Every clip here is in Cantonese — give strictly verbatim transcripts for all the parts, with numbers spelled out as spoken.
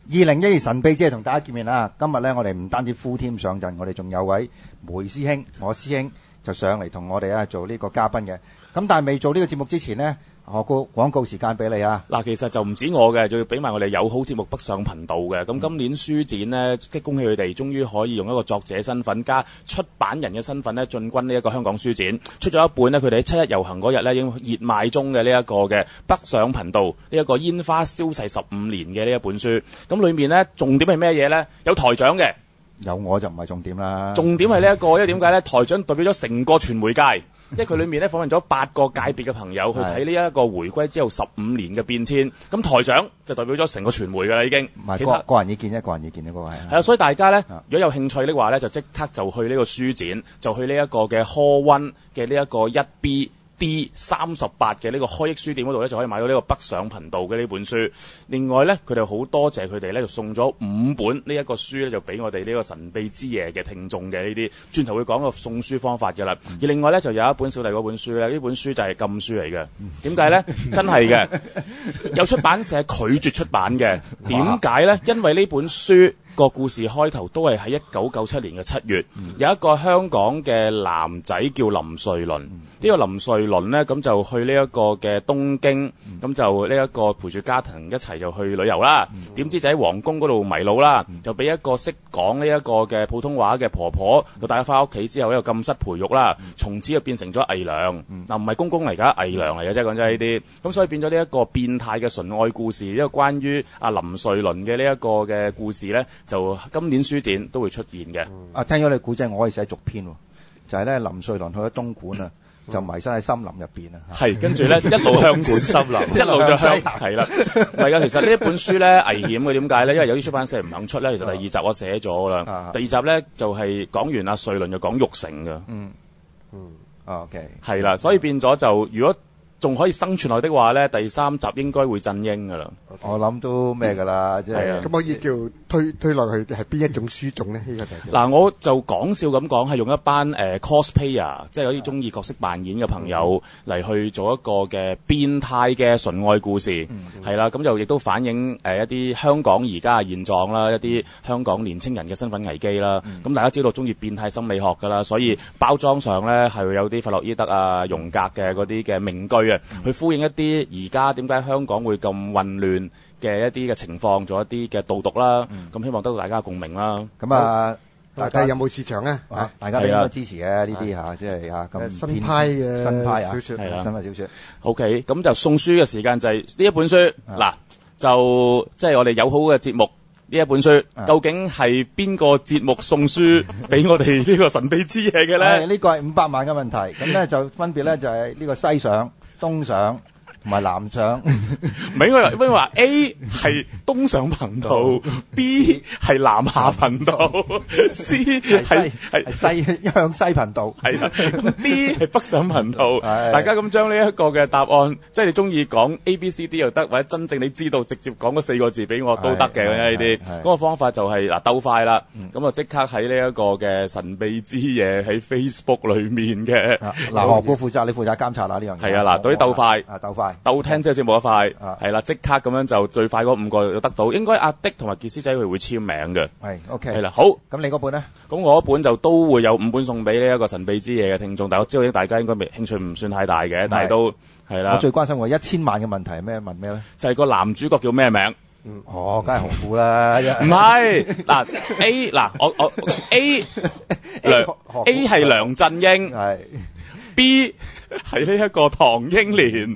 二零一二神秘之夜同大家見面啦！今日咧，我哋唔單止 full team 上陣，我哋仲有位梅師兄，我師兄就上嚟同我哋啊做呢個嘉賓嘅。咁但係未做呢個節目之前呢，何故廣告時間俾你啊！ 嗱，其實就唔止我嘅，仲要俾埋我哋友好節目北上頻道嘅。咁今年書展呢，即恭喜佢哋，終於可以用一個作者身份加出版人嘅身份呢，進軍呢一個香港書展，出咗一本呢，佢哋喺七一遊行嗰日呢，已經熱賣中嘅呢一個嘅北上頻道呢一個煙花消逝十五年嘅呢一本書。咁裏面呢，重點係咩嘢呢？有台長嘅， 有我就唔係重點啦。 重點係呢一個，因為點解呢？台長代表咗成個傳媒界。即係佢裏面咧訪問咗八個界別嘅朋友去睇呢一個回歸之後十五年嘅變遷。咁台長就代表咗成個傳媒㗎啦，已經。 唔係個個人意見啫，個人意見呢個係。係啊，所以大家咧，如果有興趣的話咧，就即刻就去呢個書展，就去呢一個嘅 Hall One 嘅呢一個一 B D 三十八嘅呢個開益書店嗰度咧，就可以買到呢個北上頻道嘅呢本書。另外咧，佢哋好多謝佢哋咧，就送咗五本呢一個書咧，就俾我哋呢個神秘之夜嘅聽眾嘅呢啲。轉頭會講個送書方法㗎啦。而另外咧，就有一本小弟嗰本書咧，呢本書就係禁書嚟嘅。點解咧？真係嘅，有出版社拒絕出版嘅。點解咧？因為呢本書個故事開頭都係喺一九九七年嘅七月，嗯、有一個香港嘅男仔叫林瑞麟。呢、嗯、個林瑞麟呢，咁就去呢一個嘅東京，咁、嗯、就呢一個陪住家庭一齊就去旅遊啦。點、嗯、知就喺皇宮嗰度迷路啦，嗯、就俾一個識講呢一個嘅普通話嘅婆婆，就帶佢翻屋企之後咧，就禁室培育啦。嗯、從此就變成咗偽娘。嗱，唔係公公嚟㗎，偽娘嚟嘅啫。講真呢啲，咁所以變咗呢一個變態嘅純愛故事，一個關於阿林瑞麟嘅呢一個嘅故事咧。就今年書展都會出現嘅。 啊，聽咗你古仔，我可以寫續篇喎。就係咧，林瑞麟去咗東莞啊，就迷失喺森林入邊啊。 係，跟住咧一路向管森林，一路就向係啦。唔係噶，其實呢一本書咧危險嘅，點解咧？因為有啲出版社唔肯出咧。其實第二集我寫咗啦。啊、第二集咧就係、是、講完阿瑞麟就講玉成嘅。嗯嗯。OK。係啦，所以變咗就如果仲可以生存落的話咧，第三集應該會振英噶啦。 我諗都咩噶啦，即係咁可以叫推推落去係邊一種書種咧？呢個就嗱，我就講笑咁講，係用一班誒、呃、cosplayer，即係有啲中意角色扮演嘅朋友嚟去做一個嘅變態嘅純愛故事，係啦、嗯，咁就亦都反映誒、呃、一啲香港而家嘅現狀啦，一啲香港年青人嘅身份危機啦。咁、嗯、大家知道中意變態心理學噶啦，所以包裝上咧係會有啲弗洛伊德啊、榮格嘅嗰啲嘅名句。嗯、去呼應一啲而家點解香港會咁混亂嘅一啲嘅情況，做一啲嘅導讀啦。咁、嗯、希望得到大家共鳴啦。咁啊， 大家有冇市場咧？ 啊，大家都應該支持嘅呢啲嚇，即係嚇咁新派嘅新派啊， 小説係啦， 新派小説。 OK，咁就送書嘅時間就係呢一本書。嗱、啊，就即係、就是、我哋友好嘅節目。呢一本書究竟係邊個節目送書俾我哋呢個神秘之夜嘅咧？ 呢個係五百萬嘅問題，咁咧就分別咧就係呢個西上、東上同埋南上。 唔係應該應該話 A 係東上頻道，B 係南下頻道，C 係係西向西頻道， 係啦，D 係北上頻道。大家咁將呢一個嘅答案，即係你中意講 A、B、C、D 又得，或者真正你知道直接講嗰四個字俾我都得嘅呢啲。嗰個方法就係嗱鬥快啦，咁啊即刻喺呢一個嘅神秘之夜喺 Facebook 裏面嘅。 嗱，何故負責？你負責監察啦呢樣嘢。 係啊，嗱，對鬥快， 啊鬥快。 鬥聽即係節目得快，係啦，即刻咁樣就最快嗰五個就得到。應該阿迪同埋傑斯仔佢會簽名嘅。係 ，OK。係啦，好。咁你嗰本咧？咁我嗰本就都會有五本送俾呢一個神秘之夜嘅聽眾。但我知道大家應該未興趣唔算太大嘅，但係都係啦。我最關心我一千萬嘅問題係咩？問咩咧？ 就係個男主角叫咩名？ 嗯，哦，梗係紅褲啦。 唔係嗱 A 嗱我我 A 梁 A 係梁振英。係。B 係呢一個唐英年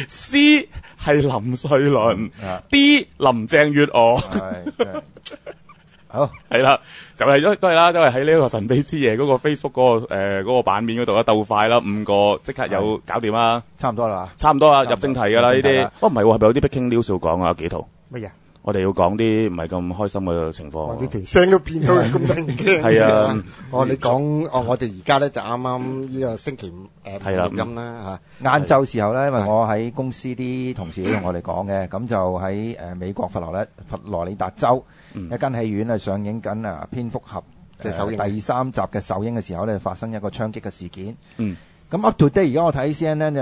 ，C 係林瑞麟，D 林鄭月娥。好係啦，就係都都係啦，都係喺呢個神秘之夜嗰個 Facebook 嗰個誒嗰個版面嗰度啦，鬥快啦，五個即刻有搞掂啦，差唔多啦，差唔多啦，入正題噶啦呢啲。哦，唔係喎，係咪有啲 breaking news 要講啊？幾套乜嘢？我哋要講啲唔係咁開心嘅情況。 你條聲都變到咁得人驚。 係啊， 哦，你講哦，我哋而家咧就啱啱呢個星期五誒錄音啦嚇。 晏晝時候咧，因為我喺公司啲同事都同我哋講嘅，咁就喺誒美國佛羅咧佛羅里達州一間戲院啊上映緊啊蝙蝠俠嘅首映第三集嘅首映嘅時候咧，發生一個槍擊嘅事件。嗯。咁 up to date 而家我睇 C N N 就十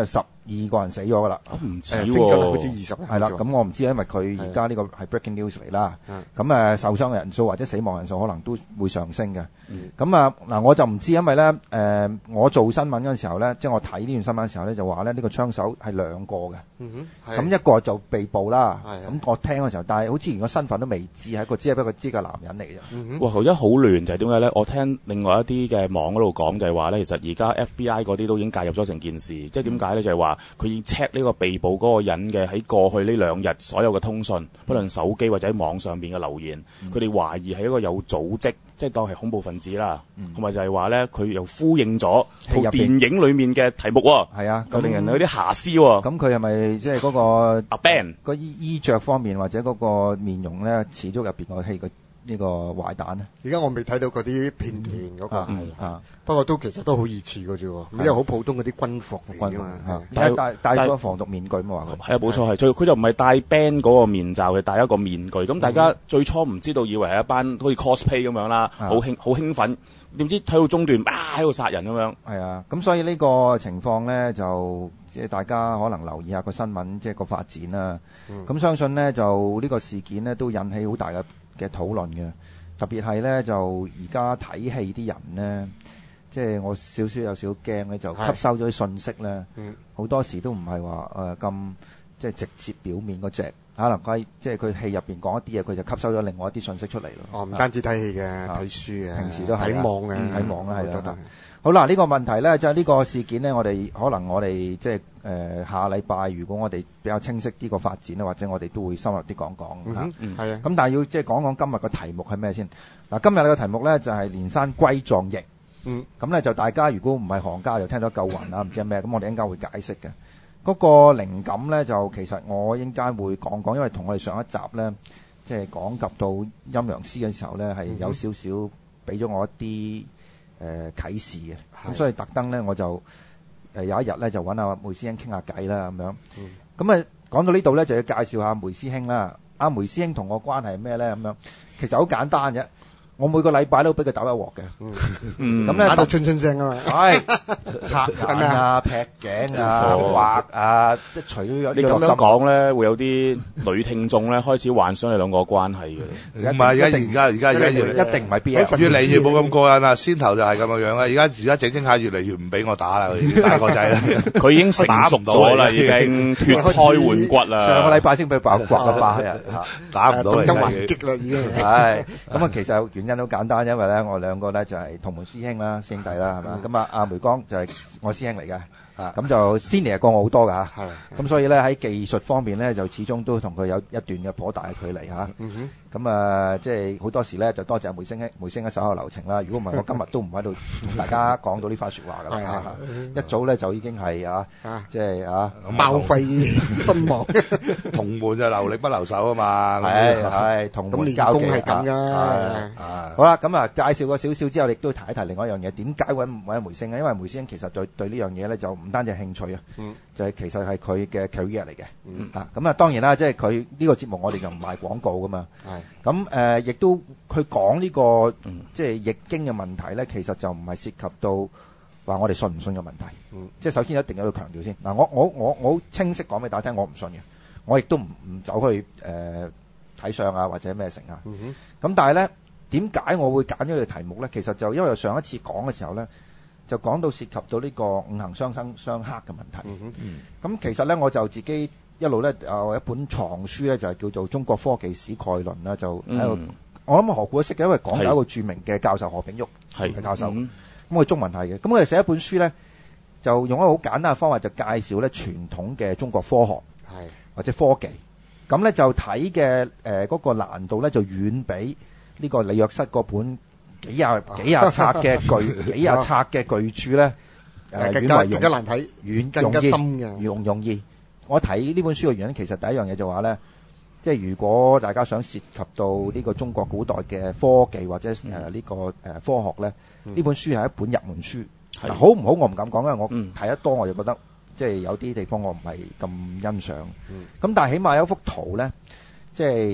二個人死咗噶啦， 唔止誒，升咗好似二十係啦，咁我唔知，因為佢而家呢個係 breaking news 嚟啦。咁誒受傷嘅人數或者死亡人數可能都會上升嘅。咁啊嗱，我就唔知，因為咧誒，我做新聞嗰陣時候咧，即係我睇呢段新聞嘅時候咧，就話咧呢個槍手係兩個嘅。咁一個就被捕啦。咁我聽嗰時候，但係好似連個身份都未知，係一個只係不過知個男人嚟嘅。 哇！而家好亂就係點解咧？我聽另外一啲嘅網嗰度講就係話咧，其實而家 F B I 嗰啲都已經介入咗成件事，即係點解咧？就係話佢已經 check 呢個被捕嗰個人嘅喺過去呢兩日所有嘅通訊，不論手機或者喺網上邊嘅留言，佢哋懷疑係一個有組織，即係當係恐怖分子啦。同埋就係話咧，佢又呼應咗套電影裡面嘅題目喎。 係啊， 就令人有啲遐思喎。 咁佢係咪即係嗰個阿 Ben 個衣衣著方面或者嗰個面容咧，似咗入邊個戲個呢個壞蛋咧？ 而家我未睇到嗰啲片段嗰個， 啊， 不過都其實都好易似嘅啫喎，因為好普通嗰啲軍服嚟㗎嘛。 但係戴戴咗防毒面具嘛話佢。 係啊，冇錯係，佢就唔係戴 band 嗰個面罩嘅，戴一個面具。咁大家最初唔知道，以為係一班好似 cosplay 咁樣啦，好興好興奮。點知睇到中段啊喺度殺人咁樣。 係啊，咁所以呢個情況咧就即係大家可能留意下個新聞，即係個發展啦。咁、嗯、相信呢，就呢個事件呢都引起好大嘅嘅討論嘅，特別係咧就而家睇戲啲人呢，即係我少少有少驚咧，就吸收咗啲信息咧，好、嗯、多時都唔係話誒咁即係直接表面嗰隻。可能佢即係佢戲入邊講一啲嘢，佢就吸收咗另外一啲信息出嚟咯。 哦，唔單止睇戲嘅，睇、啊、書嘅，平時都睇網嘅，睇、嗯、網啦，係啦。好啦，呢、這個問題咧，就係、是、呢個事件咧，我哋可能我哋即係誒下禮拜，如果我哋比較清晰啲個發展咧，或者我哋都會深入啲講講嚇。係啊。咁、嗯嗯、但係要即係講講今日個題目係咩先？嗱，今日呢個題目咧就係、是、連山龜壯翼。嗯。咁咧就大家如果唔係行家，就聽到夠暈啦，唔知係咩？咁我哋應該會解釋嘅。嗰、那個靈感咧，就其實我應該會講講，因為同我哋上一集咧，即係講及到陰陽師嘅時候咧，係有少少俾咗我一啲誒、呃、啟示嘅。咁所以特登咧，我就誒、呃、有一日咧，就揾阿梅師兄傾下偈啦，咁樣。咁啊講到呢度咧，就要介紹下梅師兄啦。阿梅師兄同我關係係咩咧？咁樣其實好簡單嘅。我每個禮拜都俾佢打一鑊嘅，咁咧打到春春聲啊嘛， 係拆眼啊、劈頸啊、劃啊，即係除咗有。你咁樣講咧，會有啲女聽眾咧開始幻想你兩個關係嘅。 唔係，而家而家而家而家越一定唔係 B L， 越嚟越冇咁過癮啦。先頭就係咁樣樣啦，而家而家整整下越嚟越唔俾我打啦，大個仔啦， 佢已經成熟咗啦，已經脫胎換骨啦。 上個禮拜先俾佢爆刮一巴人， 打唔到嚟。 動得還擊啦，已經係咁啊！其實原因好簡單，因為咧我兩個咧就係同門師兄啦、兄弟啦，係嘛？咁啊，阿梅光就係我師兄嚟嘅，咁就 senior 過我好多㗎嚇。咁所以咧喺技術方面咧，就始終都同佢有一段嘅頗大嘅距離嚇。咁啊，即係好多時咧就多謝梅星兄、梅星嘅手下留情啦。如果唔係，我今日都唔喺度同大家講到呢番説話㗎啦。一早咧就已經係啊，即係啊爆廢身亡。 同門就留力不留手啊嘛。 係係同門交技係咁㗎。 好啦，咁啊介紹過少少之後，亦都提一提另外一樣嘢。點解揾揾梅星咧？因為梅星其實對對呢樣嘢咧就唔單止係興趣啊，就係其實係佢嘅 career 嚟嘅。啊，咁啊當然啦，即係佢呢個節目我哋就唔賣廣告㗎嘛。咁誒，亦都佢講呢個即係易經嘅問題咧，其實就唔係涉及到話我哋信唔信嘅問題。即係首先一定要強調先。嗱，我我我我好清晰講俾大家聽，我唔信嘅。我亦都唔唔走去誒睇相啊或者咩成啊。咁但係咧，點解我會揀咗呢個題目咧？其實就因為上一次講嘅時候咧，就講到涉及到呢個五行相生相克嘅問題。咁其實咧，我就自己一路咧有一本藏書咧，就係叫做《中國科技史概論》啦，就喺度。我諗何故都識嘅，因為講有一個著名嘅教授何炳旭係教授，咁佢中文系嘅。咁我哋寫一本書咧，就用一個好簡單嘅方法，就介紹咧傳統嘅中國科學或者科技。咁咧就睇嘅誒嗰個難度咧，就遠比呢個李約瑟嗰本幾廿幾廿冊嘅巨幾廿冊嘅巨著咧誒遠為容， 更加難睇， 遠更加深嘅， 容容易。我睇呢本書嘅原因，其實第一樣嘢就話咧，即係如果大家想涉及到呢個中國古代嘅科技或者誒呢個誒科學咧，呢本書係一本入門書。嗱，好唔好我唔敢講，因為我睇得多我就覺得即係有啲地方我唔係咁欣賞。咁但係起碼有一幅圖咧，即係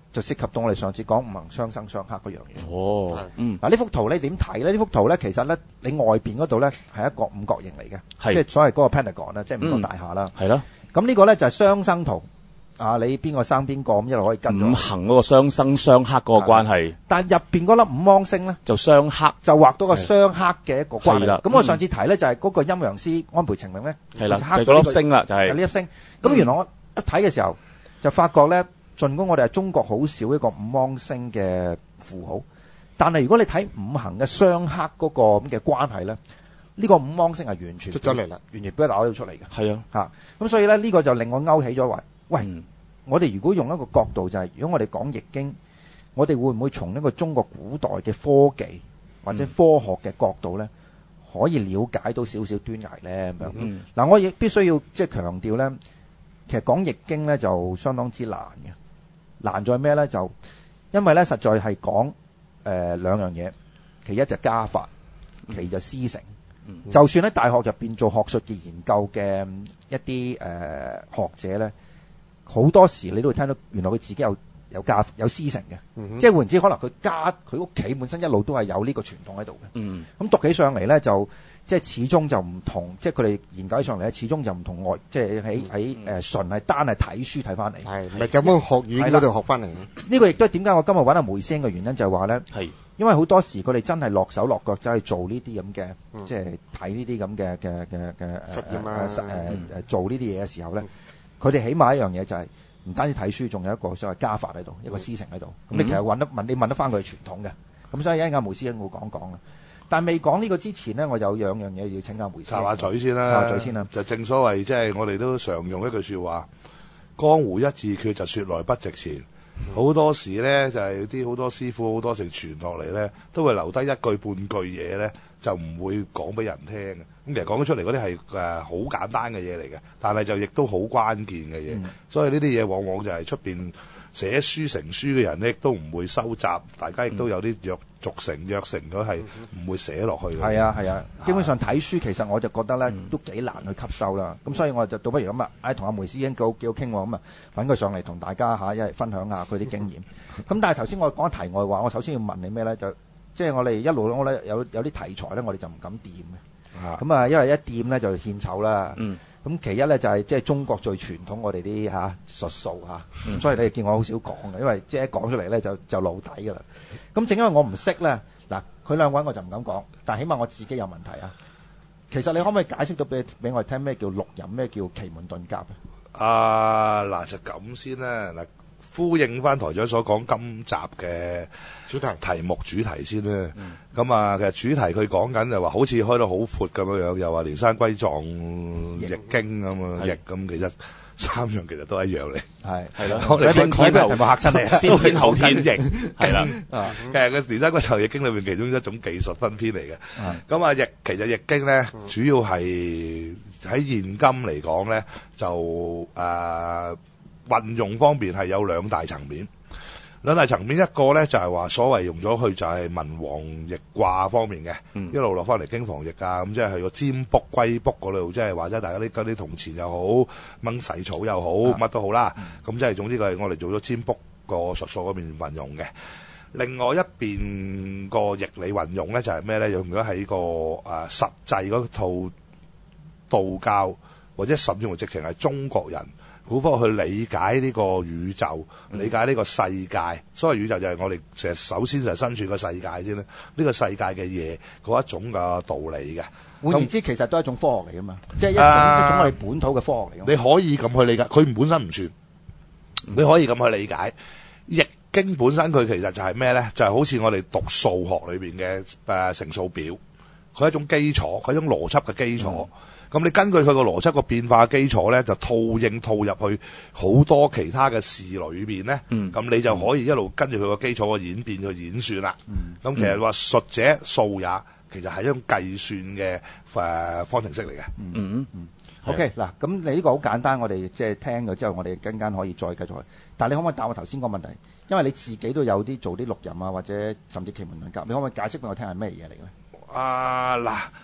就涉及到我哋上次講五行相生相克嗰樣嘢。 哦，嗯， 嗱呢幅圖咧點睇咧？呢幅圖咧其實咧你外邊嗰度咧係一個五角形嚟嘅，即係所謂嗰個 Pentagon 啦，即係五個大廈啦。 係咯。 咁呢個咧就係相生圖。啊！你邊個生邊個咁一路可以跟五行嗰個相生相克嗰個關係， 但入邊嗰粒五芒星咧就相克， 就畫到個相克嘅一個關係。 啦。 咁我上次提咧就係嗰個陰陽師安倍晴明咧， 係啦，就嗰粒星啦，就係呢粒星。咁原來我一睇嘅時候就發覺咧，儘管我哋係中國好少一個五芒星嘅符號，但係如果你睇五行嘅相克嗰個咁嘅關係咧，呢個五芒星係完全出咗嚟啦， 完全俾佢打到出嚟嘅。 係啊， 嚇咁所以咧呢個就令我勾起咗話，喂。 嗯我哋如果用一個角度就係、是，如果我哋講易經，我哋會唔會從一個中國古代嘅科技或者科學嘅角度咧，可以了解到少少端倪咧咁樣？嗱、 嗯嗯，我亦必須要即係強調咧，其實講易經咧就相當之難嘅，難在咩咧？就因為咧實在係講誒兩樣嘢，其一就家法，其二就師承。嗯、就算喺大學入邊做學術嘅研究嘅一啲誒、呃、學者咧。好多時你都會聽到，原來佢自己有有家有師承嘅，嗯、即係換言之，可能佢家佢屋企本身一路都係有呢個傳統喺度嘅。咁、嗯、讀起上嚟咧，就即係始終就唔同，即係佢哋研究起上嚟咧，始終就唔同外，即係喺喺誒純係單係睇書睇翻嚟。係唔係咁樣學院嗰度學翻嚟？呢個亦都係點解我今日揾阿梅師兄嘅原因，就係話咧，因為好多時佢哋真係落手落腳走去做呢啲咁嘅，嗯、即係睇呢啲咁嘅嘅嘅嘅實驗啊，誒誒、嗯呃、做呢啲嘢嘅時候咧。佢哋起碼一樣嘢就係唔單止睇書，仲有一個所謂家法喺度，一個師承喺度。咁、嗯、你其實揾得問，你問得翻佢嘅傳統嘅。咁所以一陣間梅師兄會講講啦。但係未講呢個之前呢，我有兩樣嘢要請阿梅師兄。 插下嘴先啦， 插下嘴先啦。 就正所謂，即係我哋都常用一句説話：江湖一字訣就説來不值錢。好、嗯、多時咧，就係啲好多師傅好多成傳落嚟咧，都會留低一句半句嘢咧，就唔會講俾人聽嘅。咁其實講咗出嚟嗰啲係誒好簡單嘅嘢嚟嘅，但係就亦都好關鍵嘅嘢。嗯、所以呢啲嘢往往就係出邊寫書成書嘅人咧，都唔會收集。大家亦都有啲約俗成約成咗係唔會寫落去嘅。係啊係啊，基本上睇書其實我就覺得咧、嗯、都幾難去吸收啦。咁所以我就倒不如咁啊，誒同阿梅師兄幾好幾好傾喎。咁啊揾佢上嚟同大家嚇一齊分享下佢啲經驗。咁但係頭先我講題外話，我首先要問你咩咧？就即係我哋一路我咧有有啲題材咧，我哋就唔敢掂嘅。咁啊，因為一掂咧就獻醜啦。咁、嗯、其一咧就係即係中國最傳統我哋啲嚇術數嚇，咁、嗯、所以你哋見我好少講嘅，因為即係一講出嚟咧就就露底㗎啦。咁正因為我唔識咧，嗱佢兩位我就唔敢講，但係起碼我自己有問題啊。其實你可唔可以解釋到俾俾我哋聽咩叫六壬，咩叫奇門遁甲啊？ 啊嗱，就咁先啦嗱。呼應翻台長所講今集嘅主題題目主題先啦。咁、嗯、啊，其實主題佢講緊就話好似開得好闊咁樣樣，又話連山歸藏易經咁啊，易咁其實三樣其實都一樣嚟。係係咯，我哋先天後嚇親你，先天後天易係啦。其實個連山歸藏易經裏面其中一種技術分篇嚟嘅。咁啊，易其實易經咧，主要係喺現今嚟講咧，就誒。呃運用方面係有兩大層面，兩大層面一個咧就係話所謂用咗去就係文王易卦方面嘅，嗯、一路落翻嚟經房易啊，咁即係去個占卜歸卜嗰度，即係或者大家啲嗰啲銅錢又好，掹細草又好，乜、啊、都好啦，咁即係總之佢係我哋做咗占卜個術數嗰邊運用嘅。另外一邊個易理運用咧就係咩咧？用咗喺個誒、呃、實際嗰套道教或者甚至乎直情係中國人。好科去理解呢個宇宙，理解呢個世界。嗯、所謂宇宙就係我哋其實首先就係身處個世界先啦。呢、這個世界嘅嘢嗰一種嘅道理嘅。 換言之，其實都係一種科學嚟噶嘛，即係一種、啊、一種我哋本土嘅科學嚟。 你可以咁去理解，佢本身唔算。你可以咁去理解，易經本身佢其實就係咩咧？就係、是、好似我哋讀數學裏邊嘅誒乘數表，佢係一種基礎，佢係一種邏輯嘅基礎。嗯咁你根據佢個邏輯個變化基礎咧，就套應套入去好多其他嘅事裏邊咧。咁、嗯、你就可以一路跟住佢個基礎嘅演變去演算啦。咁、嗯、其實話術者數也，其實係一種計算嘅誒、呃、方程式嚟嘅。 嗯嗯嗯。OK，嗱，咁你呢個好簡單，我哋即係聽咗之後，我哋陣間可以再繼續去。但係你可唔可以答我頭先個問題？因為你自己都有啲做啲六壬啊，或者甚至奇門遁甲，你可唔可以解釋俾我聽係咩嘢嚟咧？ 啊嗱。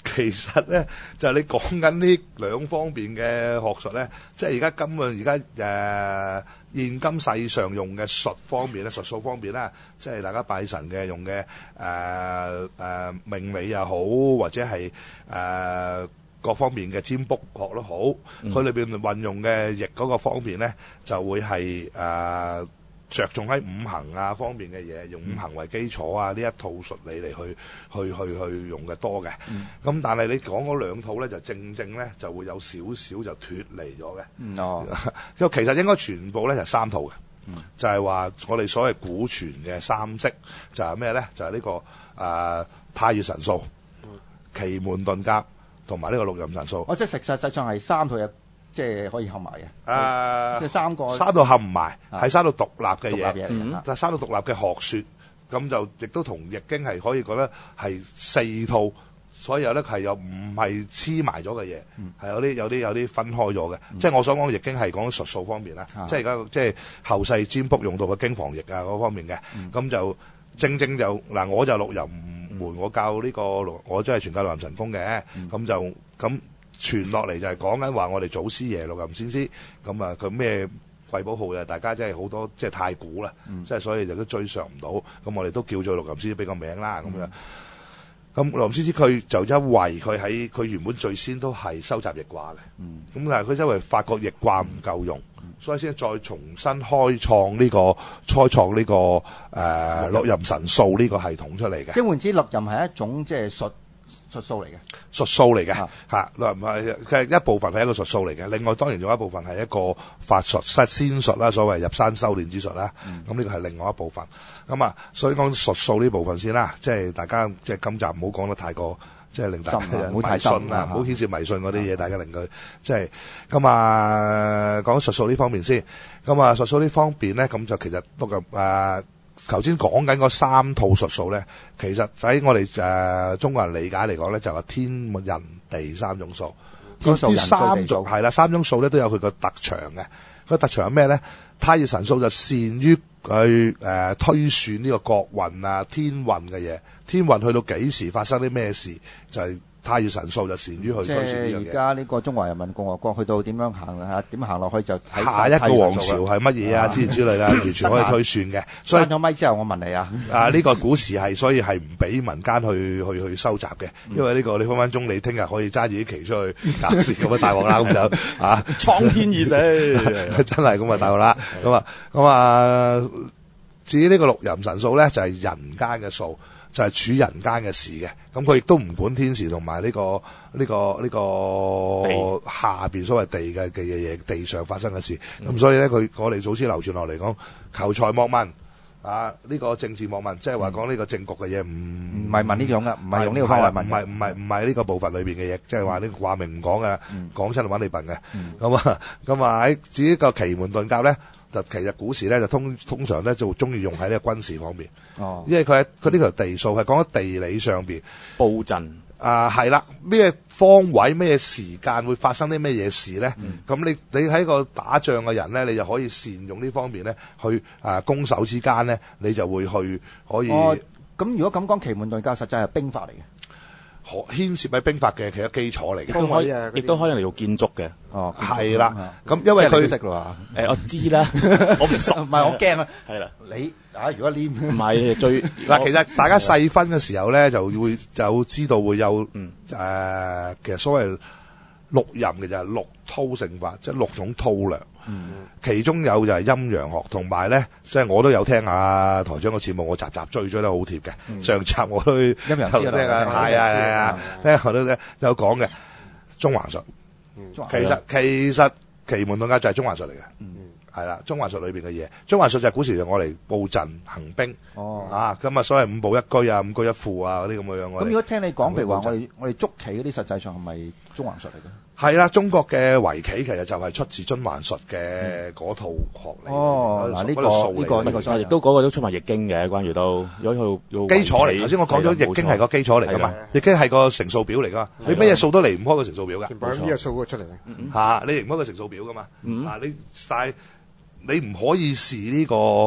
其實咧就係、你講緊呢兩方面嘅學術咧，即係而家根本而家誒現今世上用嘅術方面咧，術數方面咧，即係大家拜神嘅用嘅誒誒命理又好，或者係誒、呃、各方面嘅占卜學都好，佢裏邊運用嘅易嗰個方面咧，就會係誒。呃着重喺五行啊方面嘅嘢，用五行為基礎啊呢一套術理嚟去去去去用嘅多嘅。咁、嗯、但係你講嗰兩套咧，就正正咧就會有少少就脫離咗嘅。嗯哦，因為其實應該全部咧就係三套嘅、嗯，就係、是、話我哋所謂古傳嘅三式，就係咩咧？就係、是、呢、這個誒、呃、太乙神數、奇門遁甲同埋呢個六壬神數。 哦，即係實實際上係三套嘢。即係可以合埋嘅，誒、 呃， 即係三個， 三度合唔埋，係三度獨立嘅嘢， 嘢、 嗯，但係三度獨立嘅學説，咁就亦都同易經係可以講得係四套，所以有咧係有唔係黐埋咗嘅嘢，係、嗯、有啲有啲有啲分開咗嘅、嗯。即係我所講易經係講術數方面啦、嗯，即係而家即係後世占卜用到嘅經房易啊嗰方面嘅，咁、嗯、就正正就嗱，我就六壬門，我教呢、這個我真係全教六壬神功嘅，咁、嗯、就咁。傳落嚟就係講緊話我哋祖師爺六壬先師，咁啊佢咩貴寶號啊，大家真係好多即係太古啦，即、嗯、係所以就都追上唔到，咁我哋都叫做六壬先師俾個名啦，咁、嗯、樣。咁六壬先師佢就因為佢喺佢原本最先都係收集易卦嘅，咁、嗯、但係佢因為發覺易卦唔夠用，嗯、所以先再重新開創呢、這個開創呢、這個誒、呃、六壬神數呢個系統出嚟嘅。 即係換之六壬係一種即係術。術數嚟嘅， 術數嚟嘅嚇，唔係佢一部分係一個術數嚟嘅。另外當然仲有一部分係一個法術、仙術啦，所謂入山修煉之術啦。咁、嗯、呢個係另外一部分。咁啊，所以講術數呢部分先啦。即係大家即係今集唔好講得太過，即係令大家唔好迷信啦，唔好牽涉迷信嗰啲嘢。大家令佢即係咁啊，講術數呢方面先。咁啊，術數呢方面咧，咁就其實都咁誒。頭先講緊嗰三套術數咧，其實喺我哋誒、呃、中國人理解嚟講咧，就係、是、天人地三種數。嗰三種係啦，三種數咧都有佢個特長嘅。個特長係咩咧？太乙神數就擅於去誒、呃、推算呢個國運啊、天運嘅嘢。天運去到幾時發生啲咩事，就係、是。太乙神數就善於去推算呢樣嘢。即係而家呢個中華人民共和國去到點樣行啊？點行落去就睇下一個王朝係乜嘢啊？之類之類啦，完全可以推算嘅。所以關咗咪之後，我問你啊， 啊呢、這個古時係所以係唔俾民間去去去收集嘅，因為呢、這個你分分鐘你聽日可以揸住啲旗出去搞事咁啊大鑊啦咁就啊蒼天已死， 真係咁啊大鑊啦咁啊咁啊！至於呢個六壬神數咧，就係、是、人間嘅數。就係、是、處人間嘅事嘅，咁佢亦都唔管天時同埋呢個呢、這個呢、這個下邊所謂地嘅嘅嘢嘢，地上發生嘅事。咁、嗯、所以咧，佢我哋祖師流傳落嚟講，求財莫問啊，呢、這個政治莫問，即係話講呢個政局嘅嘢，唔唔係問呢種嘅，唔係用呢個方法問，唔係唔係唔係呢個部分裏邊嘅嘢，即係話呢個話明唔講嘅，講出嚟揾你笨嘅。咁啊咁啊喺至於個奇門遁甲咧。就其實古時咧就通通常咧就中意用喺呢個軍事方面，哦，因為佢喺佢呢條地數係講喺地理上邊佈陣啊，係啦，咩方位咩時間會發生啲咩嘢事咧？咁、嗯、你你喺個打仗嘅人咧，你就可以善用呢方面咧去啊攻守之間咧，你就會去可以。 哦，咁如果咁講，奇門遁甲實際係兵法嚟嘅。 牽涉喺兵法嘅其實基礎嚟嘅， 亦都可以，亦都可以嚟做建築嘅。 哦，係啦，咁因為佢識啦，誒，我知啦，我唔熟，唔係我驚啊。係啦， 你啊，如果黏唔係最嗱，其實大家細分嘅時候咧，就會就知道會有嗯誒、呃，其實所謂六壬嘅就係六韜成法，即係六種韜略。嗯，其中有就係陰陽學，同埋咧，即係我都有聽啊台長嘅節目，我集集追追得好貼嘅、嗯。上集我都陰陽師啊，係啊係啊，聽我都有講嘅中橫術。其實其實奇門遁甲就係中橫術嚟嘅。嗯，係啦，中橫術裏邊嘅嘢，中橫術就係古時就我嚟佈陣行兵。哦，啊，咁啊，所謂五步一居啊，五居一副啊，嗰啲咁嘅樣。咁如果聽你講，譬如話我哋我哋捉棋嗰啲，實際上係咪中橫術嚟嘅？ 係啦，中國嘅圍棋其實就係出自遵環術嘅嗰套學嚟。 哦，嗱、這、呢個呢個呢個， 亦都嗰個都出埋易經嘅，關於都有套基礎嚟。頭先我講咗易經係個基礎嚟噶嘛，易經係個乘數表嚟噶嘛，你咩嘢數都離唔開個乘數表噶。 把呢個數出嚟咧， 吓、嗯、你離唔開個乘數表噶嘛。嗱、嗯啊、你但係你唔可以視呢、這個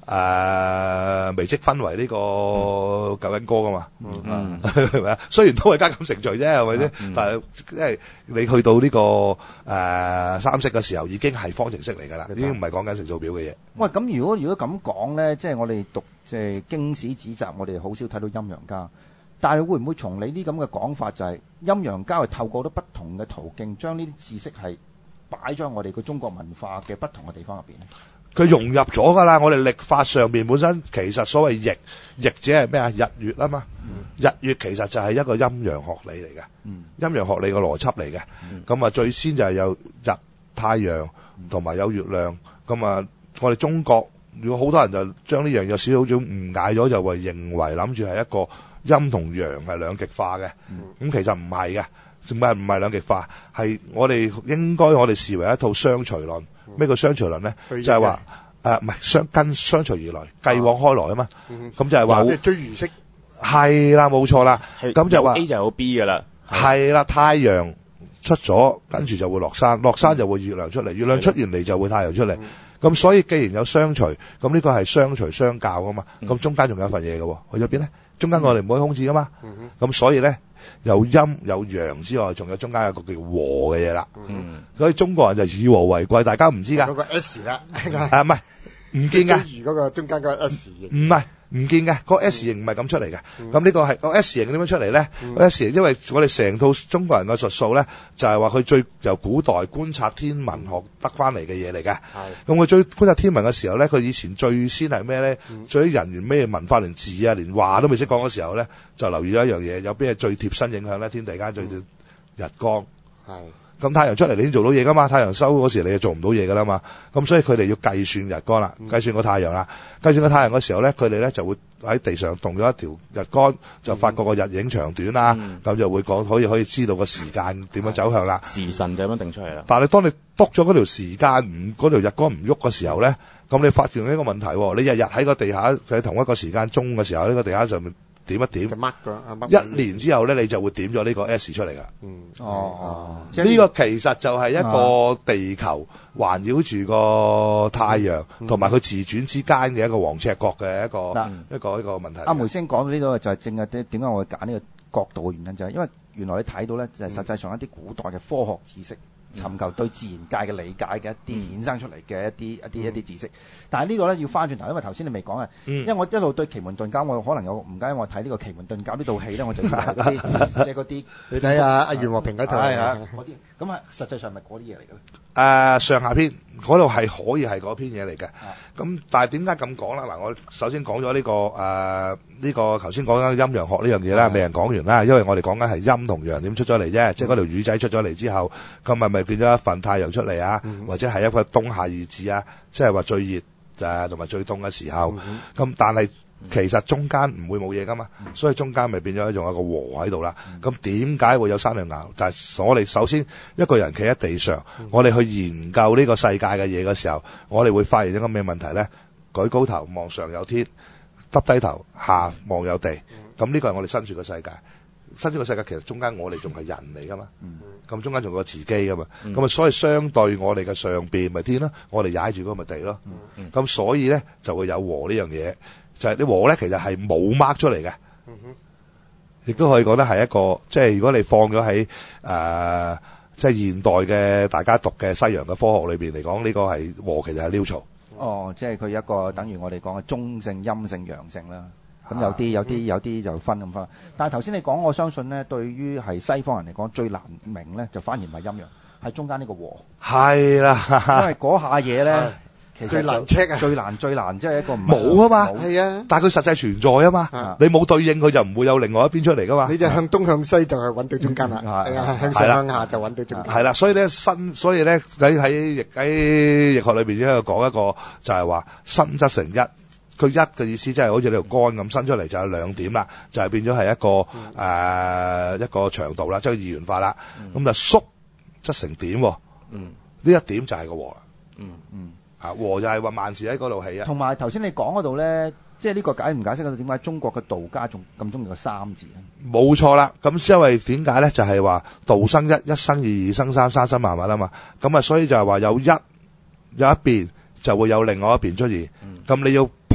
誒微積分為呢個九因歌噶嘛，係咪啊？雖然都係加減乘除啫，係咪先？但係即係你去到呢個誒三式嘅時候，已經係方程式嚟㗎啦，已經唔係講緊乘數表嘅嘢。 喂，咁如果如果咁講咧，即係我哋讀即係經史子集，我哋好少睇到陰陽家。但係會唔會從你呢咁嘅講法，就係陰陽家係透過咗不同嘅途徑，將呢啲知識係擺咗我哋個中國文化嘅不同嘅地方入邊咧？ 佢融入咗㗎啦，我哋曆法上面本身其實所謂易易者係咩啊？日月啊嘛，嗯、日月其實就係一個陰陽學理嚟嘅，嗯、陰陽學理嘅邏輯嚟嘅。咁啊、嗯，最先就係有日太陽同埋有月亮。咁啊，我哋中國如果好多人就將呢樣有少少種誤解咗，就會認為諗住係一個陰同陽係兩極化嘅。咁、嗯、其實唔係嘅，唔係唔係兩極化，係我哋應該我哋視為一套相隨論。咩叫相隨論咧？就係話誒，唔係相跟相隨而來，繼往開來啊嘛。咁就係話即係追如式，係啦，冇錯啦。咁就話 A 就有 B 噶啦， 係啦。太陽出咗，跟住就會落山，落山就會月亮出嚟，月亮出完嚟就會太陽出嚟。咁所以既然有相隨，咁呢個係相隨相較啊嘛。咁中間仲有一份嘢嘅，去咗邊咧？中間我哋唔可以空置啊嘛。咁所以咧。有陰有陽之外，仲有中間有個叫和嘅嘢啦。嗯，所以中國人就以和為貴，大家唔知㗎。 嗰個 S 啦， 啊唔係唔見㗎。 如嗰個中間嗰個 S 型唔係唔見嘅，個 S 型唔係咁出嚟嘅。咁呢個係個 S 型點樣出嚟咧？個 S 型因為我哋成套中國人嘅術數咧，就係話佢最由古代觀察天文學得翻嚟嘅嘢嚟嘅。係。咁佢最觀察天文嘅時候咧，佢以前最先係咩咧？最啲人員咩文化連字啊，連話都未識講嘅時候咧，就留意咗一樣嘢，有邊係最貼身影響咧？天地間最日光。係。咁太陽出嚟你先做到嘢噶嘛，太陽收嗰時你就做唔到嘢噶啦嘛。咁所以佢哋要計算日光啦，計算個太陽啦，計算個太陽嘅時候咧，佢哋咧就會喺地上動咗一條日竿，就發覺個日影長短啦，咁、嗯、就會講可以可以知道個時間點樣走向啦。 時辰就咁樣定出嚟啦。 但係當你篤咗嗰條時間唔嗰條日光唔喐嘅時候咧，咁你發現一個問題，你日日喺個地下喺同一個時間鐘嘅時候，呢、呢個地下上面。點一點，一年之後咧，你就會點咗呢個 S 出嚟噶。嗯，哦，呢、嗯、個其實就係一個地球環繞住個太陽，同埋佢自轉之間嘅一個黃赤角嘅一個、嗯、一個一個問題。阿、 啊、梅先講到呢度就係正係點解我會揀呢個角度嘅原因，就係因為原來你睇到咧，就係實際上一啲古代嘅科學知識。尋求對自然界嘅理解嘅一啲衍生出嚟嘅一啲一啲一啲知識，但係呢個咧要翻轉頭，因為頭先你未講啊，因為我一路對奇門遁甲，我可能有唔解，我睇呢個奇門遁甲呢套戲咧，我就以為嗰啲即係嗰啲， 你睇下阿袁和平嗰套係啊嗰啲，咁啊實際上係嗰啲嘢嚟嘅咧。 誒上下篇嗰度係可以係嗰篇嘢嚟嘅，咁但係點解咁講啦？嗱，我首先講咗呢個誒呢個頭先講緊陰陽學呢樣嘢啦，未人講完啦，因為我哋講緊係陰同陽點出咗嚟啫，即係嗰條魚仔出咗嚟之後，咁咪咪變咗一份太陽出嚟啊，或者係一個冬夏二字啊，即係話最熱誒同埋最凍嘅時候，咁但係。其實中間唔會冇嘢噶嘛，所以中間咪變咗仲有個和喺度啦。咁點解會有山兩爻？但係我哋首先一個人企喺地上，我哋去研究呢個世界嘅嘢嘅時候，我哋會發現一個咩問題咧？舉高頭望上有天，耷低頭下望有地。咁呢個係我哋身處嘅世界。身處嘅世界其實中間我哋仲係人嚟噶嘛。咁中間仲有個自己噶嘛。咁啊，所以相對我哋嘅上邊咪天咯，我哋踩住嗰個咪地咯。咁所以咧就會有和呢樣嘢。就係、是、啲和咧，其實係冇 mark 出嚟嘅，亦都可以講得係一個，即係如果你放咗喺誒，即係現代嘅大家讀嘅西洋嘅科學裏邊嚟講，呢、這個係和其實係 neutral。哦， 即係佢一個等於我哋講嘅中性、陰性、陽性啦。咁有啲有啲有啲就分咁分。但係頭先你講，我相信咧，對於係西方人嚟講，最難明咧，就反而唔係陰陽，係中間呢個和。係啦，因為嗰下嘢咧。其實最難 check 啊，最難最難即係一個冇啊嘛，係啊，但係佢實際存在啊嘛，啊你冇對應佢就唔會有另外一邊出嚟噶嘛， 你就向東向西就係揾到中間啦，係、嗯、啊，向上向下就揾到中間， 係啦，所以咧新，所以咧喺喺易喺易學裏邊咧講一個就係話伸則成一，佢一嘅意思即係好似你條杆咁伸出嚟就有兩點啦，就係、是、變咗係一個誒、嗯呃、一個長度啦，即係二元化啦，咁、嗯、就縮則成點，嗯，呢一點就係個和，嗯嗯。啊，和就係話萬事喺嗰度起啊！ 同埋頭先你講嗰度咧，即係呢個解唔解釋到點解中國嘅道家仲咁中意個三字咧？ 冇錯啦，咁因為點解咧？就係、是、話道生一，一生二，二生三，三生萬物啊嘛。咁啊，所以就係話有一有一邊就會有另外一邊出現。咁、嗯、你要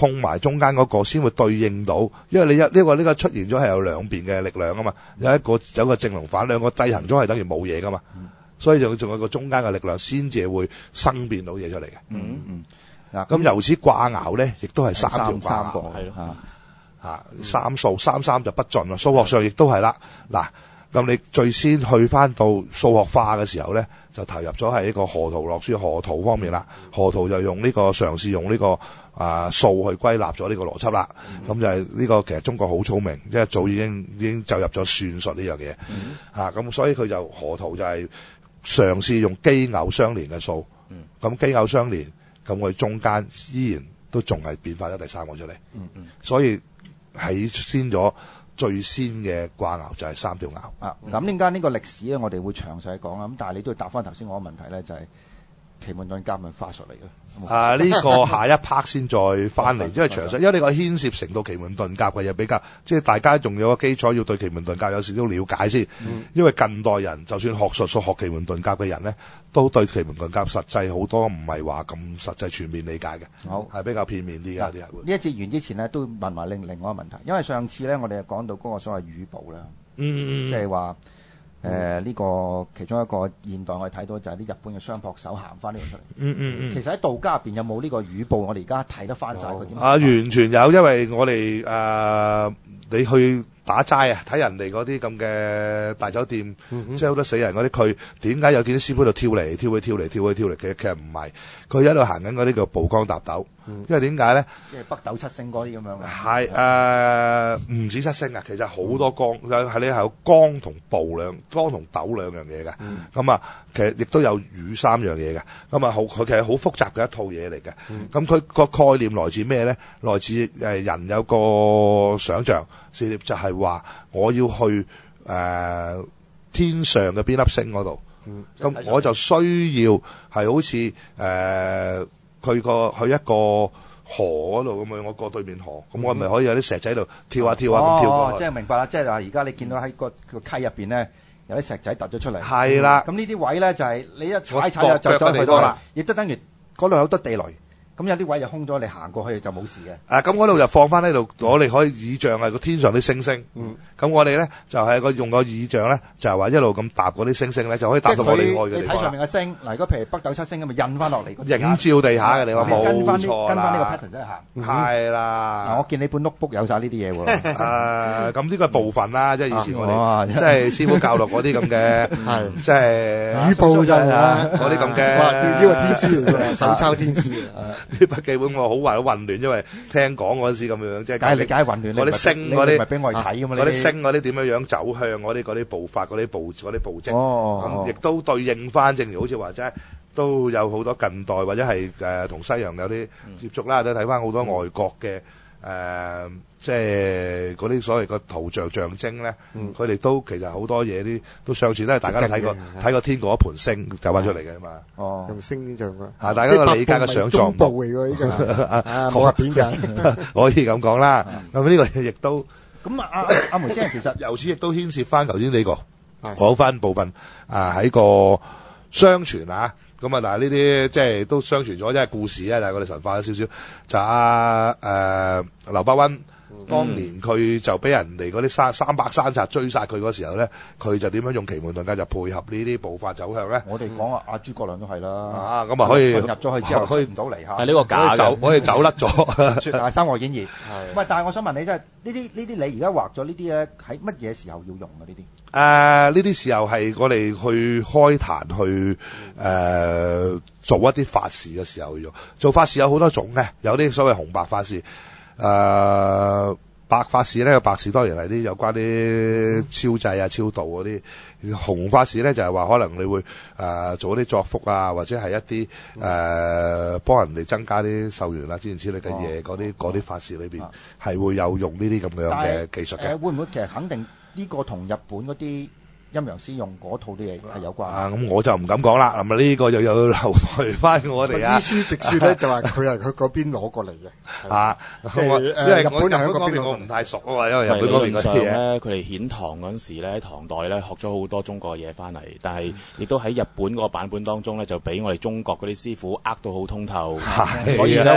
碰埋中間嗰個先會對應到，因為你一呢個呢個出現咗係有兩邊嘅力量啊嘛，有一個有一個正同反，兩個制衡咗係等於冇嘢噶嘛，所以就仲有個中間嘅力量先至會生變到嘢出嚟嘅。 嗯嗯，嗱咁由此掛爻咧，亦都係三條掛三個爻， 係咯嚇三數三三就不盡啦。數學上亦都係啦，嗱。咁你最先去翻到數學化嘅時候咧，就投入咗係呢個河圖洛書河圖方面啦。河圖就用呢、這個嘗試用呢、這個啊、呃、數去歸納咗呢個邏輯啦。咁、嗯、就係呢個其實中國好聰明，即係早已經已經走入咗算術呢樣嘢。咁、嗯啊、所以佢就河圖就係嘗試用奇偶相連嘅數。咁奇偶相連，咁佢中間依然都仲係變化咗第三個出嚟。嗯嗯、所以喺先咗。最先嘅掛爻就係三條爻啊！咁點解呢個歷史咧，我哋會詳細講啦。咁但係你都要答翻頭先我個問題咧，就係、是、奇門遁甲係化術嚟嘅。 啊！呢、這個下一 part 先再翻嚟，因為詳細，因為呢個牽涉成到奇門遁甲嘅嘢比較，即係大家仲有個基礎要對奇門遁甲有少少了解先。嗯、因為近代人就算學術數學奇門遁甲嘅人咧，都對奇門遁甲實際好多唔係話咁實際全面理解嘅。好係比較片面啲嘅啲人。呢一節完之前呢，都問埋另另外一個問題，因為上次咧我哋講到嗰個所謂羽部啦， 嗯， 即係話。誒呢、呃這個其中一個現代我哋睇到就係啲日本嘅相撲手行翻呢樣出嚟。嗯嗯嗯。其實喺道家入邊有冇呢個羽部？我哋而家睇得翻晒佢點？ 啊，完全有，因為我哋誒、呃、你去打齋啊，睇人哋嗰啲咁嘅大酒店，嗯嗯即係好多死人嗰啲，佢點解有見啲師傅喺度跳嚟跳去跳嚟跳去跳嚟？其實其實唔係，佢喺度行緊嗰啲叫步光搭斗。嗯、因為點解咧？ 即係北斗七星嗰啲咁樣嘅。 係誒，唔止七星啊，其實好多光，係你係有光同步兩光同斗兩樣嘢嘅。咁啊、嗯，其實亦都有羽三樣嘢嘅。咁啊，好佢其實好複雜嘅一套嘢嚟嘅。咁佢個概念來自咩咧？來自誒人有個想像，就係話我要去誒、呃、天上嘅邊粒星嗰度。咁、嗯、我就需要係好似誒。呃佢個去一個河嗰度咁樣，我過對面河，咁、嗯、我咪可以有啲石仔度跳下跳下咁跳過去。 哦，即係明白啦，即係話而家你見到喺個個溪入邊咧，有啲石仔突咗出嚟。 係啦， 咁呢啲位咧就係、是、你一踩踩就走去到啦，亦都等於嗰度有好多地雷。咁有啲位就空咗，你行過去就冇事嘅。 啊，咁嗰度就放翻喺度，我哋可以倚仗係個天上啲星星。嗯。咁我哋咧就係、是、個用個倚仗咧，就係、是、話一路咁搭嗰啲星星咧，就可以搭到我哋開嘅地方。 你睇上面嘅星，嗱，如果譬如北斗七星咁，咪印翻落嚟。 映照地下嘅地方冇錯啦。跟翻呢跟翻呢個 pattern 真係行。係啦。嗱， 我見你本 notebook 有晒呢啲嘢喎。 誒，咁呢個部分啦，即係以前我哋即係師傅教落嗰啲咁嘅，即係羽部就係嗰啲咁嘅。 哇！呢個天書嚟㗎，手抄天書啊！ 啲筆記本我好混好混亂，因為聽講嗰陣時咁樣，即係解你解混亂。 嗰啲星嗰啲， 咪俾我哋睇㗎嘛？ 嗰啲星嗰啲點樣樣走向嗰啲嗰啲步法嗰啲步嗰啲步跡，咁亦都對應翻，正如好似話齋，都有好多近代或者係誒同西洋有啲接觸啦，都睇翻好多外國嘅誒，即係嗰啲所謂個圖像象徵咧，佢哋都其實好多嘢啲都相似，都係大家都睇過睇過天嗰一盤星走翻出嚟嘅嘛。哦，用星象嘅，啊，大家個理解嘅想像。中部嚟㗎呢個，啊，冇入邊㗎，可以咁講啦。咁呢個亦都。 咁啊，阿阿梅先生其實由此亦都牽涉翻頭先呢個講翻部分啊，喺個相傳啊，咁啊，但係呢啲即係都相傳咗，即係故事啊，但係我哋神化咗少少，就阿誒劉伯溫當年佢就俾人哋嗰啲山三百山賊追殺佢嗰時候咧，佢就點樣用奇門遁甲就配合呢啲步法走向咧？ 我哋講啊，阿諸葛亮都係啦， 啊咁啊可以入咗去之後，可以唔到嚟嚇， 係呢個假走，可以走甩咗。 説啊，《三國演義》係，喂，但係我想問你，即係呢啲呢啲你而家畫咗呢啲咧，喺乜嘢時候要用啊？呢啲誒呢啲時候係我哋去開壇去誒、呃、做一啲法事嘅時候用。做法事有好多種嘅，有啲所謂紅白法事。誒、呃、白法事咧，白事當然係啲有關啲超制啊、超度嗰啲。紅法事咧就係、是、話可能你會誒、呃、做啲作福啊，或者係一啲誒、呃、幫人哋增加啲壽元啦，諸如此類嘅嘢，嗰啲嗰啲法事裏邊係會有用呢啲咁樣嘅技術嘅。 誒會唔會其實肯定呢個同日本嗰啲陰陽師用嗰套啲嘢係有關啊？咁我就唔敢講啦。咁啊呢個又有留待翻我哋啊。 醫書直說咧就話佢係佢嗰邊攞過嚟嘅嚇，因為日本喺嗰邊我唔太熟啊嘛，因為日本嗰邊嗰啲嘢咧， 佢哋顯堂嗰陣時咧，唐代咧學咗好多中國嘢翻嚟，但係亦都喺日本嗰個版本當中咧，就俾我哋中國嗰啲師傅呃到好通透，所以咧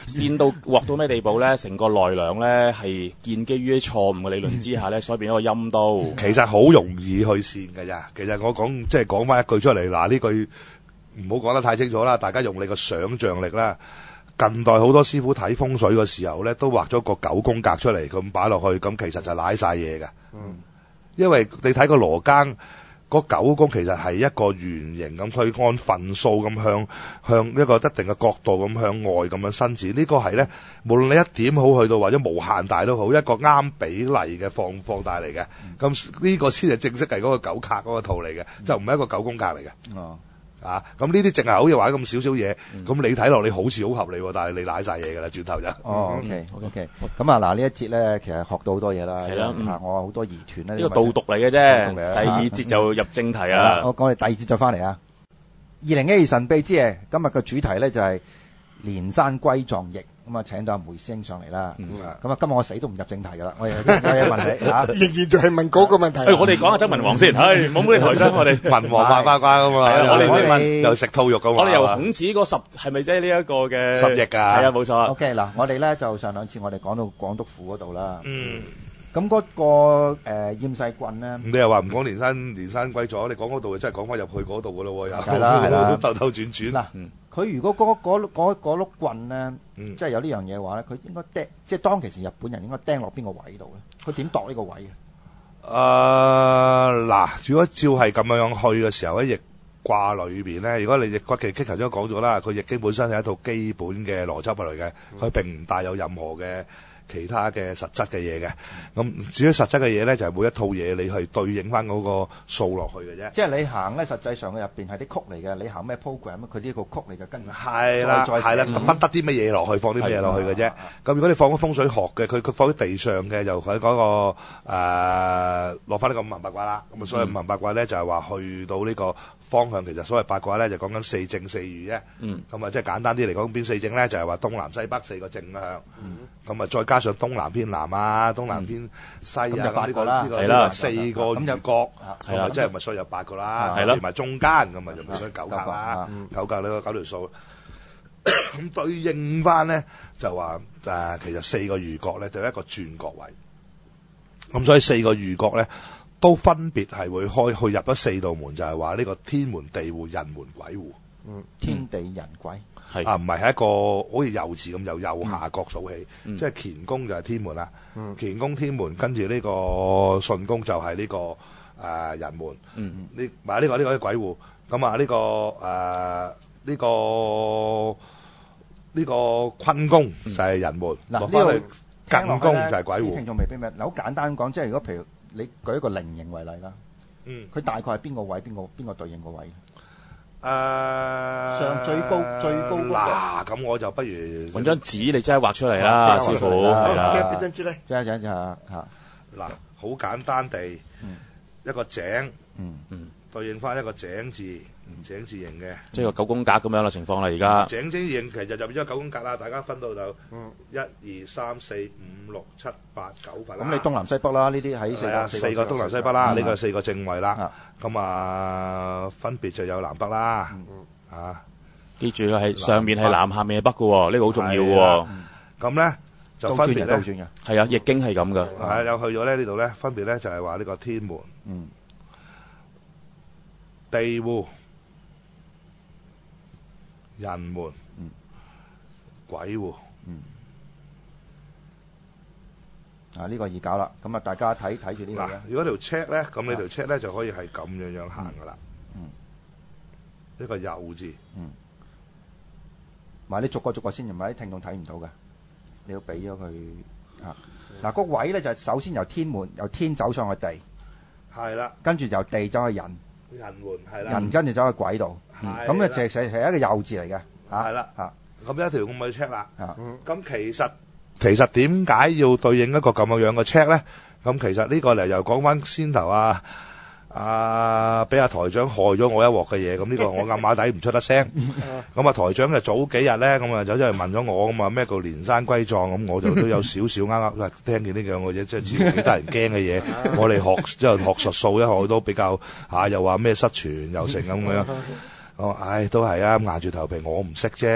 線到畫到咩地步咧？成個內梁咧係建基於錯誤嘅理論之下咧，所以變咗個陰刀。 其實好容易去線㗎咋。其實我講即係講翻一句出嚟，嗱呢句唔好講得太清楚啦，大家用你個想像力啦。近代好多師傅睇風水嘅時候咧，都畫咗個九宮格出嚟，咁擺落去，咁其實就賴晒嘢嘅。嗯，因為你睇個羅庚。嗰九宮其實係一個圓形咁，佢按分數咁向向一個一定嘅角度咁向外咁樣伸展。呢個係咧，無論你一點好去到或者無限大都好，一個啱比例嘅放放大嚟嘅。咁呢個先係正式係嗰個九格嗰個圖嚟嘅，就唔係一個九宮格嚟嘅。哦。啊，咁呢啲淨係好似話咁少少嘢，咁、嗯、你睇落你好似好合理喎，但係你賴晒嘢㗎啦，轉頭就。 哦 ，OK OK，咁啊嗱，呢一節咧其實學到好多嘢啦。係啦，嗯、我好多疑團咧。 呢個導讀嚟嘅啫，第二節就入正題啊。 我講你第二節再翻嚟啊。二零一二神秘之夜，今日嘅主題咧就係連山歸藏役。咁啊，請到阿梅師兄上嚟啦。咁、嗯、啊，今日我死都唔入正題噶啦。我有啲嘢問你嚇，仍然就係問嗰個問題。 我哋講下周文王先。係冇冇啲台商，我哋文王八卦卦噶嘛。我哋先問，又食兔肉噶嘛。 我哋由孔子嗰十係咪即係呢一個嘅十翼㗎？係啊，冇錯。 OK 嗱，我哋咧就上兩次我哋講到廣督府嗰度啦。嗯。咁嗰、那個誒厭世棍咧， 你又話唔講連山連山歸藏，你講嗰度就真係講翻入去嗰度噶咯喎，又係啦係啦， 兜兜轉轉。嗱， 佢如果嗰嗰嗰碌棍咧，嗯、即係有呢樣嘢話咧，佢應該釘，即係當其時日本人應該釘落邊個位度咧？佢點度呢個位嘅？ 誒嗱、呃，如果照係咁樣樣去嘅時候喺易卦裏邊咧，如果你易骨奇蹟頭先都講咗啦，佢易經本身係一套基本嘅邏輯嚟嘅，佢並唔帶有任何嘅其他嘅實質嘅嘢嘅，咁至於實質嘅嘢咧，就係、是、每一套嘢你去對應翻嗰個數落去嘅啫。即係你行咧，實際上佢入邊係啲曲嚟嘅，你行咩 program 佢呢個曲你就跟住。 係啦，係啦，乜得啲乜嘢落去，放啲乜嘢落去嘅啫。咁如果你放個風水學嘅，佢佢放喺地上嘅，就喺嗰、那個誒落翻呢個五行八卦啦。咁啊，所以五行八卦咧就係、是、話去到呢個方向，其實所謂八卦咧就講緊四正四餘啫。嗯。咁啊，即係簡單啲嚟講，邊四正咧就係、是、話東南西北四個正向。嗯。咁啊，再加上東南偏南啊，東南偏西啊，咁呢、嗯這個呢、這個呢、這個四個圓角，咁啊即係咪所以有八個啦？係啦，連埋中間咁啊，就咪所以九格啦。九格呢個九條數，咁對應翻咧就話誒、呃，其實四個餘角咧就係一個轉角位。咁所以四個餘角咧都分別係會開去入咗四道門，就係話呢個天門、地戶、人門、鬼戶。 嗯，天地人鬼。 係啊，唔係係一個好似右字咁，由右下角數起，嗯、即係乾宮就係天門啦。嗯、乾宮天門，跟住呢個順宮就係呢、這個誒、呃、人門。嗯呢，唔係呢個呢、這個啲鬼戶。咁啊呢個誒呢、這個呢、這個坤宮就係人門。嗱呢個艮宮就係鬼戶。 聽眾未必咩？嗱好簡單講，即係如果譬如你舉一個菱形為例啦，嗯，佢大概係邊個位？邊個邊個對應個位？ 誒、uh, 上最高最高嗱，咁我就不如揾張紙，你真係畫出嚟啦，師傅係啦。 邊張紙咧？張張就嚇嗱，好簡單地， 嗯、 一個井， 嗯嗯， 對應翻一個井字，井字形嘅， 即係個九宮格咁樣嘅情況啦。而家井字形其實就變咗九宮格啦，大家分到就一二三四五六七八九份啦。 咁你東南西北啦，呢啲喺四個四個東南西北啦，呢個四個正位啦。咁啊，分別就有南北啦。啊， 記住係上面係南，下面係北嘅，呢個好重要喎。 咁咧就分別咧， 係啊，易經係咁噶。 係有去咗咧呢度咧，分別咧就係話呢個天門、地戶、人門、鬼戶。 啊！呢、這個易搞啦，咁啊大家睇睇住呢個咧。 如果條 check 咧，咁你條 check 咧就可以係咁樣樣行噶啦。嗯，呢個右字。嗯。 埋你逐個逐個先，唔係啲聽眾睇唔到嘅，你要俾咗佢啊。嗱、那，個位咧就係首先由天門由天走上去地。係啦。跟住由地走去人。 人門係啦。 人跟住走去鬼度。係。咁啊，其實係一個右字嚟嘅。 係啦。 嚇。 咁一條咁咪 check 啦。啊。咁其實。其實點解要對應一個咁樣樣嘅 check 咧？咁其實呢個嚟又講翻先頭啊，啊俾阿台長害咗我一鑊嘅嘢，咁呢個我暗馬底唔出得聲。咁啊台長就早幾日咧，咁啊走咗去問咗我，咁啊咩叫連山歸藏，咁我就都有少少啱啱聽見呢樣嘅嘢，即係知道幾得人驚嘅嘢。我哋學即係學術數一學都比較嚇，又話咩失傳又成咁樣。我唉都係啊，硬住頭皮，我唔識啫。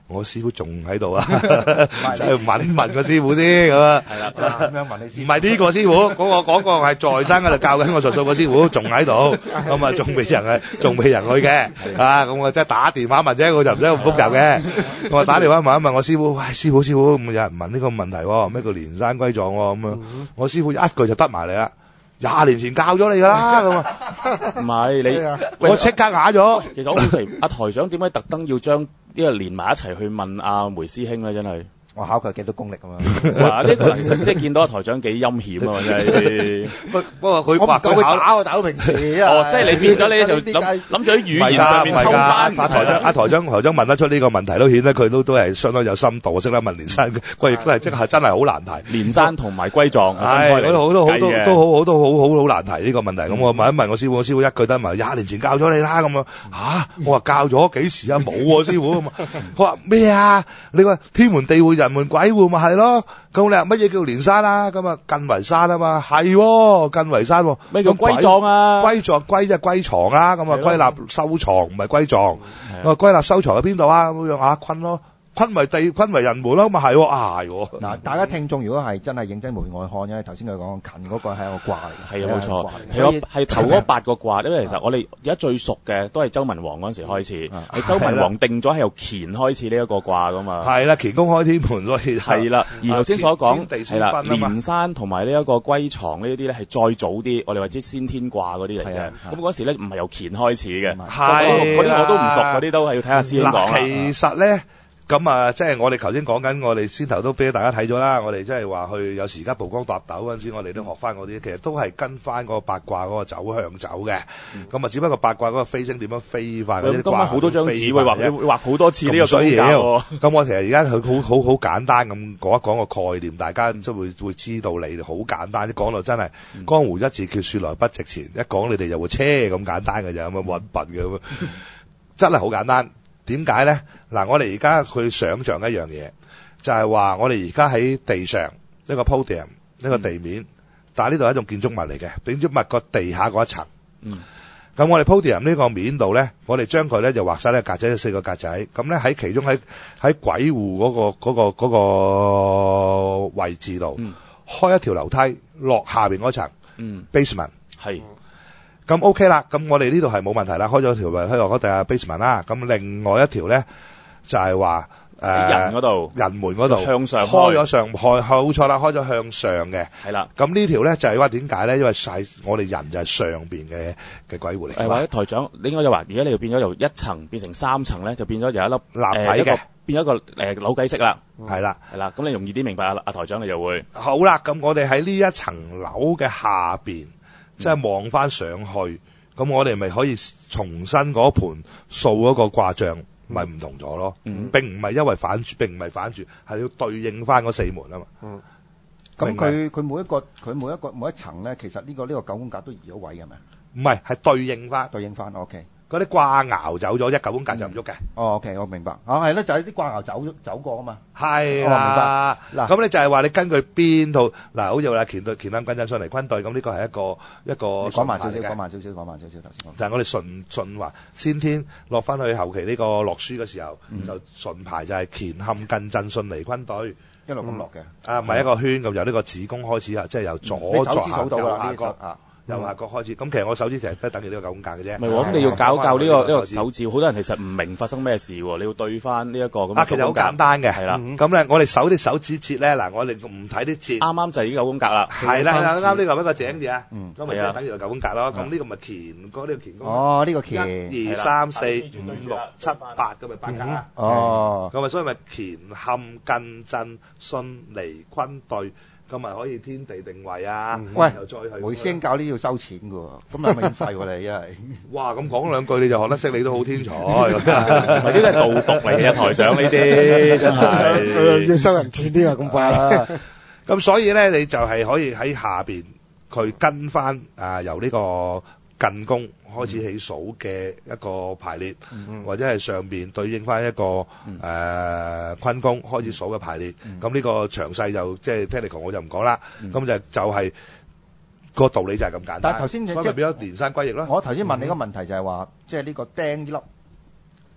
我師傅仲喺度啊，就去問問個師傅先咁啊。 係啦，咁樣問你師傅。 唔係呢個師傅，嗰個嗰個係在生喺度教緊我術數個師傅，仲喺度，咁啊仲未人係仲未人去嘅，啊咁我即係打電話問啫，我就唔使咁複雜嘅。我話打電話問一問我師傅，喂師傅師傅，咁有人問呢個問題喎，咩叫連山歸藏喎咁啊？我師傅一句就得埋嚟啦。廿年前教咗你噶啦，咁啊， 唔係你， 我即刻啞咗。 其實我好奇阿台長點解特登要將呢個連埋一齊去問阿梅師兄咧？真係。 我考佢幾多功力咁樣。哇！呢個其實即係見到阿台長幾陰險啊！真係。 不不過佢話佢打我打到平時啊。 哦，即係你變咗你就諗諗住喺語言上面抽翻。 阿台長阿台長台長問得出呢個問題，都顯得佢都都係相當有深度，識得問連山歸，亦都係即係真係好難題。 連山同埋歸藏。 係，嗰度好多好多都好好都好好好難題呢個問題。咁我問一問我師傅，我師傅一句得埋，廿年前教咗你啦咁啊。嚇！我話教咗幾時啊？冇喎師傅咁啊。佢話咩啊？你話天門地戶人門鬼戶嘛？係咯，咁你話乜嘢叫連山啊？咁啊，近為山啊嘛，係近為山。 咩叫歸藏啊？ 歸藏歸即係歸藏啦，咁啊歸納收藏唔係歸藏。我歸納收藏喺邊度啊？咁樣啊，坤咯。坤為地，坤為人門咯，咁啊係喎，啊係喎。 嗱，大家聽眾如果係真係認真門外漢嘅，頭先佢講近嗰個係一個卦嚟嘅。 係啊，冇錯。係我係頭嗰八個卦，因為其實我哋而家最熟嘅都係周文王嗰陣時開始，係周文王定咗係由乾開始呢一個卦噶嘛。 係啦，乾宮開天門，所以係啦。而頭先所講係啦，連山同埋呢一個歸藏呢啲咧係再早啲，我哋話知先天卦嗰啲嚟嘅。咁嗰時咧唔係由乾開始嘅， 係嗰啲我都唔熟，嗰啲都係要睇下師兄講。 其實咧。咁啊，即係我哋頭先講緊，我哋先頭都俾大家睇咗啦。我哋即係話去有時而家曝光搭斗嗰陣時，我哋都學翻嗰啲，其實都係跟翻嗰個八卦嗰個走向走嘅。咁啊、嗯，只不過八卦嗰個飛星點樣飛法嗰啲卦， 好多張紙會畫，會畫好多次呢個水嘢。 咁我其實而家佢好好好簡單咁講一講個概念，大家即係會會知道你好簡單。講到真係、嗯、江湖一字訣，說來不值錢。一講你哋就會車咁簡單嘅啫，咁啊揾笨嘅咁，真係好簡單。點解咧？嗱，我哋而家去想像一樣嘢，就係話我哋而家喺地上一個 podium 一個地面，嗯、但係呢度係一種建築物嚟嘅，建築物個地下嗰一層。嗯。咁我哋 podium 呢個面度咧，我哋將佢咧就畫晒咧格仔，四個格仔。咁咧喺其中喺喺鬼戶嗰個嗰個嗰個位置度，嗯、開一條樓梯落下邊嗰層。嗯。basement 係。咁 OK 啦，咁我哋呢度係冇問題啦，開咗條開落嗰地下 basement 啦。咁另外一條咧就係話誒人嗰度， 人門嗰度向上開咗上開，好錯啦，開咗向上嘅。係啦。咁呢條咧就係話點解咧？因為晒我哋人就係上邊嘅嘅鬼戶嚟。 誒或者台長，你應該就話，而家你就變咗由一層變成三層咧，就變咗有一粒立體嘅， 變咗一個誒扭計式啦。 係啦， 係啦。咁你容易啲明白啊？阿台長你就會好啦。咁我哋喺呢一層樓嘅下邊。即係望翻上去，咁我哋咪可以重新嗰盤數嗰個卦象，咪唔同咗咯。嗯、並唔係因為反轉，並唔係反轉，係要對應翻嗰四門啊嘛。嗯， 咁佢佢每一個佢每一個每一層咧，其實呢、呢個呢、呢個九宮格都移咗位嘅咪？ 唔係，係對應翻， 對應翻。O K。 嗰啲卦爻走咗，一九宮格就唔喐嘅。 哦 OK，我明白。啊，係咯，就係啲卦爻走走過啊嘛。 係啦，嗱，咁你就係話你根據邊套嗱，好似話乾對乾坤艮震巽離坤兌，咁呢個係一個一個講慢少少，講慢少少，講慢少少，頭先講。 就係我哋順順話先天落翻去後期呢個落書嘅時候，就順排就係乾坎艮震巽離坤兌一路咁落嘅。 啊，唔係一個圈咁，由呢個子宮開始啊，即係由左左下右下角。右下角開始，咁其實我手指其實都等於呢個九宮格嘅啫。 唔係喎，咁你要教教呢個呢個手指，好多人其實唔明發生咩事喎，你要對翻呢一個咁。 啊，其實好簡單嘅，係啦。咁咧，我哋手啲手指節咧，嗱，我哋唔睇啲節。啱啱就係呢個九宮格啦。 係啦，啱啱呢個一個井字啊。嗯。咁咪就等於個九宮格咯。咁呢個咪乾嗰呢個乾宮。 哦，呢個乾。 一二三四五六七八咁咪八格啦。 哦。 咁咪所以咪乾坎艮震巽離坤兌。咁咪可以天地定位啊！ 喂，梅師兄教呢要收錢㗎喎，咁咪免費喎你真係。哇！ 咁講兩句你就學得識，你都好天才。 呢啲係盜讀嚟嘅，台長呢啲真係要收人錢啲啊！咁快。 咁所以咧，你就係可以喺下邊佢跟翻啊，由呢個艮宮開始起數嘅一個排列，嗯、或者係上邊對應翻一個誒、嗯呃、坤宮開始數嘅排列。咁呢、嗯、個詳細就即係 technical 我就唔講啦。咁、嗯、就就係、是、個道理就係咁簡單。 但係頭先即係變咗連山歸翼咯。 我頭先問你個問題就係話，即係呢個釘呢粒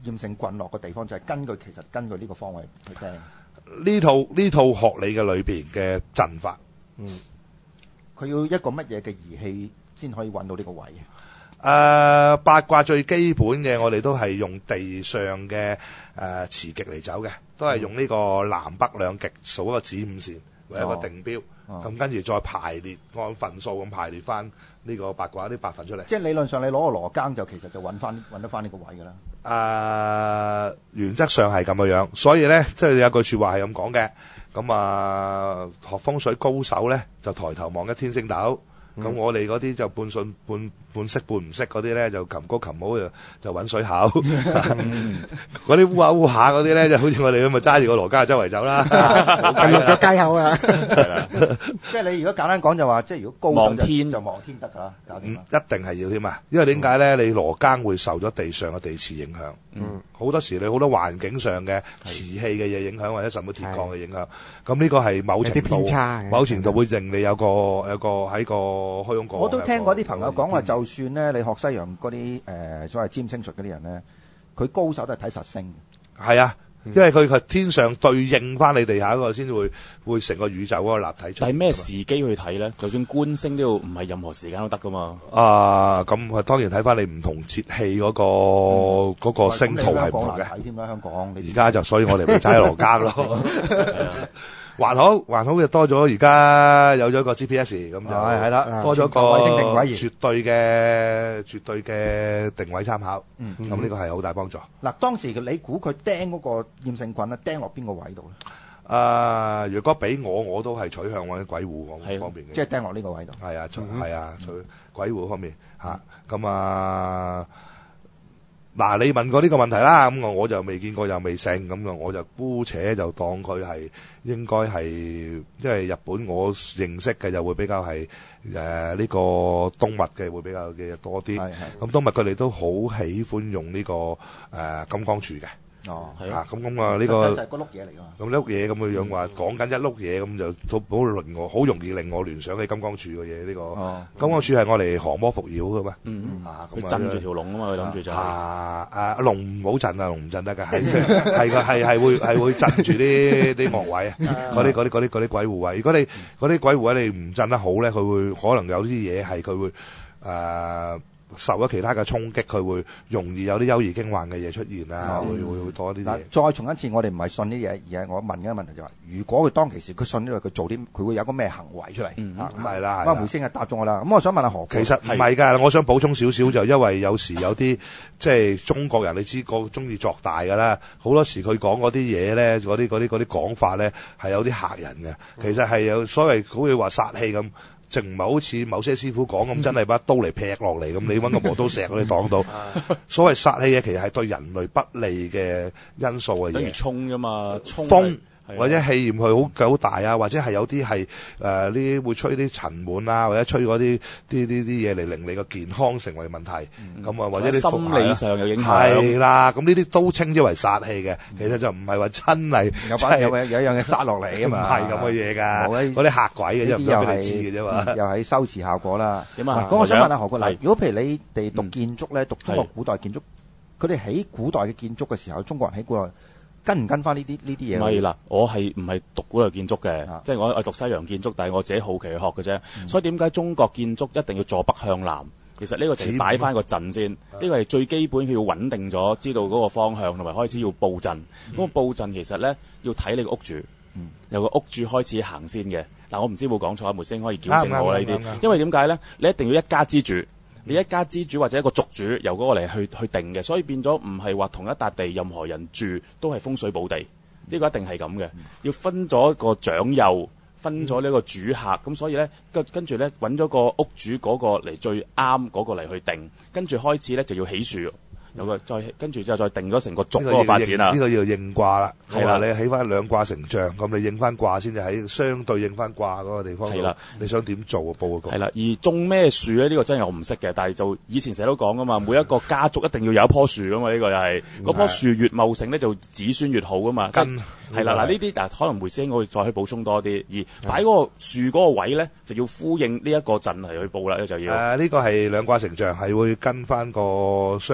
厭勝棍落嘅地方，就係、是、根據其實根據呢個方位去釘。 呢套呢套學理嘅裏邊嘅陣法， 嗯，佢要一個乜嘢嘅儀器先可以揾到呢個位啊？ 誒、呃、八卦最基本嘅，我哋都係用地上嘅誒磁極嚟走嘅，都係用呢個南北兩極數一個子午線為一個定標，咁、哦哦、跟住再排列按份數咁排列翻呢個八卦啲八份出嚟。 即係理論上你攞個羅庚就其實就揾翻揾得翻呢個位㗎啦。 誒、呃、原則上係咁嘅樣，所以咧即係有句説話係咁講嘅。咁啊學風水高手咧就抬頭望一天星斗，咁、嗯、我哋嗰啲就半信半半識半唔識嗰啲咧就擒高擒好就就揾水口，嗰啲烏下烏下嗰啲咧就好似我哋咁咪揸住個羅庚周圍走啦， 入咗街口啊！即係你如果簡單講就話，即係如果高望天就望天得㗎啦，搞掂、 嗯、一定係要添啊！因為點解咧？你羅庚會受咗地上嘅地磁影響，嗯，好多時你好多環境上嘅磁氣嘅嘢影響，或者甚至鐵礦嘅影響，咁呢個係某程度某程度會令你有個有個喺個虛空過。 我都聽過啲朋友講話，就算咧你學西洋嗰啲誒所謂占星術嗰啲人咧，佢高手都係睇實星。 係啊，因為佢係天上對應翻你地下嗰個先會會成個宇宙嗰個立體出嚟。 但係咩時機去睇咧？就算觀星都要唔係任何時間都得噶嘛。 啊，咁當然睇翻你唔同節氣嗰個嗰、嗯、個星圖係唔同嘅。 睇添啦，香港。 而家就所以我哋咪齋羅庚咯。還好，還好就多咗，而家有咗個 G P S 咁就係啦， 多咗個衛星定位儀， 絕對嘅絕對嘅定位參考。嗯，咁呢個係好大幫助。 嗱，當時你估佢釘嗰個厭勝棍咧，釘落邊個位度咧？ 啊，如果俾我，我都係取向揾鬼戶嗰方面嘅， 即係釘落呢個位度。 係啊，取係啊，取鬼戶方面嚇。咁啊。嗱，你問過呢個問題啦，咁我我就未見過又未勝，咁啊我就姑且就當佢係應該係，因為日本我認識嘅就會比較係誒呢個東物嘅會比較嘅多啲，咁東物佢哋都好喜歡用呢個誒金剛杵嘅。哦，係啊，咁咁啊呢個就係個碌嘢嚟㗎嘛。 咁碌嘢咁嘅樣話講緊一碌嘢咁就好令我好容易令我聯想起金剛杵嘅嘢呢個。哦，金剛杵係我哋降魔伏妖㗎嘛。嗯嗯。啊， 咁鎮住條龍啊嘛，佢諗住就。 啊啊龍唔好鎮啊，龍唔鎮得㗎，係係個係係會係會鎮住啲啲惡位啊，嗰啲嗰啲嗰啲嗰啲鬼護位。如果你嗰啲鬼護位你唔鎮得好咧，佢會可能有啲嘢係佢會誒。受咗其他嘅衝擊，佢會容易有啲優異驚幻嘅嘢出現啊！會會會多啲嘢。 再重一次，我哋唔係信呢啲嘢，而係我問嘅問題就係、是：如果佢當其時佢信呢度，佢做啲，佢會有個咩行為出嚟？ 嗯，咁係啦。 咁啊，梅星係答咗我啦。咁我想問下何？ 其實唔係㗎，我想補充少少就因為有時有啲即係中國人，你知個中意作大㗎啦。好多時佢講嗰啲嘢咧，嗰啲嗰啲嗰啲講法咧係有啲嚇人嘅。其實係有所謂好似話殺氣咁。淨唔係好似某些師傅講咁，真係把刀嚟劈落嚟咁，你揾個磨刀石嗰啲擋到。所謂殺氣嘅，其實係對人類不利嘅因素嘅嘢。 等於衝啫嘛，衝風或者氣焰佢好好大啊，或者係有啲係誒啲會吹啲塵蟎啊，或者吹嗰啲啲啲啲嘢嚟令你個健康成為問題。咁、嗯、啊，或者啲心理上有影響。 係啦，咁呢啲都稱之為殺氣嘅，其實就唔係話真係有把有有一樣嘢殺落嚟啊嘛， 唔係咁嘅嘢㗎。嗰啲嚇鬼嘅啫，唔俾你知嘅啫嘛。 又係修辭效果啦。 點啊？ 咁我想問下何國禮，如果譬如你哋讀建築咧，讀中國古代建築，佢哋起古代嘅建築嘅時候，中國人起古代。跟唔跟翻呢啲呢啲嘢？ 唔係啦，我係唔係讀古代建築嘅，啊、即係我我讀西洋建築，但係我自己好奇去學嘅啫。嗯、所以點解中國建築一定要坐北向南？其實呢個就係擺翻個陣先，呢、呢個係最基本，佢要穩定咗，知道嗰個方向，同埋開始要佈陣。咁、嗯、佈陣其實咧要睇你個屋主，嗯、由個屋主開始行先嘅。嗱，我唔知冇講錯啊，梅星可以矯正我呢啲。因為點解咧？你一定要一家之主。你一家之主或者一個族主由嗰個嚟去去定嘅，所以變咗唔係話同一笪地任何人住都係風水寶地，呢、這個一定係咁嘅。要分咗個長幼，分咗呢個主客，咁、嗯、所以咧跟跟住咧揾咗個屋主嗰個嚟最啱嗰個嚟去定，跟住開始咧就要起樹。有個再跟住之後再定咗成個族嗰個發展啦。 呢個要應卦啦，係啦，你起翻兩卦成象，咁你應翻卦先至喺相對應翻卦嗰個地方。係啦，你想點做啊？報個局。係啦， 而種咩樹咧？呢個真係我唔識嘅，但係就以前成日都講噶嘛，每一個家族一定要有一棵樹噶嘛，呢個又係嗰棵樹越茂盛咧，就子孫越好噶嘛。根係啦，嗱呢啲嗱可能梅師兄我會再去補充多啲，而擺嗰個樹嗰個位咧就要呼應呢一個陣嚟去報啦，就要。 誒呢個係兩卦成象，係會跟翻個相對。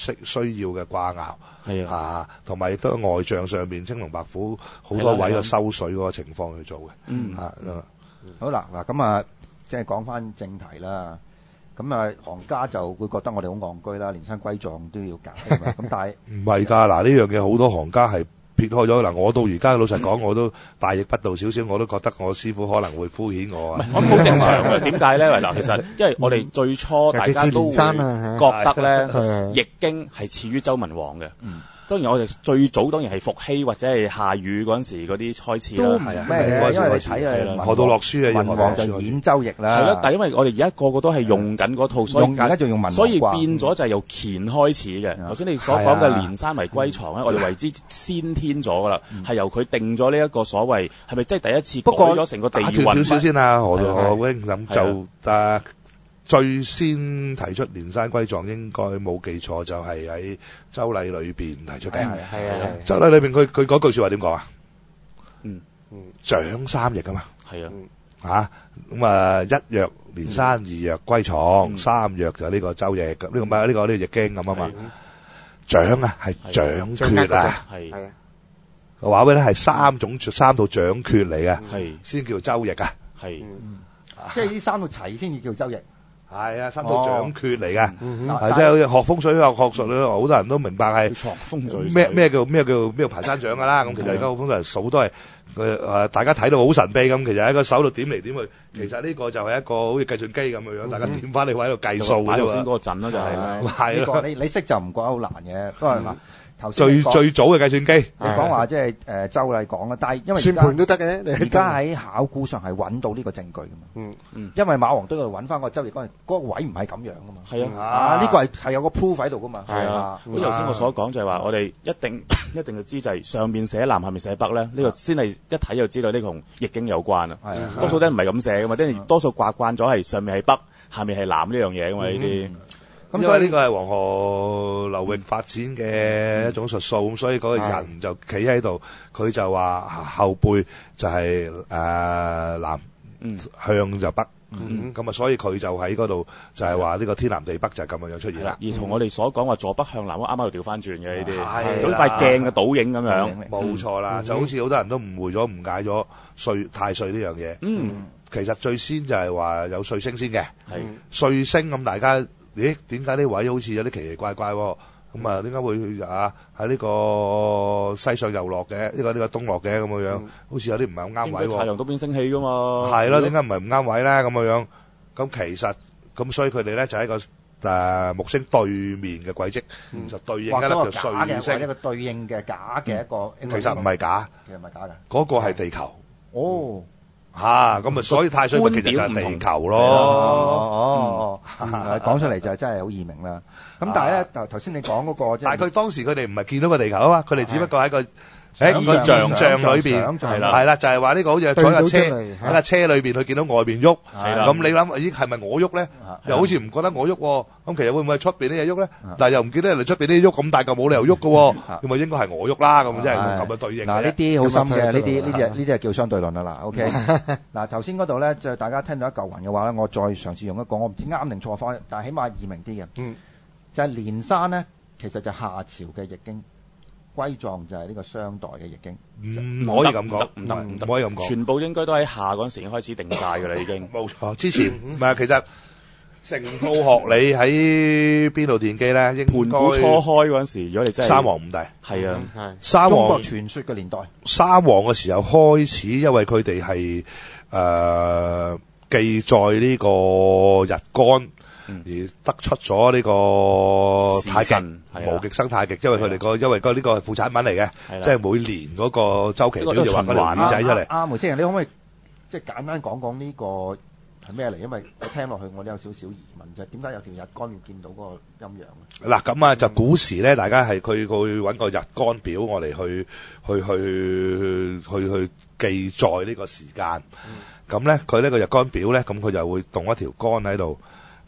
需需要嘅掛鈎， 係啊， 同埋亦都外象上面青龍白虎好多位嘅收水嗰個情況去做嘅。 嗯啊， 好啦，嗱咁啊，即係講翻正題啦。咁啊，行家就會覺得我哋好戇居啦，連山歸藏都要搞咁但係唔係㗎，嗱呢樣嘢好多行家係撇開咗嗱。我到而家老實講，我都大逆不道少少，我都覺得我師傅可能會敷衍我啊。 我好正常嘅，點解咧？嗱，其實因為我哋最初大家都會覺得咧，易經係次於周文王嘅。當然我哋最早當然係伏羲或者係夏禹嗰陣時嗰啲開始啦。 都唔係咩嘅，因為你睇啊， 河道洛書啊， 文王就演周易啦。 係啦，但係因為我哋而家個個都係用緊嗰套，所以而家仲用文王， 所以變咗就係由乾開始嘅。頭先你所講嘅連山為歸藏咧，我哋為之先天咗噶啦，係由佢定咗呢一個所謂係咪即係第一次改咗成個地運？ 少少先啊，何何永咁就誒。最先提出連山歸藏應該冇記錯就係喺周禮裏邊提出嘅。係啊，周禮裏邊佢佢嗰句說話點講啊？嗯嗯，長三易啊嘛。係啊，吓咁啊，一曰連山，二曰歸藏，三曰就呢個周易，呢個唔係呢個呢個易經咁啊嘛。掌啊係掌訣啊，係啊，話俾你係三種三套掌訣嚟嘅，係先叫周易啊，係， 即係呢三套齊先至叫周易。 係啊，三套掌訣嚟嘅，係即係學風水學學術咧，好多人都明白係風水咩咩叫咩叫咩叫排山掌噶啦。咁其實而家好風水數都係佢誒，大家睇到好神秘咁，其實喺個手度點嚟點去，其實呢個就係一個好似計算機咁嘅樣，大家點翻你位喺度計數嘅啫。 頭先嗰個陣啦就係， 係呢個你你識就唔覺得好難嘅，不過嗱。 最最早嘅計算機， 你講話即係誒周禮講啦，但係因為算盤都得嘅， 而家喺考古上係揾到呢個證據噶嘛。嗯嗯，因為馬王堆嗰度揾翻個周易嗰陣，嗰個位唔係咁樣噶嘛。係啊，啊呢個係係有個 proof 喺度噶嘛。係啊， 咁頭先我所講就係話，我哋一定一定要知就係上面寫南，下面寫北咧，呢個先係一睇就知道呢個同易經有關啊。係啊，多數啲人唔係咁寫噶嘛，啲人多數掛慣咗係上面係北，下面係南呢樣嘢噶嘛呢啲。 咁所以呢個係黃河流域發展嘅一種術數，咁所以嗰個人就企喺度，佢就話後背就係誒南，向就北，咁啊，所以佢就喺嗰度就係話呢個天南地北就係咁樣樣出現啦。 而同我哋所講話坐北向南，啱啱又調翻轉嘅呢啲，好似塊鏡嘅倒影咁樣， 冇錯啦。就好似好多人都誤會咗、誤解咗歲太歲呢樣嘢。嗯，其實最先就係話有歲星先嘅，歲星咁大家。咦？點解呢位好似有啲奇奇怪怪喎？咁啊，點解會啊喺呢個西上又落嘅？呢個呢個東落嘅咁嘅樣，好似有啲唔係咁啱位喎。 太陽東邊升起噶嘛？ 係咯，點解唔係唔啱位咧？咁嘅樣，咁其實咁所以佢哋咧就喺個誒木星對面嘅軌跡，就對應一粒叫歲星， 一個對應嘅假嘅一個。 其實唔係假， 其實唔係假嘅。 嗰個係地球。 哦。 吓咁啊！所以太歲咪其實就係地球咯。 哦哦哦，講出嚟就真係好易明啦。咁但係咧，頭頭先你講嗰個， 但係佢當時佢哋唔係見到個地球啊嘛，佢哋只不過喺個喺個象像裏邊係啦，係啦，就係話呢個好似坐架車喺架車裏邊，佢見到外邊喐。咁你諗，咦係咪我喐咧？又好似唔覺得我喐。咁其實會唔會係出邊啲嘢喐咧？但係又唔記得人哋出邊啲喐咁大嚿冇理由喐㗎。咁咪應該係我喐啦。咁即係咁嘅對應。 嗱呢啲好深嘅，呢啲呢啲呢啲係叫相對論啦。嗱 ，OK。嗱頭先嗰度咧，就大家聽到一嚿雲嘅話咧，我再嘗試用一個，我唔知啱定錯方，但係起碼易明啲嘅。嗯。就係連山咧，其實就夏朝嘅易經。歸藏就係呢個商代嘅易經， 唔可以咁講，唔得唔可以咁講， 全部應該都喺夏嗰陣時已經開始定晒㗎啦，已經。 冇錯，之前唔係其實成套學理喺邊度奠基咧？ 盤古初開嗰陣時，如果你真係三皇五帝， 係啊， 係三中國傳說嘅年代。 三皇嘅時候開始，因為佢哋係誒記載呢個日干。而得出咗呢個太極無極生太極，因為佢哋個因為個呢個係副產品嚟嘅，即係每年嗰個周期表就畫翻條魚仔出嚟。 阿梅先生，你可唔可以即係簡單講講呢個係咩嚟？因為我聽落去我都有少少疑問，就係點解有條日干要見到嗰個陰陽？ 嗱咁啊，就古時咧，大家係佢佢揾個日干表，我哋去去去去去記載呢個時間。咁咧，佢呢個日干表咧，咁佢就會動一條杆喺度。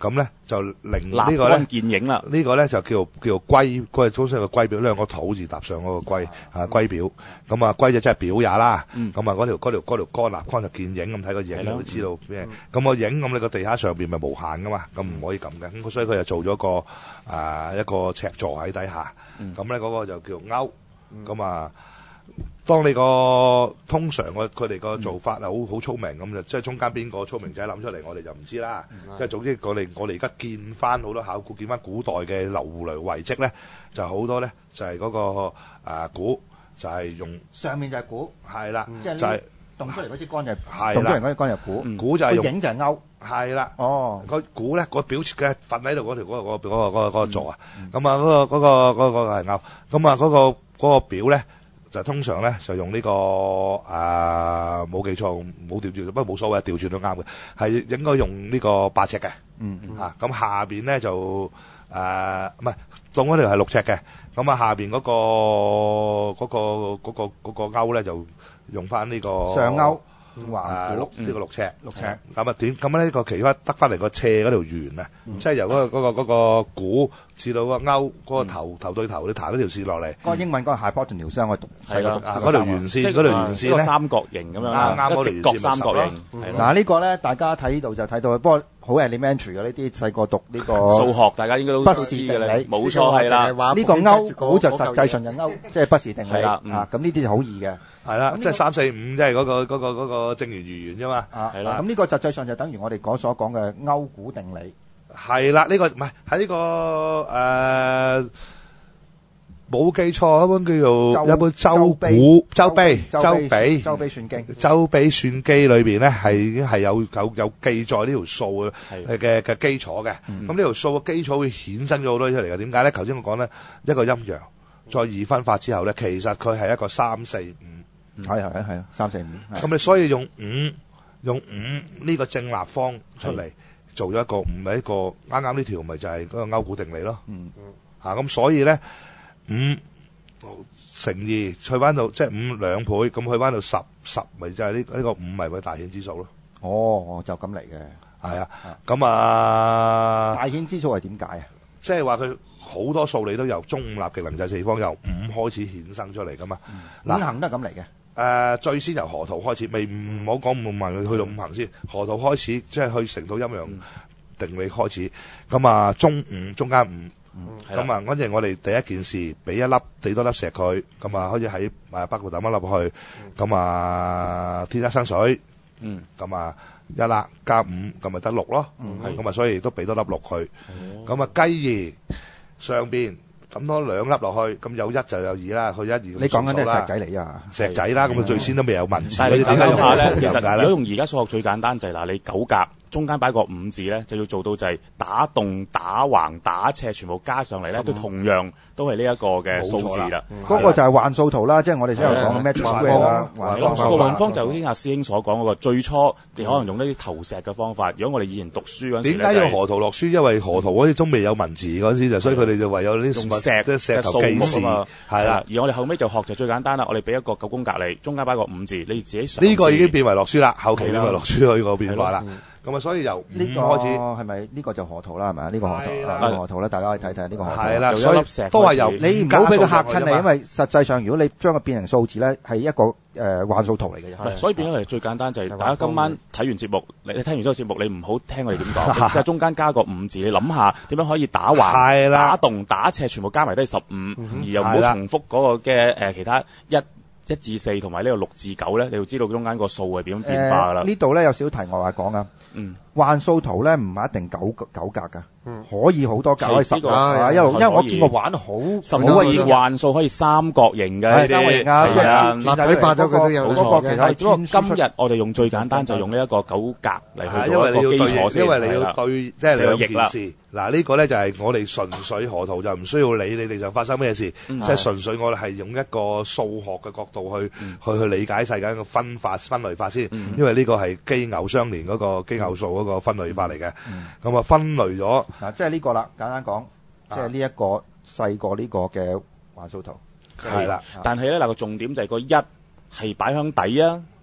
咁咧就令呢個咧見影啦。 呢個咧就叫做叫做龜，嗰個中式嘅龜表，兩個土字搭上嗰個龜啊龜表。咁啊龜就真係表也啦。咁啊嗰條嗰條嗰條杆立杆就見影，咁睇個影就知道咩。咁個影咁你個地下上邊咪無限噶嘛，咁唔可以咁嘅。咁所以佢就做咗個啊一個尺座喺底下。咁咧嗰個就叫勾。咁啊。當你個通常個佢哋個做法係好好聰明咁就，即係中間邊個聰明仔諗出嚟，我哋就唔知啦。即係總之我哋我哋而家見翻好多考古，見翻古代嘅樓雷遺跡咧，就好多咧就係嗰個誒鼓，就係用上面就係鼓， 係啦， 即係就係動出嚟嗰支杆就係動出嚟嗰支杆就鼓， 鼓就係用影就係勾， 係啦。 哦， 個鼓咧個表設嘅瞓喺度嗰條嗰個嗰個嗰個嗰個座啊，咁啊嗰個嗰個嗰個係勾，咁啊嗰個嗰個表咧。就通常咧就用呢、這個誒冇、呃、記錯冇調轉，不過冇所謂，調轉都啱嘅，係應該用呢個八尺嘅， 嗯嗯嚇咁、啊、下邊咧就誒唔係當嗰條係六尺嘅，咁啊下邊嗰、那個嗰、那個嗰、那個嗰、那個勾咧就用翻呢、這個上勾。 誒六呢個六尺， 六尺咁啊點咁咧？呢個其實得翻嚟個斜嗰條圓啊，即係由嗰個嗰個嗰個鼓至到個勾嗰個頭頭對頭，你彈嗰條線落嚟。 嗰個英文嗰個 hypotenuse 我讀係啦， 嗰條圓線嗰條圓線咧， 三角形咁樣， 啱啱嗰條直角三角形。 嗱呢個咧，大家睇呢度就睇到，不過好 elementary 嘅呢啲細個讀呢個數學，大家應該都不是定理， 冇錯係啦。 呢個勾鼓就實際上就勾，即係不是定理啦。 啊，咁呢啲就好易嘅。 係啦，即係三四五，即係嗰個嗰個嗰個正圓餘圓啫嘛。 係啦，咁呢個實際上就等於我哋講所講嘅勾股定理。 係啦，呢個唔係喺呢個誒冇記錯，一本叫做一本周股周碑周比周比算經周比算機裏邊咧係已經係有有有記載呢條數嘅嘅嘅基礎嘅。咁呢條數嘅基礎會衍生咗好多出嚟嘅。點解咧？頭先我講咧一個陰陽再二分法之後咧，其實佢係一個三四五。 係係係啊，三四五。 咁你所以用五用五呢個正立方出嚟做咗一個五，咪一個啱啱呢條咪就係嗰個勾股定理咯。嗯嗯。嚇咁所以咧五乘二去翻到即係五兩倍，咁去翻到十十咪就係呢呢個五咪個大顯之數咯。 哦，就咁嚟嘅。係啊。咁啊。 大顯之數係點解啊？ 即係話佢好多數理都由中五立極能制四方由五開始衍生出嚟噶嘛。 五行都係咁嚟嘅。 誒、呃、最先由河圖開始，未唔好講五行，去到五行先。河圖開始，即係去成套陰陽定理開始。咁、嗯、啊，中五中間五，咁、嗯、啊，跟住我哋第一件事，俾一粒幾多粒石佢，咁啊，開始喺誒北部抌一粒去，咁、嗯、啊，天一生水，咁、嗯、啊一粒加五，咁咪得六咯，咁、嗯、啊，所以都俾多粒六佢，咁、哦、啊，繼而上邊。咁多兩粒落去，咁有一就有二啦，佢一二。你講緊啲石仔嚟啊？石仔啦，咁啊最先都未有文字。但係你點解用下咧？其實如果用而家數學最簡單就係嗱，你九格中間擺個五字咧，就要做到就係打戙、打橫、打斜，全部加上嚟咧，都同樣都係呢一個嘅數字啦。嗰個就係幻數圖啦，即係我哋先有講嘅 magic square 啦。個幻方就好似阿師兄所講嗰個，最初你可能用呢啲投石嘅方法。如果我哋以前讀書嗰陣時咧，點解要河圖落書？因為河圖嗰啲都未有文字嗰陣時就，所以佢哋就唯有呢啲。石石頭記事係啦，而我哋後尾就學就最簡單啦。我哋俾一個九宮格你，中間擺個五字，你自己上。呢個已經變為落書啦，後期變為落書去個變化啦。咁啊，所以由呢個開始係咪呢個就河圖啦？係咪啊？呢個河圖呢個河圖咧，大家可以睇睇呢個河圖。係啦，所以都係由你唔好俾佢嚇親你，因為實際上如果你將佢變成數字咧，係一個誒幻數圖嚟嘅。所以變咗嚟最簡單就係大家今晚睇完節目，你你聽完呢個節目，你唔好聽我哋點講，即係中間加個五字，你諗下點樣可以打橫、打戙、打斜，全部加埋都係十五，而又唔好重複嗰個嘅誒其他一。一至四同埋呢個六至九咧，你要知道中間個數係點樣變化噶啦。呢度咧有少少題外話講啊。嗯。幻數圖咧唔係一定九九格噶，可以好多格，可以十格啊。一路因為我見過玩好，甚至幻數可可以三角形嘅。係三角形啊。係啊。立體化咗佢都有。冇錯嘅。係只不過今日我哋用最簡單就用呢一個九格嚟去做一個基礎先。因為你要對，即係兩件事。嗱呢個咧就係我哋純粹河圖就唔需要理你哋就發生咩事，即係純粹我哋係用一個數學嘅角度去去去理解世界嘅分法分類法先，因為呢個係奇偶相連嗰個奇偶數嗰個分類法嚟嘅。咁啊分類咗嗱，即係呢個啦，簡單講，即係呢一個細過呢個嘅幻數圖係啦。但係咧嗱個重點就係個一係擺響底啊，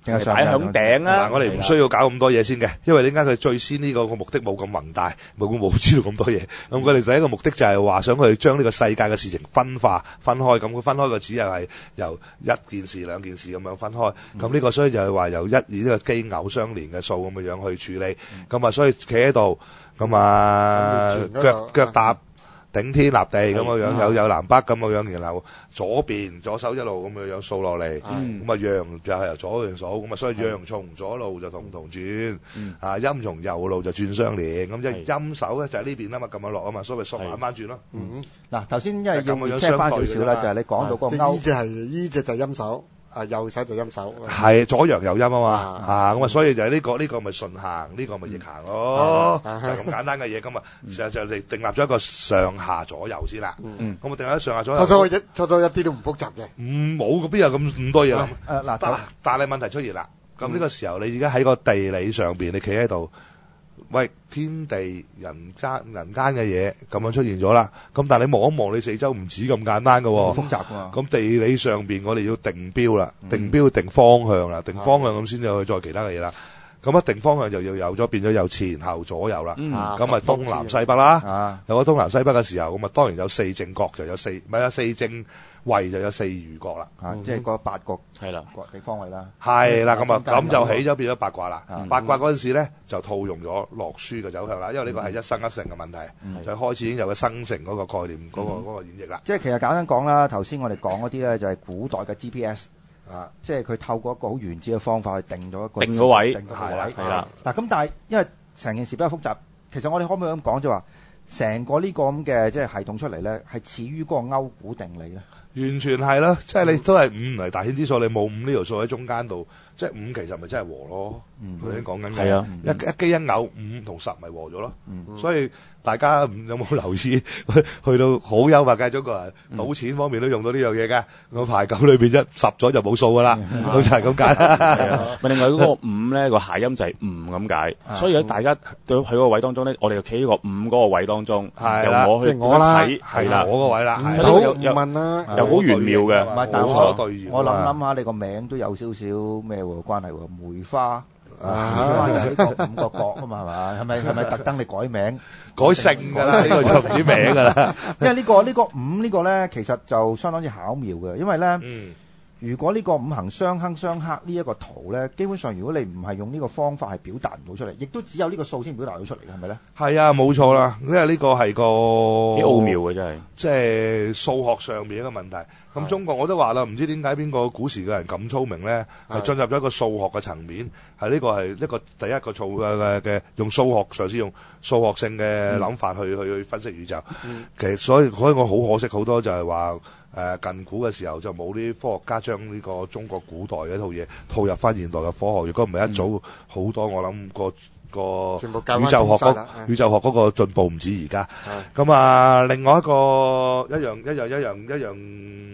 定係擺響頂啊？ 嗱，我哋唔需要搞咁多嘢先嘅，因為點解佢最先呢個個目的冇咁宏大，冇冇知道咁多嘢。咁佢哋第一個目的就係話想去將呢個世界嘅事情分化、分開。咁佢分開個只又係由一件事、兩件事咁樣分開。咁呢個所以就係話由一以呢個奇偶相連嘅數咁嘅樣去處理。咁啊，所以企喺度，咁啊腳腳踏頂天立地咁嘅樣，有有南北咁嘅樣，然後左邊左手一路咁嘅樣掃落嚟，咁啊陽就係由左邊數，咁啊所以陽從左路就同同轉，啊陰從右路就轉相連，咁即係陰手咧就喺呢邊啊嘛，撳下落啊嘛，所以咪反翻轉咯。 嗱，頭先因為要聽翻少少啦，就係你講到個勾， 呢隻係呢隻就陰手。啊，右手就陰手， 係左陽右陰啊嘛，啊咁啊，所以就係呢個呢個咪順行，呢個咪逆行咯，就係咁簡單嘅嘢。咁啊，就就嚟定立咗一個上下左右先啦。咁啊，定立咗上下左右。 初初一初初一啲都唔複雜嘅。 唔冇，邊有咁咁多嘢啦？ 誒嗱， 但係問題出現啦。咁呢個時候，你而家喺個地理上邊，你企喺度。喂，天地人間人間嘅嘢咁樣出現咗啦，咁但係你望一望你四周唔止咁簡單㗎喎， 好複雜㗎。 咁地理上邊我哋要定標啦，定標定方向啦，定方向咁先至去再其他嘅嘢啦。咁一定方向就要有咗，變咗有前後左右啦。咁啊東南西北啦，有咗東南西北嘅時候，咁啊當然有四正角就有四，唔係啊四正位就有四餘角啦。 即係個八角係啦， 地方位啦。 係啦，咁啊咁就起咗變咗八卦啦。八卦嗰陣時咧就套用咗洛書嘅走向啦，因為呢個係一生一成嘅問題，就開始已經有個生成嗰個概念嗰個嗰個演繹啦。 即係其實簡單講啦，頭先我哋講嗰啲咧就係古代嘅 G P S。啊！即係佢透過一個好原始嘅方法去定咗一個定個位， 定個位係啦。 嗱咁，但係因為成件事比較複雜，其實我哋可唔可以咁講，就話成個呢個咁嘅即係系統出嚟咧，係似於嗰個歐股定理咧？ 完全係啦，即係你都係五嚟大顯之數，你冇五呢條數喺中間度，即係五其實咪真係和咯。頭先講緊嘅， 啊， 一一基一偶五同十咪和咗咯。所以大家有冇留意去到好幽默嘅中國人賭錢方面都用到呢樣嘢嘅。個牌九裏邊一十咗就冇數噶啦，就係咁解。 另外嗰個五咧個諧音就係唔咁解，所以大家對喺嗰個位當中咧，我哋就企喺個五嗰個位當中，由我去睇，係啦， 我個位啦， 好問啦。 又好玄妙嘅， 唔係，但係我我諗諗下，你個名都有少少咩喎關係喎？梅花啊，就呢個五個角啊嘛，係嘛？係咪係咪特登你改名改姓㗎啦？呢個就唔知名㗎啦。 因為呢個呢個五呢個咧，其實就相當之巧妙嘅，因為咧，如果呢個五行相克相克呢一個圖咧，基本上如果你唔係用呢個方法係表達唔到出嚟，亦都只有呢個數先表達到出嚟嘅，係咪咧？係啊，冇錯啦，因為呢個係個幾奧妙嘅真係， 即係數學上面一個問題。咁中國我都話啦，唔知點解邊個古時嘅人咁聰明咧，係進入咗一個數學嘅層面，係呢個係一個第一個數嘅嘅用數學嘗試用數學性嘅諗法去、嗯、去去分析宇宙。嗯、其實所以所以我好可惜，好多就係話誒近古嘅時候就冇啲科學家將呢個中國古代嘅一套嘢套入翻現代嘅科學。如果唔係一早好、嗯、多，我諗個。個宇宙學嗰宇宙學嗰個進步唔止而家，咁啊，另外一個一樣一樣一樣一樣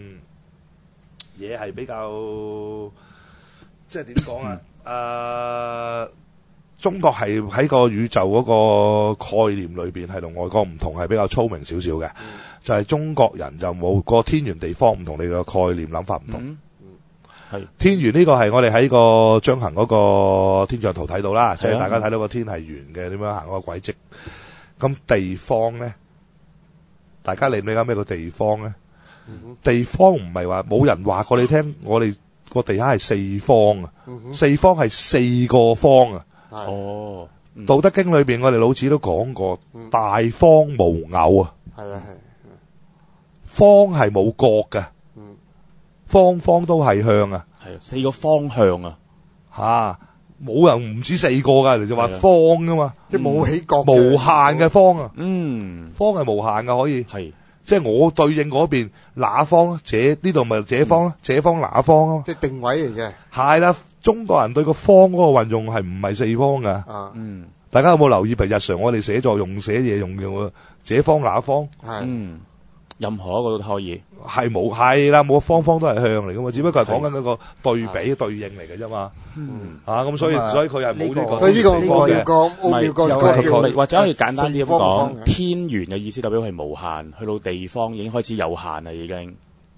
嘢係比較，即係點講啊？誒，中國係喺個宇宙嗰個概念裏邊係同外國唔同，係比較聰明少少嘅，就係中國人就冇個天圓地方唔同，你個概念諗法唔同。係天圓呢個係我哋喺個張衡嗰個天象圖睇到啦，即係大家睇到個天係圓嘅，點樣行嗰個軌跡。咁地方咧，大家理唔理解咩個地方咧？地方唔係話冇人話過你聽，我哋個地下係四方啊，四方係四個方啊。哦，道德經裏邊我哋老子都講過，大方無偶啊。係啊係，方係冇角嘅。方方都係向啊， 係四個方向啊， 吓冇人唔止四個噶，你就話方噶嘛， 即係冇起角， 無限嘅方啊， 嗯， 方係無限噶，可以係， 即係我對應嗰邊哪方，這呢度咪這方咯，這方哪方啊， 即係定位嚟嘅， 係啦，中國人對個方嗰個運用係唔係四方噶，啊，嗯，大家有冇留意？譬如日常我哋寫作用寫嘢用嘅，這方哪方， 係，嗯。任何一個都可以， 係冇係啦，冇方方都係向嚟噶嘛，只不過係講緊嗰個對比對應嚟嘅啫嘛。嗯，啊咁所以所以佢係冇呢個， 所以呢個奧妙個奧妙個， 或者可以簡單啲咁講，天圓嘅意思代表係無限，去到地方已經開始有限啦，已經。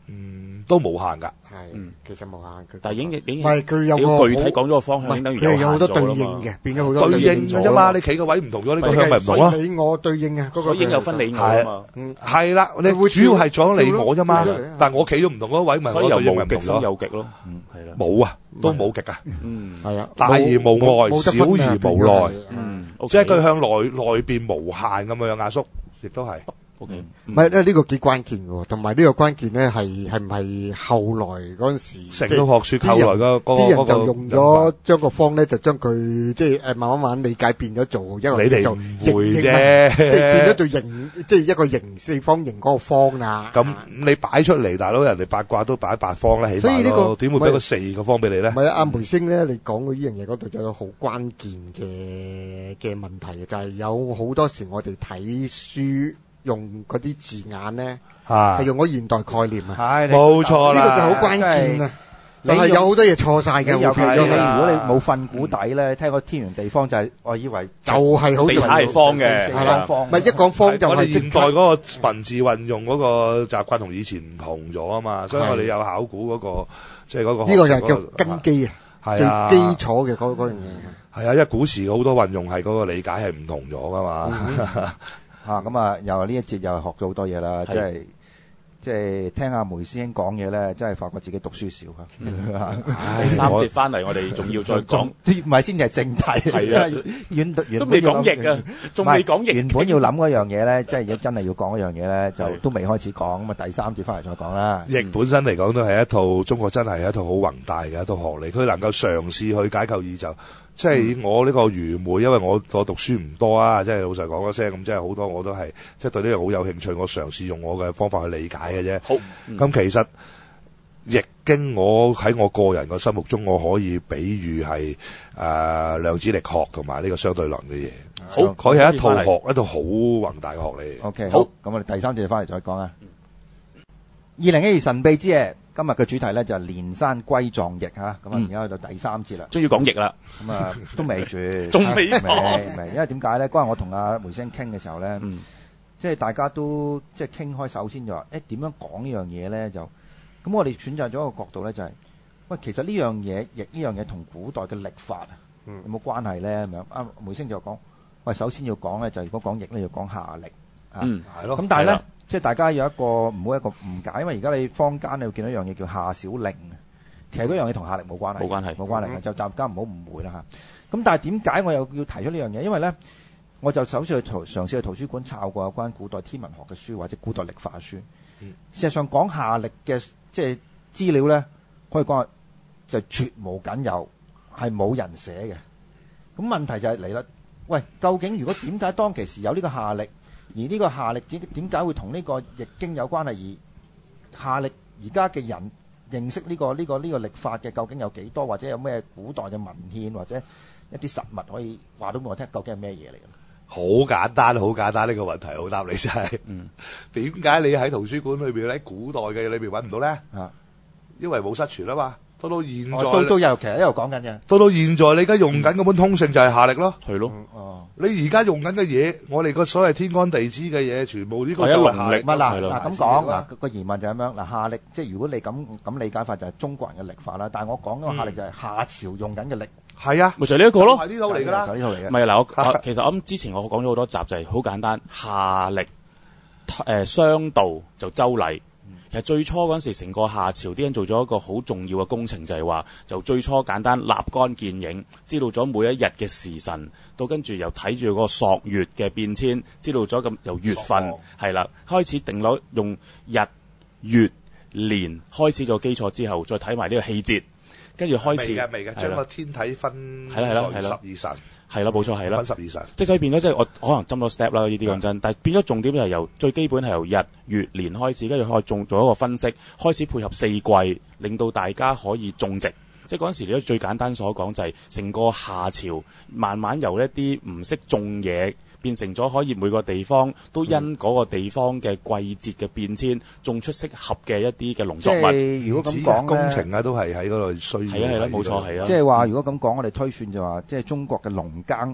嗯，都無限㗎。 係，其實無限佢。 但係已經已經唔係佢有個具體講咗個方向，等於佢有好多對應嘅，變咗好多對應啫嘛。你企個位唔同咗，呢個向咪唔同咯。 你我對應啊，嗰個已經有分你我啊嘛。 係啦，你主要係講你我啫嘛。但係我企咗唔同嗰位，咪我對應咪唔同咗。 所以有極咯，係啦。 冇啊，都冇極啊。 嗯， 係啊， 大而無外，小而無內。 嗯， 即係佢向內內邊無限咁樣壓縮，亦都係。 O K，唔係咧，呢個幾關鍵嘅，同埋呢個關鍵咧係係唔係後來嗰陣時， 成個學説後來嘅嗰啲人就用咗將個方咧，就將佢即係誒慢慢慢理解變咗做一個叫做形會啫， 即係變咗做形，即係一個形四方形嗰個方啦。 咁你擺出嚟，大佬人哋八卦都擺八方啦，起碼咯，點會俾個四個方俾你咧？ 唔係啊，阿梅星咧，你講嘅呢樣嘢嗰度有個好關鍵嘅嘅問題，就係有好多時我哋睇書。用嗰啲字眼咧，係用咗現代概念啊， 冇錯啦， 呢個就好關鍵啊！就係有好多嘢錯晒嘅， 尤其是你如果你冇瞓古底咧，聽個天圓地方就係我以為就係好地下係方嘅， 係啦，唔係一講方就係現代嗰個文字運用嗰個習慣同以前唔同咗啊嘛，所以我哋有考古嗰個即係嗰個呢個就係叫根基啊， 係啊， 最基礎嘅嗰嗰樣嘢。 係啊，因為古時好多運用係嗰個理解係唔同咗噶嘛。 啊，咁啊，又呢一節又學咗好多嘢啦，即係即係聽阿梅師兄講嘢咧，真係發覺自己讀書少啊！ 第三節翻嚟，我哋仲要再講， 唔係先至係正題， 係啊， 原都未講譯啊，仲未講譯。 原本要諗嗰樣嘢咧，即係如果真係要講嗰樣嘢咧，就都未開始講，咁啊第三節翻嚟再講啦。 譯本身嚟講都係一套中國真係一套好宏大嘅一套學理，佢能夠嘗試去解構宇宙。即係我呢個愚昧，因為我我讀書唔多啊，即係老實講一聲咁，即係好多我都係即係對呢樣好有興趣，我嘗試用我嘅方法去理解嘅啫。 好，咁、 嗯、其實易經我喺我個人嘅心目中，我可以比喻係誒、呃、量子力學同埋呢個相對論嘅嘢。好，佢係一套學，一套好宏大嘅學理。 OK，好，咁我哋第三節翻嚟再講啊。二零一二神秘之夜。今日嘅主題咧就係連山歸藏易嚇，咁啊而家去到第三節啦， 終於講易啦， 咁啊都未住， 仲未未未，因為點解咧？嗰日我同阿梅星傾嘅時候咧，嗯、即係大家都即係傾開，首先就話誒點樣講呢樣嘢咧？就咁我哋選擇咗一個角度咧，就係、是、喂，其實呢樣嘢易呢樣嘢同古代嘅曆法啊，嗯、有冇關係咧？咁樣阿梅星就講，喂，首先要講咧，就如果講易咧，要講夏曆啊， 嗯， 係咯，咁但係咧。即係大家有一個唔好一個誤解，因為而家你坊間你會見到一樣嘢叫夏小令，其實嗰樣嘢同夏曆冇關係， 冇關係， 冇關係嘅，就大家唔好誤會啦嚇。咁但係點解我又要提出呢樣嘢？因為咧，我就首先去圖嘗試去圖書館抄過有關古代天文學嘅書或者古代曆法書。嗯、事實上講夏曆嘅即係資料咧，可以講就絕無僅有，係冇人寫嘅。咁問題就係嚟啦，喂，究竟如果點解當其時有呢個夏曆？而呢個夏曆點點解會同呢個易經有關係？而夏曆而家嘅人認識呢個呢個呢個曆法嘅究竟有幾多？或者有咩古代嘅文獻或者一啲實物可以話到俾我聽，究竟係咩嘢嚟嘅？ 好簡單，好簡單呢個問題，好答你真係。嗯，點解你喺圖書館裏邊喺古代嘅裏邊揾唔到咧？啊，因為冇失傳啊嘛。到到現在， 哦、都都有，其實一路講緊嘅。 到到現在，你而家用緊嗰本通勝就係夏曆咯， 係咯、 嗯。哦， 你而家用緊嘅嘢，我哋個所謂天干地支嘅嘢，全部呢個就係夏曆。 乜嗱嗱咁講嗱個疑問就係咁樣嗱，夏曆即係如果你咁咁理解法就係中國人嘅曆法啦，但係我講嗰個夏曆就係夏朝用緊嘅曆。係、 嗯、啊， 咪就係呢一個咯， 係呢套嚟㗎啦， 就呢套嚟嘅。 唔係嗱，我，我其實我諗之前我講咗好多集就係好簡單，夏曆誒商道就周禮。其實最初嗰陣時，成個夏朝啲人做咗一個好重要嘅工程，就係話就最初簡單立竿見影，知道咗每一日嘅時辰，到跟住又睇住個朔月嘅變遷，知道咗咁由月份係啦，開始定咗用日月年開始咗基礎之後，再睇埋呢個氣節，跟住開始未嘅未嘅，將個天體分係啦係啦係啦十二辰。 係啦，冇錯係啦， 分十二辰， 即係所以變咗，即係我可能斟咗 step 啦，呢啲講真，但係變咗重點就係由最基本係由日、月、年開始，跟住可以做做一個分析，開始配合四季，令到大家可以種植。即係嗰陣時，你最簡單所講就係成個夏朝慢慢由一啲唔識種嘢，變成咗可以每個地方都因嗰個地方嘅季節嘅變遷，種出適合嘅一啲嘅農作物。 即係如果咁講工程啊，都係喺嗰度需要。 係啊係啦，冇錯係啊。 即係話如果咁講，我哋推算就話，即係中國嘅農耕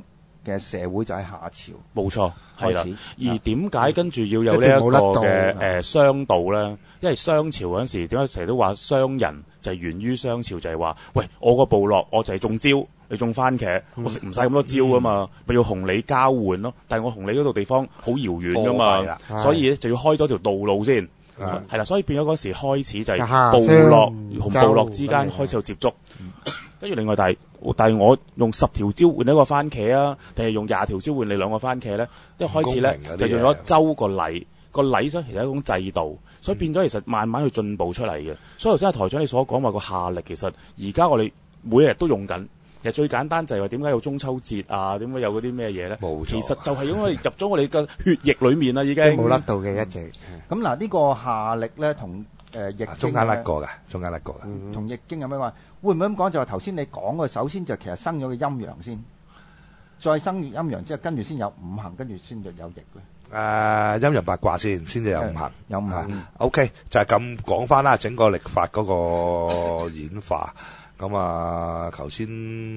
嘅社會就係夏朝。 冇錯，係啦。而點解嗯跟住要有呢一個嘅誒商道咧？因為商朝嗰陣時點解成日都話商人就係源於商朝，就係話喂，我個部落我就係種蕉，你種番茄，嗯、我食唔晒咁多蕉噶嘛，咪、嗯、要同你交換咯。但係我同你嗰度地方好遙遠噶嘛，所以咧就要開咗條道路先。係啦，所以變咗嗰時開始就係部落同部落之間開始有接觸，跟住另外但係但係我用十條蕉換一個番茄啊，定係用廿條蕉換你兩個番茄咧？因為開始咧就用咗州個禮，個禮所以其實係一種制度，所以變咗其實慢慢去進步出嚟嘅。所以頭先阿台長你所講話個夏歷，其實而家我哋每日都用緊。其實最簡單就係話點解有中秋節啊？點解有嗰啲咩嘢咧？其實就係因為入咗我哋嘅血液裏面啦，已經冇甩到嘅一直。 咁嗱，呢個夏歷咧同誒易經中間甩過嘅，中間甩過嘅。 同易經有咩話？會唔會咁講？就係頭先你講嘅，首先就其實生咗個陰陽先，再生完陰陽之後，跟住先有五行，跟住先就有易咧。 誒陰陽八卦先，先至有五行。 有五行。 O K，就係咁講翻啦，整個歷法嗰個演化。咁啊，頭先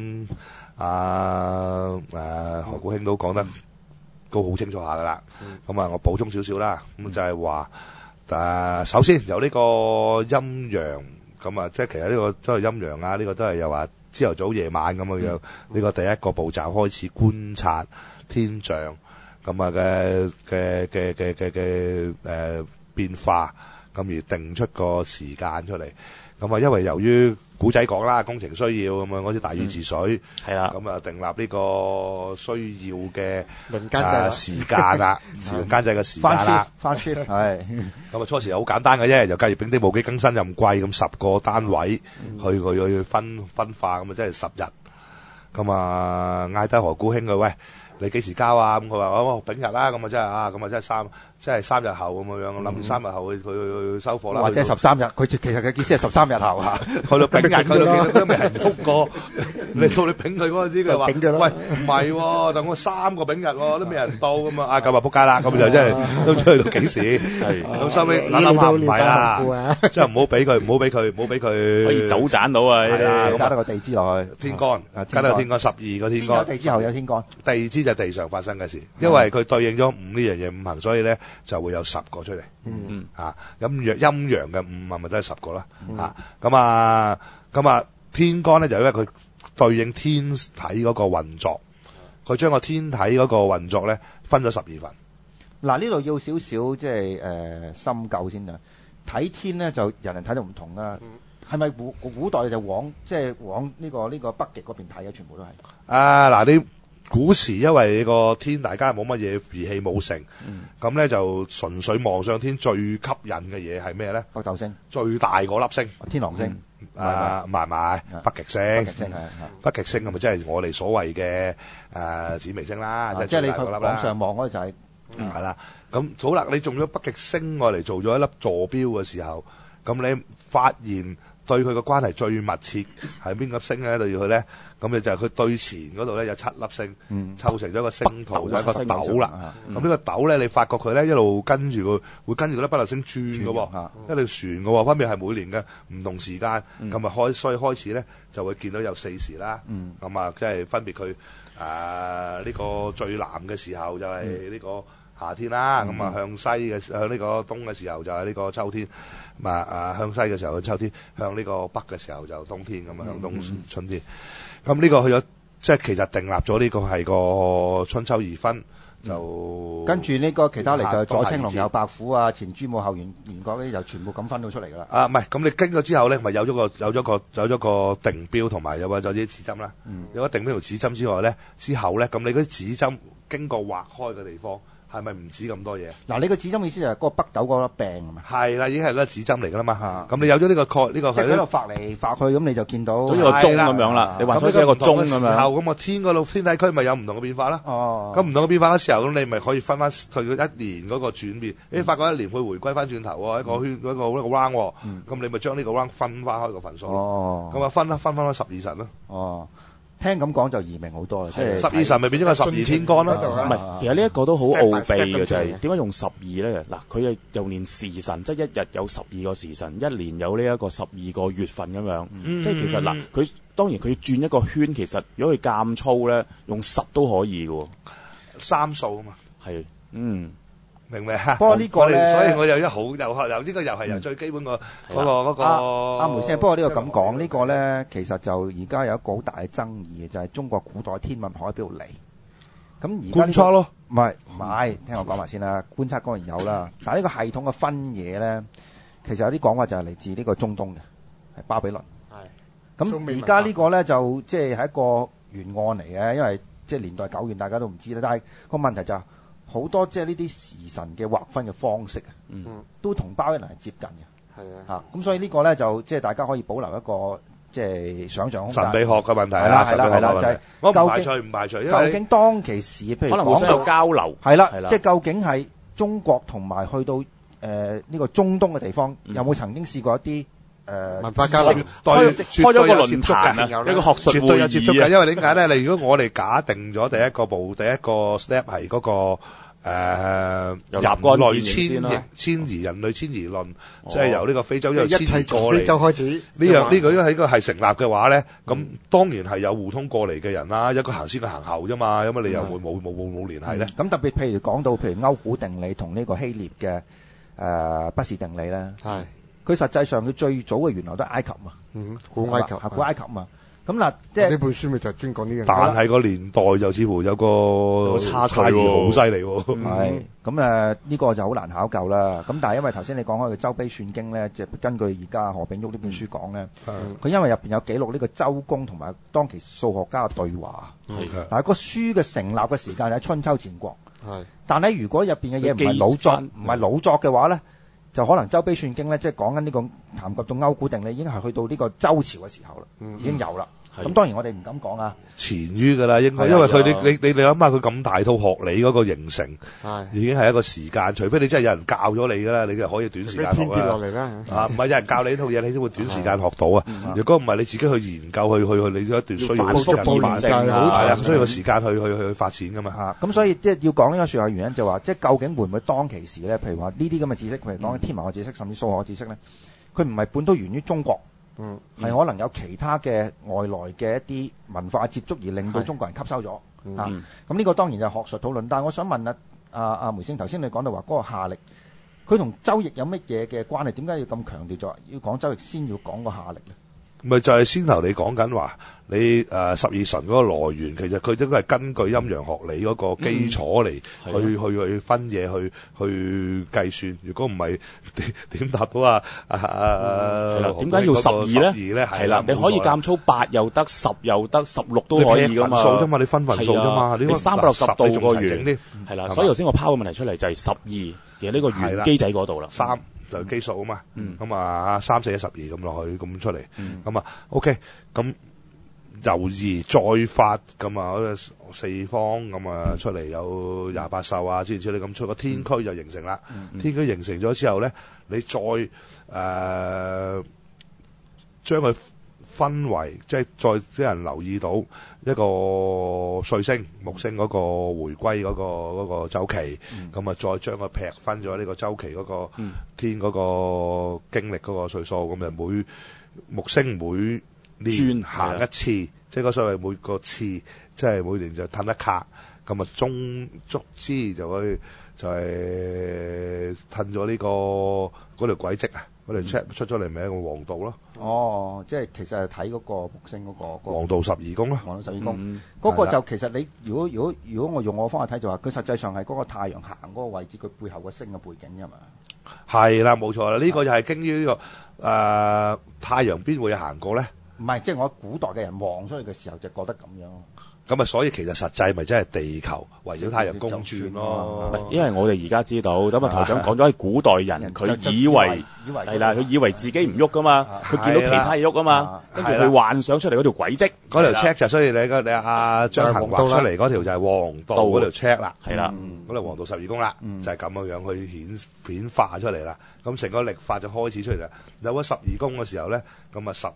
啊誒何故興都講得都好清楚下噶啦。咁、嗯、啊，我補充少少啦。咁、嗯、就係話誒，首先由呢個陰陽，咁啊，即係其實呢、呢個都係陰陽啊。呢、呢個都係又話朝頭早夜晚咁嘅樣。呢、嗯、個第一個步驟開始觀察天象，咁啊嘅嘅嘅嘅嘅嘅誒變化，咁而定出個時間出嚟。咁啊，因為由於古仔講啦，工程需要咁樣，嗰啲大禹治水係啦，咁、嗯、啊訂立呢個需要嘅輪間制時間啦，輪間制嘅時間啦， 翻書係咁啊初時好簡單嘅啫，由甲乙丙丁戊己庚辛壬癸咁十個單位去、嗯、去去分分化，咁啊即係十日。咁啊嗌低何故興佢，喂，你幾時交啊？咁佢話哦丙日啦，咁啊即係啊，咁啊即係三即係三日後咁樣樣，諗住三日後去去去收貨啦。 或者十三日，佢其實佢意思係十三日後嚇， 去到丙日，去到都未人覆過。你到你丙佢嗰陣時，佢話：喂，唔係喎，等我三個丙日喎，都未人到咁啊！啊咁啊仆街啦，咁就真係都出去到幾時？係咁收尾諗諗下唔係啦，即係唔好俾佢，唔好俾佢，唔好俾佢可以走盞到啊！ 係啦， 加多個地支落去， 天干，加多個天干，十二個天干。 地支後有天干， 地支就係地上發生嘅事，因為佢對應咗五呢樣嘢五行，所以咧就會有十個出嚟。嗯啊，咁陽陰陽嘅五行咪都係十個啦。啊，咁啊，咁啊，天干咧就因為佢對應天體嗰個運作，佢將個天體嗰個運作咧分咗十二份。 嗱，呢度要少少即係誒深究先啊。睇天咧就人人睇到唔同啦。係咪古古代就往即係往呢個呢個北極嗰邊睇嘅？全部都係。啊嗱，你古時因為個天大家冇乜嘢儀器冇成，咁咧就純粹望上天最吸引嘅嘢係咩咧？北斗星最大嗰粒星，天狼星。啊，唔係唔係，北極星。北極星係北極星係咪即係我哋所謂嘅誒紫微星啦？即係你往上望嗰個就係係啦。咁好啦，你中咗北極星我嚟做咗一粒坐標嘅時候，咁你發現對佢個關係最密切係邊粒星咧？對住佢咧，咁你就係佢對前嗰度咧有七粒星，嗯、湊成咗一個星圖，就係、是、一個斗啦。咁呢、嗯、個斗咧，你發覺佢咧一路跟住佢，會跟住嗰粒北斗星轉嘅喎，一路旋嘅喎，分別係每年嘅唔同時間。咁啊、嗯、開，所以開始咧就會見到有四時啦。咁啊、嗯，即係分別佢誒呢個最南嘅時候就係呢、這個。嗯夏天啦，咁啊、嗯、向西嘅向呢個東嘅時候就係呢個秋天，咁啊啊向西嘅時候就秋天，向呢個北嘅時候就冬天，咁啊向東春天。咁呢、嗯、個去咗，即係其實訂立咗呢個係個春秋二分，就、嗯、 跟住呢個其他嚟就左青龍右白虎啊，前朱武後元元國嗰啲就全部咁分到出嚟噶啦。 啊，唔係，咁你經咗之後咧，咪有咗個有咗個有咗個定標同埋有個有啲指針啦。嗯、有咗定標同指針之外咧，之後咧，咁你嗰啲指針經過劃開嘅地方。係咪唔止咁多嘢？ 嗱，你個指針意思就係嗰個北斗嗰粒病啊嘛。 係啦，已經係嗰個指針嚟噶啦嘛。咁你有咗呢個概呢個， 即係喺度發嚟發去，咁你就見到好似個鐘咁樣啦。你話咗一個鐘咁樣。 後咁個天嗰度天體區咪有唔同嘅變化啦。哦。咁唔同嘅變化嘅時候，咁你咪可以分翻佢一年嗰個轉變。你發覺一年會回歸翻轉頭喎，一個圈一個一個 round 喎。咁你咪將呢個 round 分翻開個份數。哦。咁啊分啦，分翻開十二辰咯。 哦。 聽咁講就易明好多啦，即係十二神咪變咗個十二天干咯。 唔係，其實呢一個都好奧秘嘅，就係點解用十二咧？嗱，佢又連時辰，即係一日有十二個時辰，一年有呢一個十二個月份咁樣。 嗯、 即係其實嗱，佢當然佢轉一個圈，其實如果佢間粗咧，用十都可以嘅喎， 三數啊嘛。 係，嗯。 明唔明啊？ 不過呢個咧， 所以我又一好又又呢個又係由最基本個嗰個嗰個阿梅先生。不過呢個咁講，呢個咧其實就而家有一個好大嘅爭議嘅，就係中國古代天文學喺邊度嚟？咁而家觀察咯， 唔係唔係，聽我講埋先啦。觀察當然有啦，但係呢個系統嘅分野咧，其實有啲講法就係嚟自呢個中東嘅，係巴比倫。係。咁而家呢個咧就即係係一個原案嚟嘅，因為即係年代久遠，大家都唔知啦。但係個問題就係。好多即係呢啲時辰嘅劃分嘅方式啊，嗯、都同巴比倫係接近嘅。係啊，嚇咁所以呢個咧就即係大家可以保留一個即係想像空間。神秘學嘅問題係啦，係啦，係啦，就係我唔排除唔排除，究竟當其時譬如講到交流係啦，即係究竟係中國同埋去到誒呢個中東嘅地方，有冇曾經試過一啲誒文化交流？ 開開咗個論壇啊，一個學術會議啊，絕對有接觸嘅。 因為點解咧？你如果我哋假定咗第一個步，第一個 step 係嗰個。誒、呃，人類遷移遷移人類遷移論，哦、即係由呢個非洲一路遷移過嚟。非洲開始呢樣呢個，因為呢個係成立嘅話咧，咁、嗯、當然係有互通過嚟嘅人啦。一個行先，一個行後啫嘛，咁你又會冇冇冇冇聯繫咧？咁、嗯、特別譬如講到譬如歐古定理同呢個希臘嘅誒畢氏定理咧，係佢實際上佢最早嘅源流都係埃及嘛，嗯，古埃及係古埃及嘛。咁嗱，即係呢本書咪就係專講呢樣。但係個年代就似乎有個有差距，好犀利喎。係咁誒，呢個就好難考究啦。咁但係因為頭先你講開嘅《周碑算經》咧，即係根據而家何炳旭呢本書講咧，佢因為入邊有記錄呢個周公同埋當其數學家嘅對話。係嗱，個書嘅成立嘅時間喺春秋戰國。係，但係如果入邊嘅嘢唔係老作，唔係老作嘅話咧，就可能《周碑算經》咧，即係講緊呢個談及到歐古定理，已經係去到呢個周朝嘅時候啦，已經有啦。咁當然我哋唔敢講啊，前於噶啦，應該，因為佢你你你你諗下佢咁大套學理嗰個形成，已經係一個時間，除非你真係有人教咗你噶啦，你就可以短時間學啦。落嚟啦，啊，唔係有人教你呢套嘢，你先會短時間學到啊。如果唔係你自己去研究去去去，你一段需要時間驗證，係啊，需要個時間去去去發展噶嘛。咁所以即係要講呢個說話原因就話，即係究竟會唔會當其時咧？譬如話呢啲咁嘅知識，譬如講天文學知識，甚至數學知識咧，佢唔係本都源於中國。嗯，係可能有其他嘅外來嘅一啲文化接觸而令到中國人吸收咗啊。咁呢、嗯、個當然就係學術討論，但係我想問啊，阿、啊、阿梅先頭先你講到話嗰個夏曆，佢同周易有乜嘢嘅關係？點解要咁強調咗要講周易先要講個夏曆咧？咪就係先頭你講緊話，你誒十二神嗰個來源，其實佢都係根據陰陽學理嗰個基礎嚟、嗯、去去去分嘢去去計算。如果唔係點點答到啊？係啦，點解要十二咧？係啦，你可以監粗八又得，十又得，十六都可以噶嘛。數啫嘛，你分分數啫嘛。你三百六十度個圓，係啦。所以頭先我拋個問題出嚟就係十二嘅呢個圓機仔嗰度啦。三就基數啊嘛，咁啊三四一十二咁落去咁出嚟，咁啊 OK，咁由二再發咁啊四方咁啊出嚟有廿八宿啊，之類之類咁出個天區就形成啦。天區形成咗之後咧，你再誒將佢分為，即係再啲人留意到一個歲星木星嗰個回歸嗰個嗰個週期，咁啊再將佢劈分咗呢個週期嗰個天嗰個經歷嗰個歲數，咁啊每木星每年行一次，即係嗰所謂每個次，即係每年就褪一卡，咁啊中足之就會就係褪咗呢個嗰條軌跡啊。我哋 check 出咗嚟咪一個黃道咯。哦，即係其實係睇嗰個木星嗰、嗰個黃道十二宮咯。黃道十二宮嗰、嗯、個就其實你如果如果如果我用我方法睇就話，佢實際上係嗰個太陽行嗰個位置，佢背後個星嘅背景㗎嘛。係啦，冇錯啦，呢、呢個就係經於呢、呢個誒、呃、太陽邊會行過咧？唔係，即係我古代嘅人望出去嘅時候就覺得咁樣。咁啊，所以其實實際咪真係地球圍繞太陽公轉咯。因為我哋而家知道，咁啊台長講咗係古代人，佢以為係啦，佢以為自己唔喐噶嘛，佢見到其他嘢喐啊嘛，跟住佢幻想出嚟嗰條軌跡，嗰條 check 就所以你個你阿張衡畫出嚟嗰條就係黃道嗰條 check 啦，係啦，嗰條黃道十二宮啦，就係咁樣樣去顯顯化出嚟啦。咁成個曆法就開始出嚟啦。有咗十二宮嘅時候咧，咁啊十二。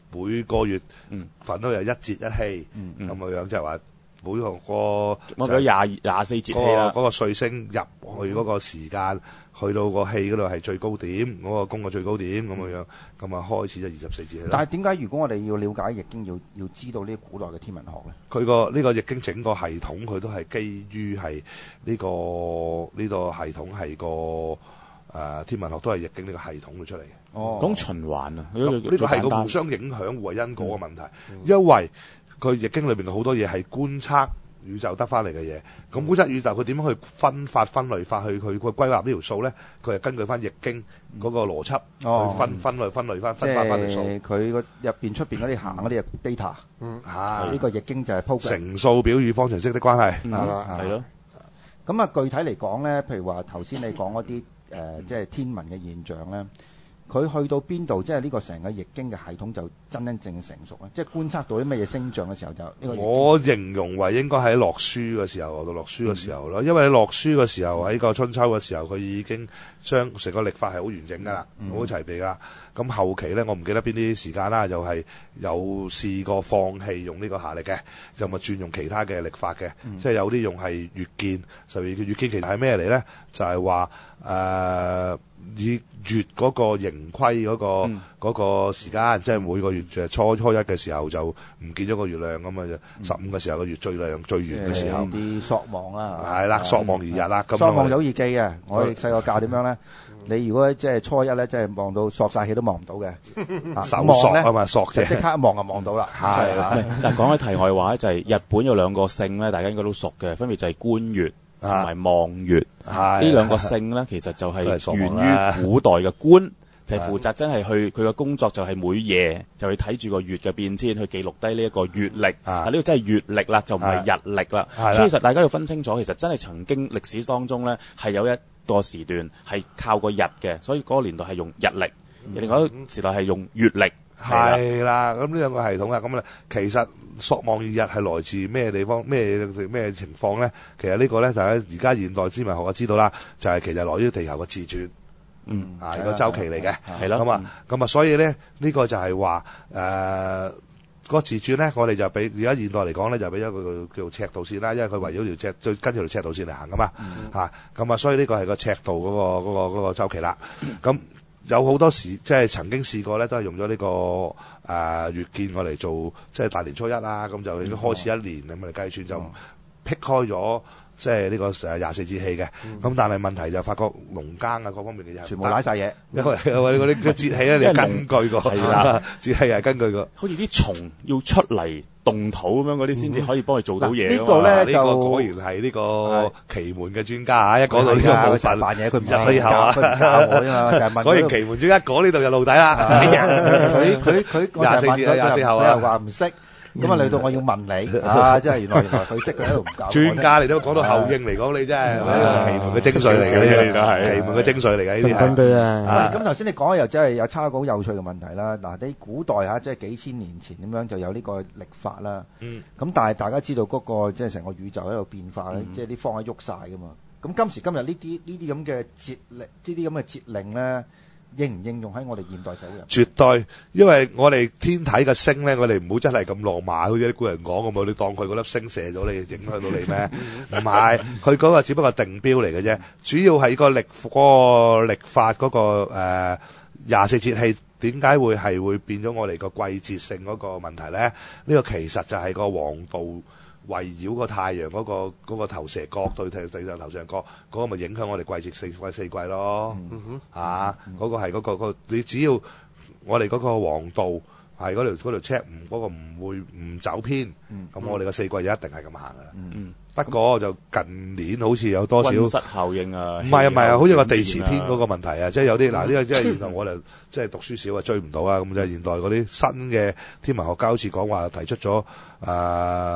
每個月份都有一節一氣，咁、嗯嗯、樣即係話每個個我咗廿廿四節氣啦。 嗰個歲星入去嗰個時間，嗯、去到個氣嗰度係最高點，嗰、嗰個宮嘅最高點咁、嗯、樣，咁啊開始咗二十四節氣啦。 但係點解如果我哋要了解易經，要要知道呢啲古代嘅天文學咧？ 佢個呢個易經整個系統，佢都係基於係呢個呢、呢個系統係個誒、呃、天文學都係易經呢個系統出嚟嘅。 哦，講循環啊，呢、呢個係個互相影響、互為因果嘅問題，嗯、因為佢易經裏邊好多嘢係觀測宇宙得翻嚟嘅嘢，咁觀測宇宙佢點樣去分法、分類法去去佢歸納呢條數咧？佢係根據翻易經嗰個邏輯、嗯、去分分類、分類翻、分化翻條數。即係佢個入邊出邊嗰啲行嗰啲 data，嗯，係呢個易經就係鋪乘數表與方程式的關係，係啦，係咯。咁啊，具體嚟講咧，譬如話頭先你講嗰啲誒，即係天文嘅現象咧。佢去到邊度，即係呢個成個易經嘅系統就真真正成熟咧。即係觀察到啲乜嘢星象嘅時候就呢個。 我形容為應該喺落書嘅時候，到落書嘅時候咯。因為你落書嘅時候喺個春秋嘅時候，佢已經將成個曆法係好完整㗎啦，好、嗯、齊備㗎。咁後期咧，我唔記得邊啲時間啦，就係、是、有試過放棄用呢個夏曆嘅，就咪轉用其他嘅曆法嘅、嗯。即係有啲用係月見，所以月見其實係咩嚟咧？就係話誒。以月嗰個盈虧嗰、那個嗰、嗯那個時間，即係每個月就初初一嘅時候就唔見咗個月亮咁啊！十五嘅時候個月最亮最圓嘅時候， 啲朔望啦， 係啦，朔望而日啦。 朔望有易記嘅，我哋細個教點樣咧？你如果即係初一咧，即係望到索晒氣都望唔到嘅， 手索啊嘛，索就即刻一望就望到啦。係啦。 嗱，講起題外話咧，就係、是、日本有兩個姓咧，大家應該都熟嘅，分別就係觀月同埋望月。呢兩個姓咧，其實就係源於古代嘅官，就係、是、負責真係去佢嘅工作，就係每夜就去睇住個月嘅變遷，去記錄低呢一個月曆。啊，呢個真係月曆啦，就唔係日曆啦。所以其實大家要分清楚，其實真係曾經歷史當中咧係有一個時段係靠個日嘅，所以嗰個年代係用日曆，嗯、另外一個時代係用月曆。 係啦，咁呢兩個系統啊，咁咧其實朔望而日係來自咩地方、咩咩情況咧？其實呢個咧就喺而家現代天文學就知道啦，就係、是、其實來於地球嘅自轉，嗯，係個周期嚟嘅，係咯，咁啊，咁啊，所以咧呢、這個就係話誒嗰個自轉咧，我哋就俾而家現代嚟講咧，就俾一個叫做赤道線啦，因為佢圍繞條赤最跟住條赤道線嚟行噶嘛，嚇，咁啊，所以呢個係個赤道嗰、那個嗰、那個嗰、那個周期啦，咁、嗯。有好多時即係曾經試過咧，都係用咗呢、這個誒、呃、月見我嚟做，即係大年初一啦，咁就已經開始一年咁嚟計算，就劈開咗即係呢個誒廿四節氣嘅。咁、嗯、但係問題就發覺農耕啊各方面嘅嘢全部拉晒嘢， 因為因為嗰啲節氣咧，你根據個係啦，節氣係根據個， 好似啲蟲要出嚟動土咁樣嗰啲先至可以幫佢做到嘢。 呢個咧就、 這個、果然係呢個奇門嘅專家啊！一講到呢個部分扮嘢，佢唔入四後啊， 佢唔教我啫嘛，就係問。果然奇門專家講呢度就露底啦。 佢佢佢廿四節廿四後啊， 又話唔識。咁啊嚟到我要問你啊，即係原來原來佢識，佢喺度唔教。 專家你都講到後應嚟講，你真係奇門嘅精髓嚟嘅，呢啲係奇門嘅精髓嚟嘅呢啲。 咁對啊！咁頭先你講又真係有差個好有趣嘅問題啦。嗱，你古代嚇即係幾千年前咁樣就有呢個曆法啦。嗯。咁但係大家知道嗰個即係成個宇宙喺度變化咧，即係啲方係喐晒噶嘛。咁今時今日呢啲呢啲咁嘅節令，呢啲咁嘅節令咧，應唔應用喺我哋現代社會？ 絕對，因為我哋天體嘅星咧，我哋唔好真係咁浪漫，好似啲古人講咁啊！你當佢嗰粒星射咗你，影響到你咩？唔係，佢嗰個只不過定標嚟嘅啫。主要係個曆嗰個曆法嗰個誒廿四節氣點解會係會變咗我哋個季節性嗰個問題咧？呢個其實就係個黃道圍繞個太陽嗰個嗰個投射角對地地上頭上角嗰個咪影響我哋季節四季四季咯，嚇嗰個係嗰個個你只要我哋嗰個黃道係嗰條嗰條 check 唔嗰個唔會唔走偏，咁我哋個四季就一定係咁行噶啦。不過就近年好似有多少溫室效應啊？ 唔係啊唔係啊，好似個地磁偏嗰個問題啊，即係有啲嗱呢個即係現代我哋即係讀書少啊追唔到啊，咁就係現代嗰啲新嘅天文學家好似講話提出咗誒。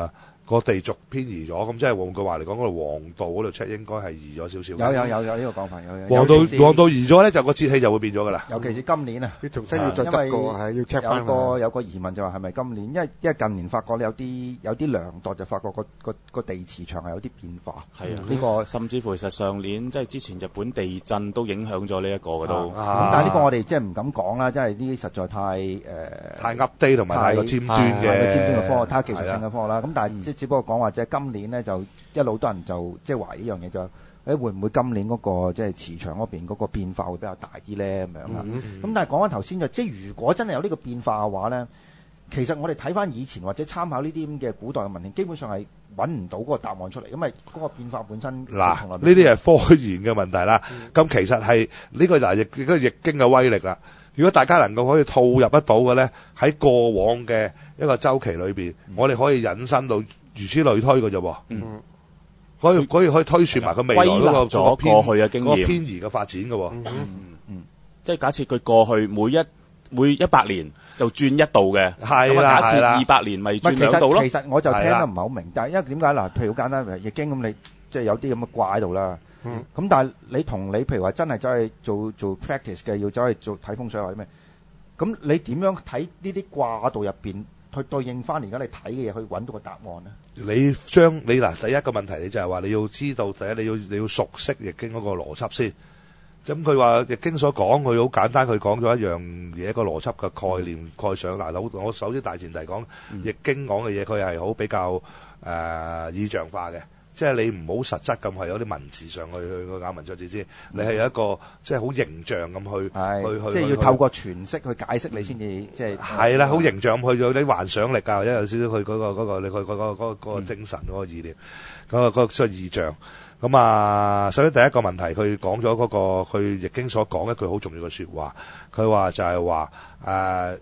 個地軸偏移咗，咁即係換句話嚟講，嗰度黃道嗰度 check 應該係移咗少少。 有有有有呢個講法，有有。 黃道黃道移咗咧，就個節氣就會變咗㗎啦。 尤其是今年啊， 你重新要再執過，係要 check 翻。 有個有個疑問就話係咪今年？因為因為近年發覺有啲有啲量度就發覺個個個地磁場係有啲變化。 係啊， 呢個甚至乎其實上年即係之前日本地震都影響咗呢一個嘅都。 咁但係呢個我哋即係唔敢講啦，因為呢啲實在太誒太 update 同埋太過尖端嘅尖端嘅科學，太技術性嘅科學啦。咁但係即係只不過講話即係今年咧就一路多人就即係懷疑呢樣嘢就誒會唔會今年嗰個即係磁場嗰邊嗰個變化會比較大啲咧咁樣啦。咁但係講翻頭先就即係如果真係有呢個變化嘅話咧，其實我哋睇翻以前或者參考呢啲咁嘅古代嘅文獻，基本上係揾唔到嗰個答案出嚟，因為嗰個變化本身嗱，呢啲係科研嘅問題啦。咁、嗯、其實係呢、這個就係易嗰個易經嘅威力啦。如果大家能夠可以套入得到嘅咧，喺過往嘅一個週期裏邊，嗯、我哋可以引申到如此類推嘅啫喎。嗯，可以可以可以推算埋佢未來嗰、那個咗過去嘅經驗、 那個偏移嘅發展嘅喎。嗯嗯嗯，即係假設佢過去每一每一百年就轉一度嘅， 係啦， 假設二百年咪轉兩度咯。 其實我就聽得唔係好明，但係因為點解嗱？譬如好簡單，譬如易經咁，你即係有啲咁嘅卦喺度啦。嗯。咁但係你同你譬如話真係走去做做 practice 嘅，要走去做睇風水或者咩？咁你點樣睇呢啲卦度入邊去對應翻而家你睇嘅嘢，去揾到個答案呢？ 你將你嗱第一個問題，你就係話你要知道第一你要你要熟悉易經嗰個邏輯先。咁佢話易經所講，佢好簡單，佢講咗一樣嘢，一個邏輯嘅概念概想。嗱，我首先大前提講易經講嘅嘢，佢係好比較誒、呃、意象化嘅。即係你唔好實質咁係有啲文字上去去個咬文嚼字先，你係有一個即係好形象咁去去去， 即係要透過詮釋去解釋你先至即係係啦，好形象咁去咗啲幻想力啊，或者有少少佢嗰個嗰個你佢嗰個嗰個嗰個精神嗰個意念嗰個嗰個即係意象。咁啊，首先第一個問題，佢講咗嗰個佢易經所講一句好重要嘅説話，佢話就係話誒，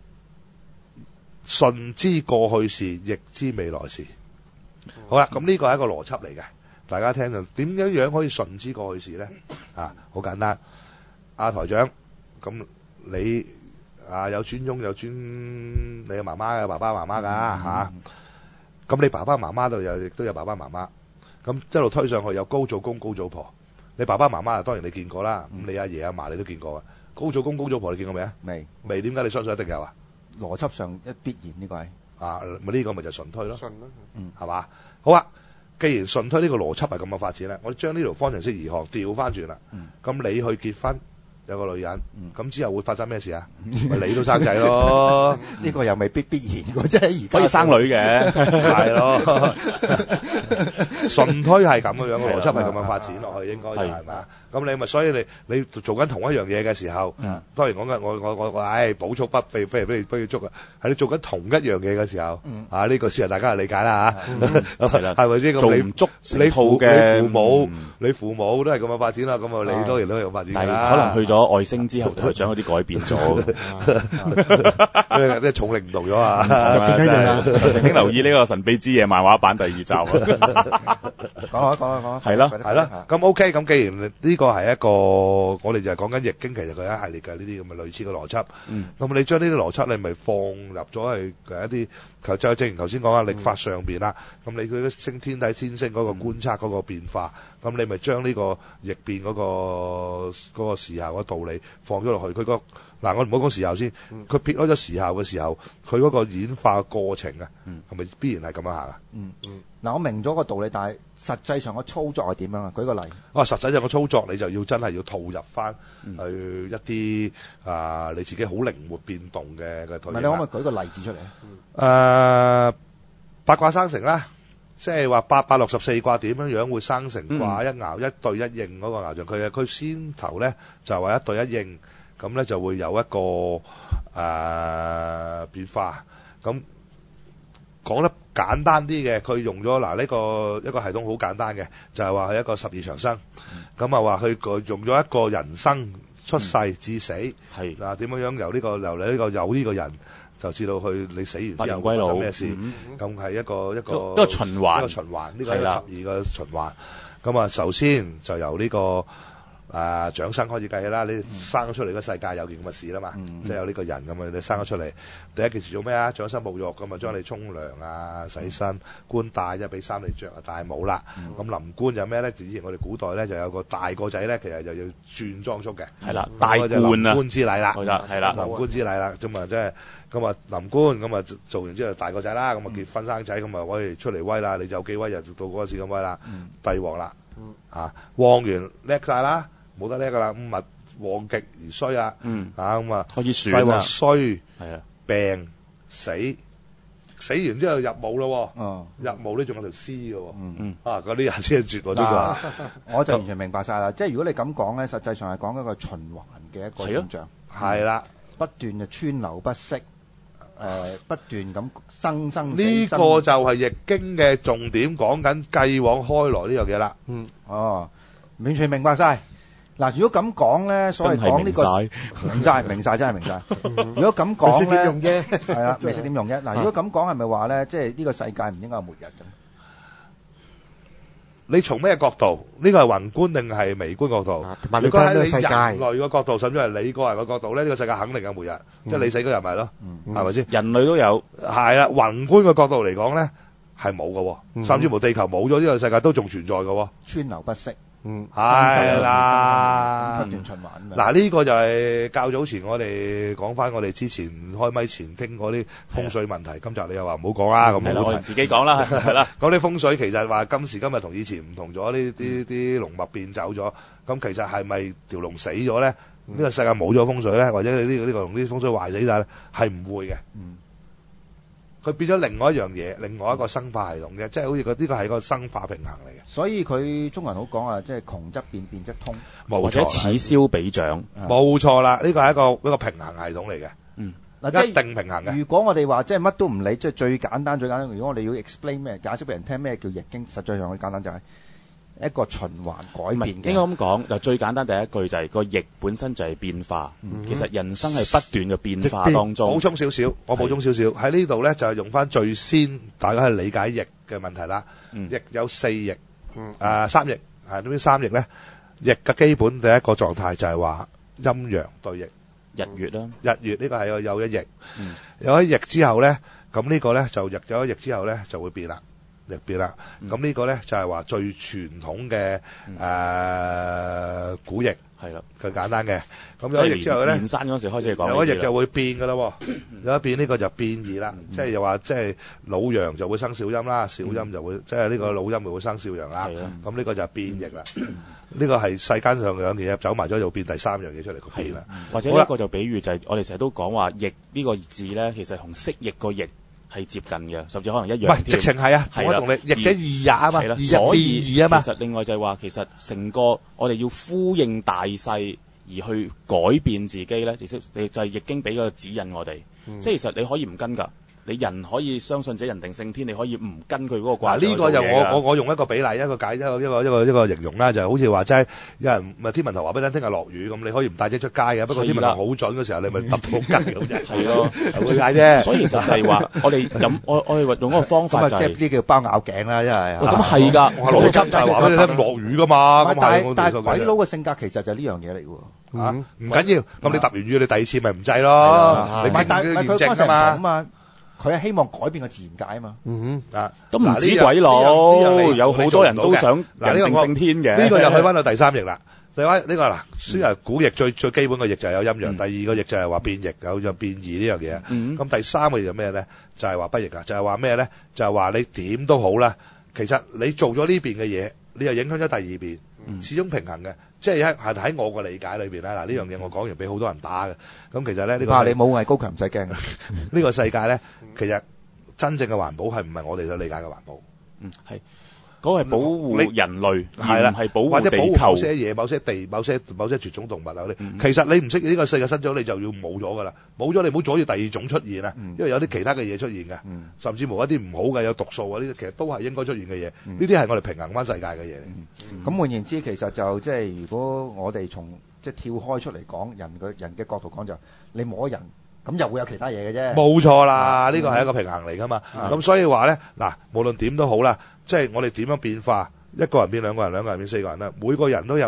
順知過去時，逆知未來時。好啦，咁呢個係一個邏輯嚟嘅，大家聽就點樣樣可以順知過去時咧？啊，好簡單，阿、啊、台長，咁你啊有尊翁有尊你嘅媽媽嘅爸爸媽媽㗎嚇，咁、嗯啊、你爸爸媽媽度有亦都有爸爸媽媽，咁一路推上去有高祖公高祖婆，你爸爸媽媽當然你見過啦，咁、嗯、你阿爺阿嫲你都見過啊，高祖公高祖婆你見過未啊？ 未未，點解你相信一定有啊？ 邏輯上一必然呢個係啊，咪、這、呢個咪就順推咯， 順咯， 嗯，係嘛？好啊，既然順推呢個邏輯係咁嘅發展咧，我哋將呢條方程式移項調翻轉啦。咁、嗯、你去結婚有個女人，咁、嗯、之後會發生咩事啊？咪你都生仔咯？ 呢個又未必必然嘅，即係而家可以生女嘅， 係咯。順推係咁嘅樣，個邏輯係咁樣發展落去，應該係嘛？咁你咪所以你你做緊同一樣嘢嘅時候，嗯、當然講緊我我我我唉補速不費非嚟不要捉啊！係你做緊同一樣嘢嘅時候，嗯、啊呢、這個先係大家嘅理解啦嚇，係啦，係咪先？ 做唔足你父嘅你父母，嗯、你父母都係咁樣發展啦，咁啊你當然都係咁發展啦。 可能去咗外星之後，台長有啲改變咗， 即係重力唔同咗啊！ 請留意呢個神秘之夜漫畫版第二集啊！ 講下講下講下， 係咯係咯，咁 OK，咁既然呢個係一個，我哋就係講緊易經，其實佢一系列嘅呢啲咁嘅類似嘅邏輯。咁、嗯、你將呢啲邏輯，你咪放入咗係一啲，就就正如頭先講啊，曆法上邊啦。咁、嗯、你佢星天體天星嗰個觀察嗰個變化，咁、嗯、你咪將呢個易變嗰個嗰個時效嘅道理放咗落去。佢個嗱，我唔好講時效先，佢撇開咗時效嘅時候，佢嗰個演化嘅過程啊，係咪、嗯、必然係咁樣行啊？ 嗯嗯。嗱，我明咗個道理，但係實際上個操作係點樣啊？舉個例。啊， 實際上個操作你就要真係要套入翻去一啲啊、呃、你自己好靈活變動嘅嘅。唔係， 你可唔可以舉個例子出嚟啊？ 誒、呃，八卦生成啦，即係話八百六十四卦點樣樣會生成卦、嗯、一爻一對一應嗰個爻象，佢佢先頭咧就話一對一應，咁咧就會有一個誒、呃、變化咁。講得簡單啲嘅，佢用咗嗱呢個一個系統好簡單嘅，就係話係一個十二長生，咁啊話佢用咗一個人生出世、嗯、至死，係嗱點樣樣由呢、這個由你呢個有呢個人就知道去你死完之後發生咩事，咁係、嗯嗯、一個一個一個循環， 一個循環，呢、這個係十二個循環。咁啊，首先就由呢、這個啊長生開始計起啦，你生咗出嚟個世界有件咁嘅事啦嘛， 嗯、 即係有呢個人咁啊，你生咗出嚟，第一件事做咩啊？長生沐浴咁啊，將你沖涼啊、洗身、冠帶即係俾衫你着啊、戴帽啦。咁臨冠就咩咧？以前我哋古代咧就有個大個仔咧，其實就要轉裝束嘅。 係啦，大冠啊， 臨冠之禮啦， 係啦，係啦， 臨冠之禮啦，咁啊即係咁啊臨冠咁啊做完之後大個仔啦，咁啊結婚生仔咁啊可以出嚟威啦，你有幾威就到嗰時咁威啦，帝王啦，啊旺完叻晒啦。冇得叻噶啦，咁啊旺極而衰啊， 嗯、 啊咁啊， 可以選啊， 衰， 係啊， 病死，死完之後入墓咯， 哦、 入墓呢仲有條屍嘅， 嗯嗯， 啊嗰啲人先係絕喎，呢個，我就完全明白晒啦。即係如果你咁講咧，實際上係講一個循環嘅一個現象， 係啦， 不斷就川流不息，誒、呃、不斷咁生生死。 呢個就係易經嘅重點，講緊繼往開來呢樣嘢啦。 嗯，哦，完全明白晒。嗱，如果咁講咧，所謂講呢個明晒，明晒，真係明晒。如果咁講咧， 用啫， 係啦，未識點用啫。嗱，如果咁講係咪話咧，即係呢個世界唔應該有末日咁？ 你從咩角度？呢個係宏觀定係微觀角度？如果喺你人類嘅角度，甚至係你個人嘅角度咧，呢個世界肯定有末日，即係你死嗰日咪咯，係咪先？ 人類都有， 係啦。宏觀嘅角度嚟講咧，係冇嘅，甚至乎地球冇咗呢個世界都仲存在嘅， 川流不息。 嗯，係啦， 不斷循環。 嗱，呢個就係較早前我哋講翻我哋之前開咪前傾嗰啲風水問題。今集你又話唔好講啦，咁係啦，我哋自己講啦，係啦。 講啲風水其實話今時今日同以前唔同咗，呢啲啲龍脈變走咗。咁其實係咪條龍死咗咧？呢個世界冇咗風水咧，或者呢個呢個龍啲風水壞死晒咧？係唔會嘅。嗯。佢變咗另外一樣嘢，另外一個生化系統嘅，即係好似個呢個係個生化平衡嚟嘅。所以佢中文好講啊，即係窮則變，變則通， 或者此消彼長。 冇錯啦，呢個係一個一個平衡系統嚟嘅。嗯，嗱，一定平衡嘅。 如果我哋話即係乜都唔理，即係最簡單最簡單。如果我哋要 explain 咩，解釋俾人聽咩叫易經，實際上好簡單就係一個循環改變嘅。 應該咁講，就最簡單第一句就係個易本身就係變化。嗯、其實人生係不斷嘅變化當中。 補充少少，我補充少少喺呢度咧，就係用翻最先大家去理解易嘅問題啦。易、嗯、有四易，嗯、啊三易，係呢三易咧，易嘅基本第一個狀態就係話陰陽對易， 日月啦， 日月呢個係有有一易，嗯、有一易之後咧，咁呢個咧就易有一易之後咧就會變啦。易變啦，咁呢個咧就係話最傳統嘅誒古易係啦，佢簡單嘅。咁有一易之後咧， 連山嗰時開始講， 有一易就會變噶啦，有一變呢個就變異啦，即係又話即係老陽就會生少陰啦，少陰就會即係呢個老陰就會生少陽啦。咁呢個就係變易啦。呢個係世間上兩樣嘢走埋咗，又變第三樣嘢出嚟個變啦。 或者一個就比喻就係我哋成日都講話易呢個字咧，其實同蜥蜴個易係接近嘅，甚至可能一樣。 唔係，直情係啊！我同你易者易也啊嘛，易者變異啊嘛。 其實另外就係話，其實成個我哋要呼應大勢而去改變自己咧，其實你就係易經俾個指引我哋。嗯、即係其實你可以唔跟㗎，你人可以相信者人定勝天，你可以唔跟佢嗰個卦。 嗱，呢個就我我我用一個比例，一個解一個一個一個一個形容啦，就係、是、好似話齋有人咪天文台話俾你聽，聽日落雨咁，你可以唔帶遮出街嘅。不過天文台好準嘅時候，你咪揼到街咁啫。係咯，會解啫。 所以其實就係話，我哋咁我我哋用嗰個方法就係、是、 即係啲叫包咬頸啦，因為咁係㗎。 我邏輯就係話俾你聽落雨㗎嘛。咁但係但係鬼佬嘅性格其實就係呢樣嘢嚟喎。 嚇唔緊要，咁你揼完雨你第二次咪唔制咯。你唔係但係佢嗰陣啊嘛。佢係希望改變個自然界啊嘛， 嗯哼，啊， 咁唔止鬼佬，有好多人都想人定勝天嘅。 呢個又去翻到第三易啦。第一呢個嗱，雖然古易最最基本嘅易就係有陰陽，第二個易就係話變易，有有變異呢樣嘢。咁第三個易係咩咧？就係話不易啊，就係話咩咧？就係話你點都好啦，其實你做咗呢邊嘅嘢，你又影響咗第二邊，始終平衡嘅。即係喺係喺我個理解裏邊咧，嗱呢樣嘢我講完俾好多人打嘅。咁其實咧呢個， 怕你武藝高強唔使驚。 呢個世界咧，其實真正嘅環保係唔係我哋所理解嘅環保？ 嗯，係嗰個係保護人類， 係啦， 係保護或者保護地球某些嘢、某些地、某些某些絕種動物啊嗰啲。其實你唔識呢個世界生長，你就要冇咗噶啦。冇咗你唔好阻住第二種出現啊，因為有啲其他嘅嘢出現嘅，甚至乎一啲唔好嘅有毒素啊呢啲，其實都係應該出現嘅嘢。呢啲係我哋平衡翻世界嘅嘢。 咁換言之，其實就即係如果我哋從即係跳開出嚟講，人嘅人嘅角度講就，你冇人，咁又會有其他嘢嘅啫。 冇錯啦，呢個係一個平衡嚟噶嘛。咁所以話咧，嗱，無論點都好啦，即係我哋點樣變化，一個人變兩個人，兩個人變四個人啦，每個人都有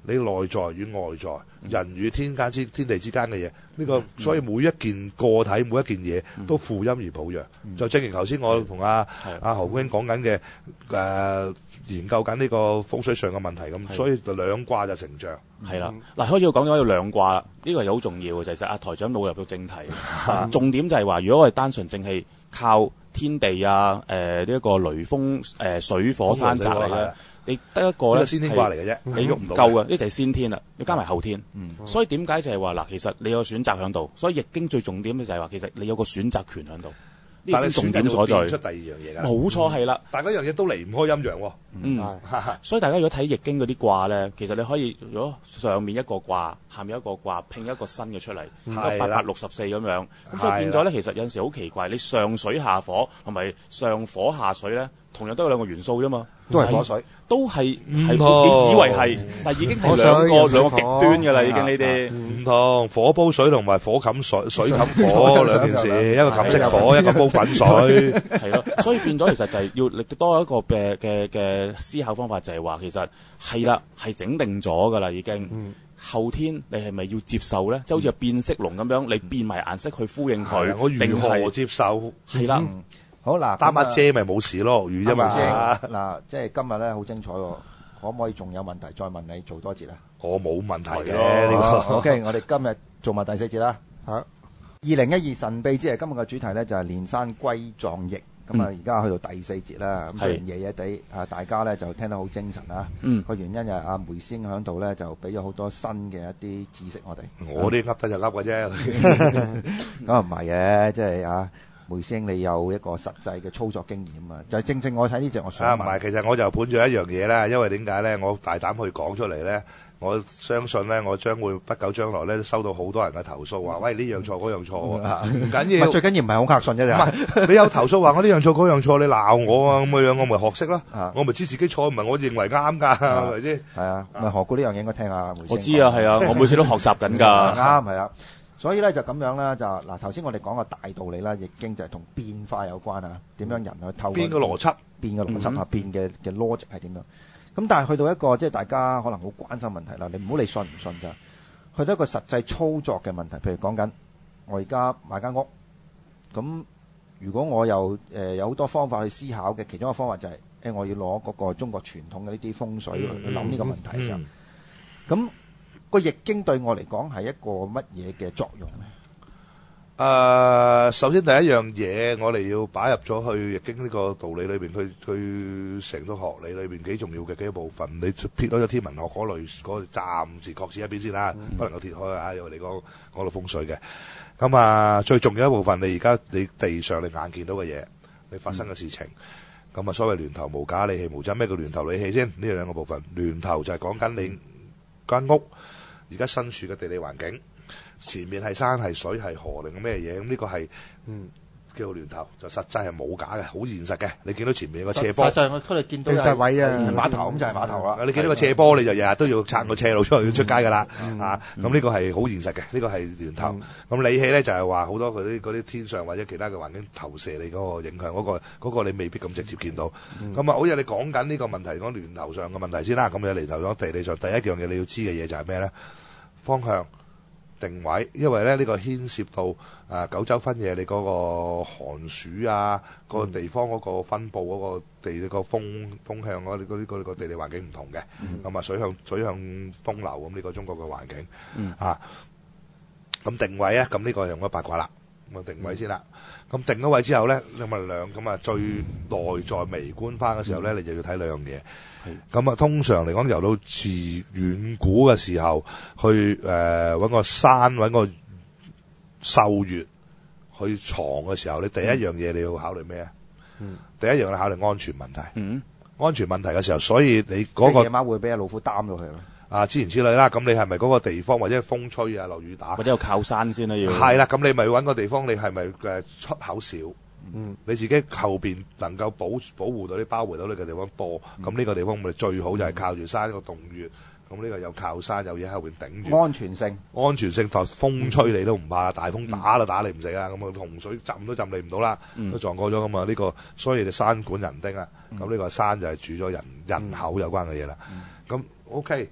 你內在與外在、嗯、人與天間之天地之間嘅嘢，呢、這個、嗯、所以每一件個體每一件嘢都負陰而抱陽、嗯。就正如頭先我同阿阿何官講緊嘅誒研究緊呢個風水上嘅問題咁，所以兩卦就成象。係啦，嗱、嗯、開始要講咗要兩卦啦，呢、這個係好重要嘅。其實阿台長冇入到正題，啊、重點就係話，如果我哋單純淨係靠天地啊，誒呢一個雷風誒、呃、水火山澤嚟嘅。你得一個咧，先天卦嚟嘅啫，你喐唔到，夠嘅，呢就係先天啦，要加埋後天。嗯，所以點解就係話嗱，其實你有選擇喺度，所以易經最重點嘅就係話，其實你有個選擇權喺度，呢個先重點所在。出第二樣嘢㗎，冇錯係啦。但係嗰樣嘢都離唔開陰陽喎。嗯，所以大家如果睇易經嗰啲卦咧，其實你可以如果上面一個卦，下面一個卦，拼一個新嘅出嚟，八百六十四咁樣。咁所以變咗咧，其實有陣時好奇怪，你上水下火同埋上火下水咧，同樣都有兩個元素啫嘛。都係火水，都係係以為係，但係已經係兩個兩個極端㗎啦，已經呢啲唔同火煲水同埋火冚水，水冚火兩件事，一個冚熄火，一個煲滾水，係咯。所以變咗其實就係要多一個嘅嘅嘅思考方法，就係話其實係啦，係整定咗㗎啦，已經。後天你係咪要接受咧？即係好似變色龍咁樣，你變埋顏色去呼應佢，我如何接受？係啦。好嗱，擔把遮咪冇事咯，雨啫嘛。嗱，即係今日咧好精彩喎，可唔可以仲有問題再問你做多節啊？我冇問題嘅呢個。OK，我哋今日做埋第四節啦。嚇，二零一二神秘之夜今日嘅主題咧就係連山歸藏易。咁啊，而家去到第四節啦。咁雖然夜夜地啊，大家咧就聽得好精神啊。嗯。個原因就係阿梅師兄喺度咧，就俾咗好多新嘅一啲知識我哋。我啲噏得就噏嘅啫。咁啊唔係嘅，即係啊。梅師兄，你有一個實際嘅操作經驗啊！就係、正正我睇呢隻，我想問。啊，唔係，其實我就盤住一樣嘢啦，因為點解咧？我大膽去講出嚟咧，我相信咧，我將會不久將來咧收到好多人嘅投訴，話喂呢樣錯嗰樣錯，唔緊要。最緊要唔係好確信啫，唔係你有投訴話我呢樣錯嗰樣錯，你鬧我啊咁嘅樣，我咪學識咯。我咪知自己錯，唔係我認為啱㗎，係咪先？係啊，咪學過呢樣嘢應該聽下梅師兄。我知啊，係啊，我每次都學習緊㗎。啱係啊。所以咧就咁樣啦，就嗱頭先我哋講個大道理啦，易經就係同變化有關啊，點樣人去透過變嘅邏輯，變嘅邏輯啊，變嘅嘅 logic 係點樣？咁但係去到一個即係大家可能好關心問題啦，你唔好理信唔信㗎，去到一個實際操作嘅問題，譬如講緊我而家買間屋，咁如果我又誒有好多方法去思考嘅，其中一個方法就係誒我要攞嗰個中國傳統嘅呢啲風水去諗呢個問題嘅時候，咁。個易經對我嚟講係一個乜嘢嘅作用咧？誒、呃，首先第一樣嘢，我哋要擺入咗去易經呢個道理裏邊，佢佢成個學理裏邊幾重要嘅幾部分。你撇開咗天文學嗰類嗰個暫時擱置一邊先啦，嗯、不能夠撇開啊！因為你講講到風水嘅，咁啊最重要一部分，你而家你地上你眼見到嘅嘢，你發生嘅事情，咁、嗯、啊所謂巒頭無假理氣無真，咩叫巒頭理氣先？呢兩個部分，巒頭就係講緊你間屋。而家身處嘅地理環境，前面係山係水係河定咩嘢？咁呢個係嗯叫做巒頭，就實際係冇假嘅，好現實嘅。你見到前面有個斜坡，實際我佢哋見到係位啊，碼頭咁就係碼頭啦。你見到個斜坡，你就日日都要撐個斜路出去出街㗎啦。啊，咁呢個係好現實嘅，呢個係巒頭。咁理氣咧就係話好多嗰啲嗰啲天上或者其他嘅環境投射你嗰個影響，嗰個嗰個你未必咁直接見到。咁啊，好似你講緊呢個問題，講巒頭上嘅問題先啦。咁你巒頭講地理上第一樣嘢你要知嘅嘢就係咩咧？方向定位，因為咧呢個牽涉到誒九州分野，你嗰個寒暑啊，個地方嗰個分佈嗰個地個風風向嗰啲嗰啲嗰個地理環境唔同嘅，咁啊水向水向東流咁呢個中國嘅環境啊，咁定位啊，咁呢個用咗八卦啦，咁定位先啦，咁定咗位之後咧，咁啊兩咁啊最內在微觀翻嘅時候咧，你就要睇兩樣嘢。咁啊，通常嚟講，由到自遠古嘅時候，去誒搵、呃、個山，搵個秀穴去藏嘅時候，你第一樣嘢你要考慮咩啊？嗯，第一樣你考慮安全問題。嗯，安全問題嘅時候，所以你嗰、那個夜晚會俾阿老虎擔咗佢啊，之前之類啦。咁你係咪嗰個地方或者風吹啊、落雨打，或者要靠山先啦？要係啦。咁你咪搵個地方，你係咪誒出口少？嗯，你自己後邊能夠保保護到啲包圍到你嘅地方多，咁、嗯、呢個地方咪最好就係靠住山一個洞穴，咁呢個又靠山有嘢喺後邊頂住。安全性，安全性，風吹你都唔怕，大風打都打你唔死啊！咁啊，洪水浸都浸你唔到啦，都撞過咗咁啊！呢個所以你山管人丁啊，咁、嗯、呢個山就係住咗人人口有關嘅嘢啦。咁、嗯、OK，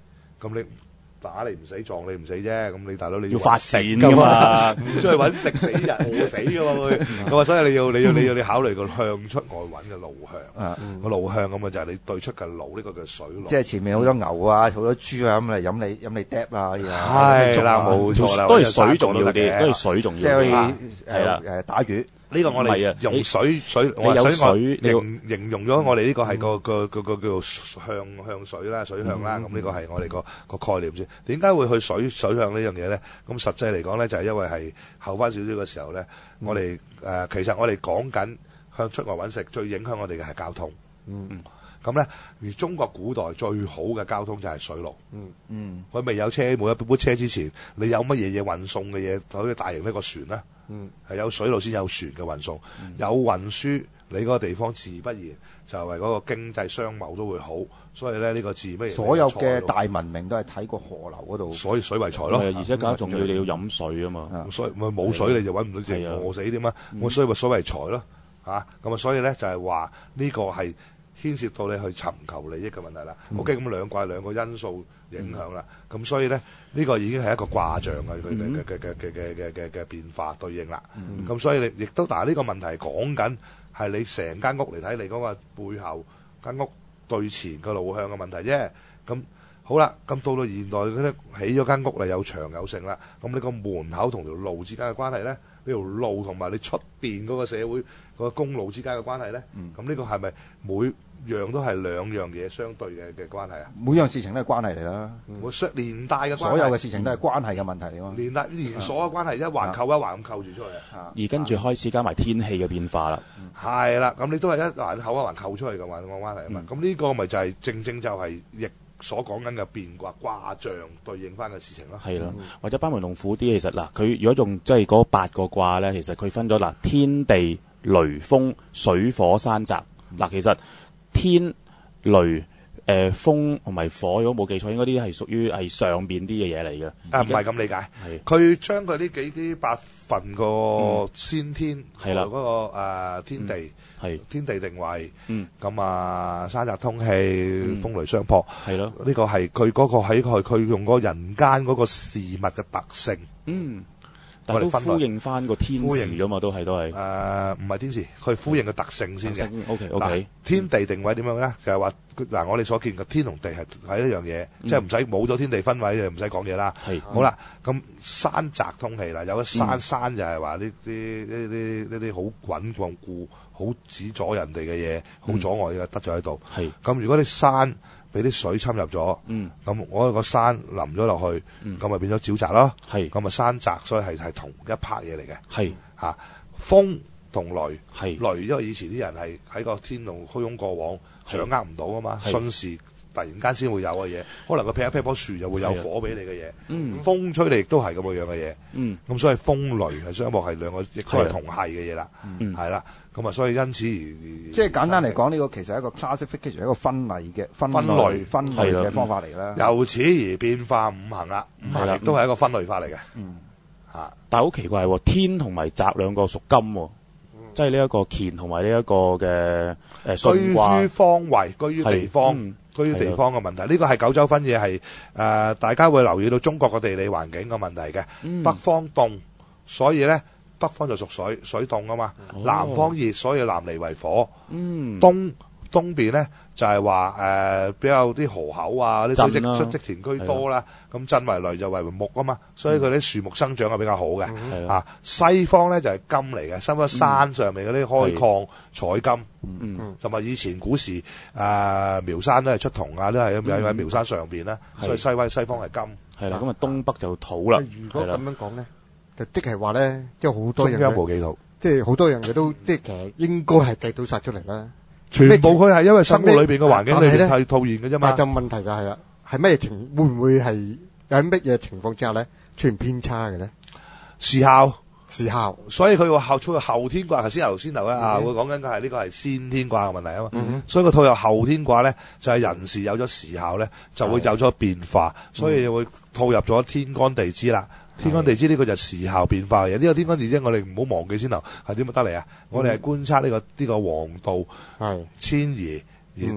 咁你打你唔死，撞你唔死啫。咁你大佬你要發展噶嘛， 唔出去揾食死人餓死噶嘛會。咁啊，所以你要你要你要你考慮個向出外揾嘅路向，個路向咁啊就係你對出嘅路，呢個叫水路。 即係前面好多牛啊，好多豬啊咁嚟飲你飲你嗒啦， 係啦，冇錯啦， 都係水重要啲，都係水重要。 即係可以誒誒打魚。 呢個我哋用水水，我有水形形容咗我哋呢個係個個個個叫做向向水啦，水向啦。咁呢個係我哋個個概念先。點解會去水水向呢樣嘢咧？咁實際嚟講咧，就係因為係後翻少少嘅時候咧，我哋誒其實我哋講緊向出外揾食，最影響我哋嘅係交通。嗯。咁咧，而中國古代最好嘅交通就係水路。嗯嗯。佢未有車，冇一部車之前，你有乜嘢嘢運送嘅嘢，好似大型呢個船啦。嗯，係有水路先有船嘅運送，嗯、有運輸，你嗰個地方自不然就係嗰個經濟商貿都會好，所以咧呢、呢個自不然。 所有嘅大文明都係睇過河流嗰度， 所以水為財咯。 而且更加重要，你要飲水啊嘛。 嗯、所以咪冇水你就揾唔到隻餓死點啊？我所以咪所謂財咯，嚇咁啊！所以咧就係話呢個係牽涉到你去尋求利益嘅問題啦。嗯、OK，咁兩個係兩個因素影響啦。咁、嗯、所以咧。呢個已經係一個卦象嘅佢嘅嘅嘅嘅嘅嘅嘅嘅變化對應啦。咁、嗯、所以你亦都，但係呢個問題講緊係你成間屋嚟睇，你嗰個背後間屋對前個路向嘅問題啫。咁好啦，咁到到現代咧起咗間屋嚟有牆有剩啦。咁你個門口同條路之間嘅關係咧，呢條路同埋你出邊嗰個社會嗰個公路之間嘅關係咧，咁呢、嗯、個係咪每樣都係兩樣嘢相對嘅嘅關係啊？ 每樣事情都係關係嚟啦， 我相連帶嘅關係， 所有嘅事情都係關係嘅問題嚟嘛。 連帶連鎖嘅關係，一環扣一環咁扣住出去啊！ 而跟住開始加埋天氣嘅變化啦， 係啦，咁你都係一環扣一環扣出去嘅環個關係啊嘛。咁呢個咪就係正正就係亦所講緊嘅變卦卦象對應翻嘅事情咯。 係咯，或者班門弄斧啲，其實嗱，佢如果用即係嗰八個卦咧，其實佢分咗嗱天地雷風水火山澤嗱，其實。天雷誒、呃、風同埋火，如果冇記錯，應該啲係屬於係上邊啲嘅嘢嚟嘅。 但唔係咁理解，佢將佢呢幾啲八份個先天係啦，嗰、嗯那個、呃、天地係、嗯、天地定位，咁、嗯、啊山澤通氣，嗯、風雷相撲，係咯。呢個係佢嗰個喺佢佢用嗰個人間嗰個事物嘅特性。嗯。 但係都呼應翻個天時㗎嘛，都係都係。誒唔係天時，佢呼應個特性先嘅。 O K O K。 天地定位點樣咧？就係話嗱，我哋所見嘅天同地係係一樣嘢，嗯、即係唔使冇咗天地分位就唔使講嘢啦。係。好啦，咁山澤通氣啦，有個山、嗯、山就係話呢啲呢啲呢啲好滾滾固、好指阻人哋嘅嘢，好阻礙嘅得咗喺度。係。咁如果你山俾啲水侵入咗，嗯，咁我個山淋咗落去，咁咪、嗯、變咗沼澤咯，係，咁啊山澤，所以係係同一 part 嘢嚟嘅，係，嚇、啊，風同雷，係，雷因為以前啲人係喺個天度洶湧過往，掌握唔到啊嘛，瞬時突然間先會有嘅嘢，可能佢劈一劈棵樹就會有火俾你嘅嘢，嗯，風吹你亦都係咁嘅樣嘅嘢，嗯，咁所以風雷係雙方係兩個亦都係同系嘅嘢啦，嗯，係啦。咁啊，所以因此而即係簡單嚟講，呢個其實係一個 classification，一個分類嘅分類分類嘅方法嚟啦。 由此而變化五行啦，五行亦都係一個分類法嚟嘅。嗯， 嚇，但係好奇怪喎，天同埋澤兩個屬金，即係呢一個乾同埋呢一個嘅誒。 居於方位，居於地方，居於地方嘅問題，呢個係九州分野係誒，大家會留意到中國嘅地理環境嘅問題嘅。北方凍，所以咧。北方就屬水，水凍啊嘛。哦、南方熱，所以南離為火。嗯，東東邊咧就係話誒比較啲河口啊，啲水積積田區多啦。咁震為雷就為木啊嘛，所以佢啲樹木生長係比較好嘅。嗯、啊，西方咧就係、是、金嚟嘅，西方山上面嗰啲開礦採金。嗯，同埋以前古時誒、呃、苗山都係出銅啊，都係咁樣喺苗山上邊啦。嗯、所以西威西方係金。 係啦，咁啊東北就土啦。 如果咁樣講咧？就即係話咧，即係好多人中央冇記到， 即係好多樣嘢都即係其實應該係計到晒出嚟啦。 全部佢係因為生活裏邊嘅環境裏邊係套現嘅啫嘛。 但就問題就係啦，係咩情會唔會係喺乜嘢情況之下咧出現偏差嘅咧？ 時效時效， 所以佢話後出後天卦，頭先頭先頭咧啊，會講緊嘅係呢個係先天卦嘅問題啊嘛。嗯、所以個套有後天卦咧，就係、是、人事有咗時效咧，就會有咗變化，嗯、所以會套入咗天干地支啦。天干地支呢個就時效變化嘅嘢，呢、這個天干地支我哋唔好忘記先頭，係點得嚟啊？嗯、我哋係觀察呢、這個呢、這個黃道係遷移而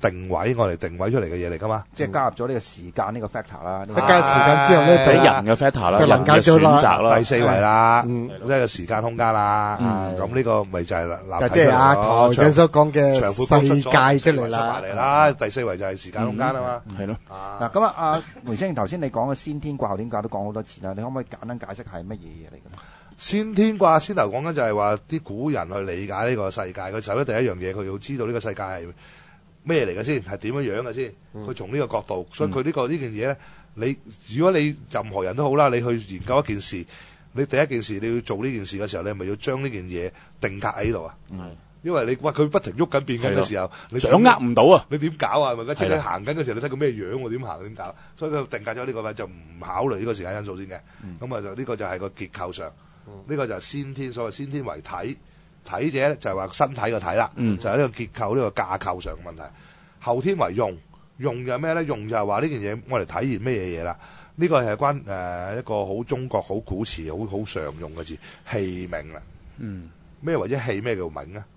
定位，我哋定位出嚟嘅嘢嚟噶嘛。 即係加入咗呢個時間呢個 factor 啦。 一加入時間之後咧，就人嘅 factor 啦， 就能解咗選擇啦， 第四維啦，即係時間空間啦。咁呢個咪就係立體即係阿台長所講嘅世界出嚟啦。 嚟啦，第四維就係時間空間啊嘛。 係咯。 嗱，咁啊，阿梅師兄頭先你講嘅先天卦後天卦都講好多次啦，你可唔可以簡單解釋係乜嘢嘢嚟嘅咧？ 先天卦先頭講緊就係話啲古人去理解呢個世界，佢首先第一樣嘢佢要知道呢個世界係咩嚟嘅先，係點樣樣嘅先。佢從呢個角度，所以佢呢個呢件嘢咧，你如果你任何人都好啦，你去研究一件事，你第一件事你要做呢件事嘅時候，你係咪要將呢件嘢定格喺度啊？因為你哇佢不停喐緊變緊嘅時候，你掌握唔到啊！ 你點搞啊？咪而家你行緊嘅時候，你睇佢咩樣喎？點行點搞？所以佢定格咗呢個位就唔考慮呢個時間因素先嘅。咁啊就呢個就係個結構上，呢個就係先天所謂先天為體，體者就係話身體嘅體啦，就係呢個結構呢個架構上嘅問題。後天為用，用就係咩咧？用就係話呢件嘢我嚟體現咩嘢嘢啦？呢個係關誒一個好中國好古詞好好常用嘅字器皿啦。嗯，咩為之器？咩叫皿啊？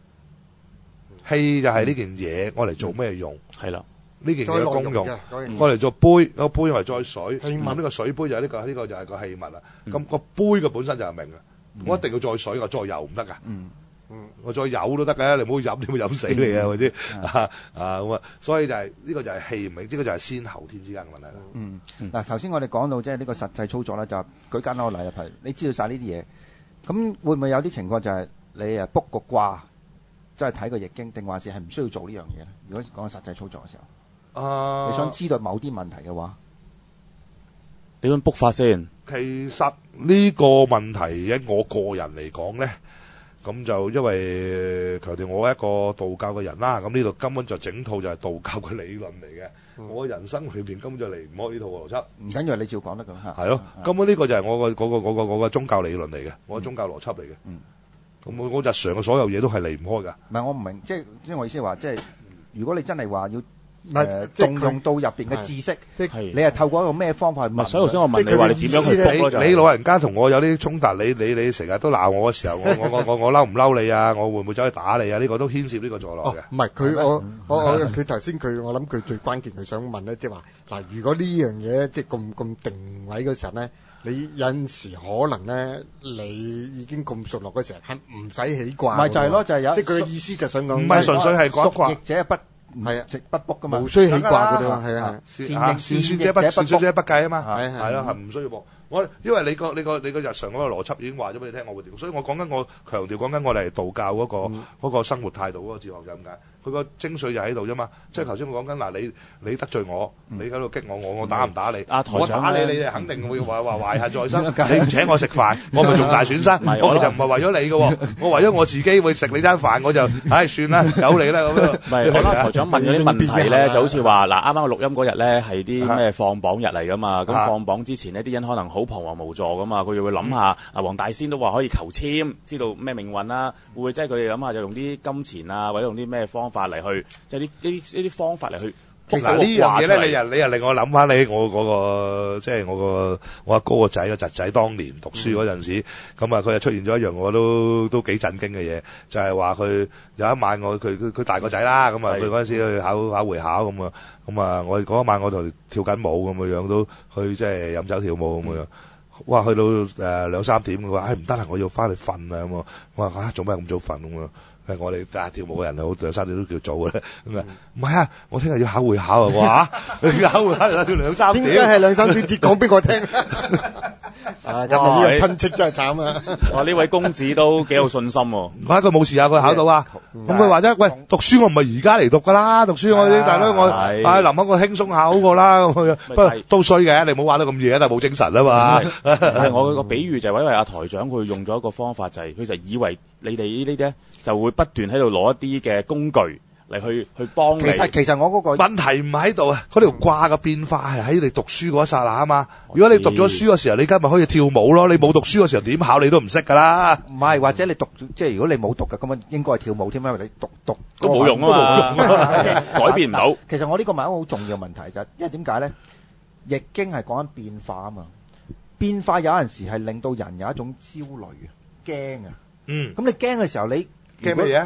器就係呢件嘢，我嚟做咩用？係啦，呢件嘢嘅功用，我嚟做杯，個杯用嚟載水。咁呢個水杯就係呢個，呢個就係個器物啦。咁個杯嘅本身就係皿啊，我一定要載水，我載油唔得噶。我載油都得嘅，你唔好飲，點會飲死你啊？係咪先？啊咁啊，所以就係呢個就係器皿，呢個就係先後天之間嘅問題啦。 嗯，嗱，頭先我哋講到即係呢個實際操作咧，就舉簡單個例入去，你知道晒呢啲嘢，咁會唔會有啲情況就係你啊卜個卦？即係睇個易經，定還是係唔需要做呢樣嘢咧？如果講實際操作嘅時候，啊，你想知道某啲問題嘅話， 點樣卜法先？ 其實呢個問題喺我個人嚟講咧，咁就因為強調我一個道教嘅人啦，咁呢度根本就整套就係道教嘅理論嚟嘅。嗯、我人生裏邊根本就離唔開呢套邏輯。唔緊要，你照講得㗎嚇。係咯，根本呢個就係我個嗰個嗰個嗰個宗教理論嚟嘅，我嘅宗教邏輯嚟嘅。嗯。咁我我日常嘅所有嘢都係離唔開㗎。唔係我唔明，即係即係我意思係話，即係如果你真係話要誒動用到入邊嘅知識，即係你係透過一個咩方法去問？所以頭先我問你話你點樣去卜咯？你老人家同我有啲衝突，你你你成日都鬧我嘅時候，我我我我我嬲唔嬲你啊？我會唔會走去打你啊？呢個都牽涉呢個助落嘅。唔係佢我我我佢頭先佢我諗佢最關鍵佢想問咧，即係話嗱，如果呢樣嘢即係咁咁定位嗰時候咧。你有陣時可能咧，你已經咁熟絡嗰時候，係唔使起卦。唔係就係咯，就係有。即係佢嘅意思就想講。唔係純粹係講卦。熟易者不係啊，直不卜噶嘛。無需起卦嗰啲嘛，係啊。算算者不算者不計啊嘛。係係咯，係唔需要卜。我因為你個你個你個日常嗰個邏輯已經話咗俾你聽，我會點。所以我講緊我強調講緊我哋係道教嗰個嗰個生活態度嗰個哲學就咁解。佢個精髓就喺度啫嘛，即係頭先我講緊嗱，你你得罪我，你喺度激我，我我打唔打你？我打你，你哋肯定會話話懷恨在心。你唔請我食飯，我咪仲大損失。我其實唔係為咗你嘅，我為咗我自己會食你餐飯，我就唉算啦，由你啦咁樣。唔係，我諗台長問嗰啲問題咧，就好似話嗱，啱啱我錄音嗰日咧係啲咩放榜日嚟噶嘛，咁放榜之前呢啲人可能好彷徨無助噶嘛，佢就會諗下啊，黃大仙都話可以求籤，知道咩命運啦，會唔會即係佢哋諗下就用啲金錢啊，或者用啲咩方法嚟去，即係呢呢呢啲方法嚟去。嗱呢樣嘢咧，你又你又令我諗翻你我嗰個即係我個我阿哥個仔個侄仔當年讀書嗰陣時，咁啊佢又出現咗一樣我都都幾震驚嘅嘢，就係話佢有一晚我佢佢佢大個仔啦，咁啊佢嗰陣時去考考會考咁啊，咁啊我嗰一晚我同跳緊舞咁嘅樣都去即係飲酒跳舞咁嘅樣。哇！去到誒兩三點，佢話：唉唔得啦，我要翻去瞓啦咁啊！我話：嚇做咩咁早瞓咁啊？誒我哋啊跳舞嘅人啊，好兩三點都叫早嘅咧。咁啊唔係啊，我聽日要考會考啊！我話嚇，考會考要兩三點。點解係兩三點？節講俾我聽。啊！今日呢個親戚真係慘啊！哇！呢位公子都幾有信心喎。唔係佢冇事啊，佢考到啊。咁佢話啫，喂，讀書我唔係而家嚟讀噶啦，讀書我啲大佬我唉臨一個輕鬆下好過啦。不過都衰嘅，你唔好玩得咁夜，但係冇精神啊嘛。我個比喻就係因為阿台長佢用咗一個方法，就係佢就以為你哋呢啲咧就會不斷喺度攞一啲嘅工具嚟去去幫你。其實其實我嗰個問題唔喺度啊，嗰條卦嘅變化係喺你讀書嗰一剎那啊嘛。如果你讀咗書嘅時候，你而家咪可以跳舞咯。你冇讀書嘅時候點考你都唔識噶啦。唔係，或者你讀即係如果你冇讀嘅，咁啊應該係跳舞添，因為你讀讀都冇用啊嘛，改變唔到。其實我呢個問一個好重要嘅問題就係，因為點解咧？易經係講緊變化啊嘛。變化有陣時係令到人有一種焦慮啊、驚啊。嗯。咁你驚嘅時候，你驚乜嘢？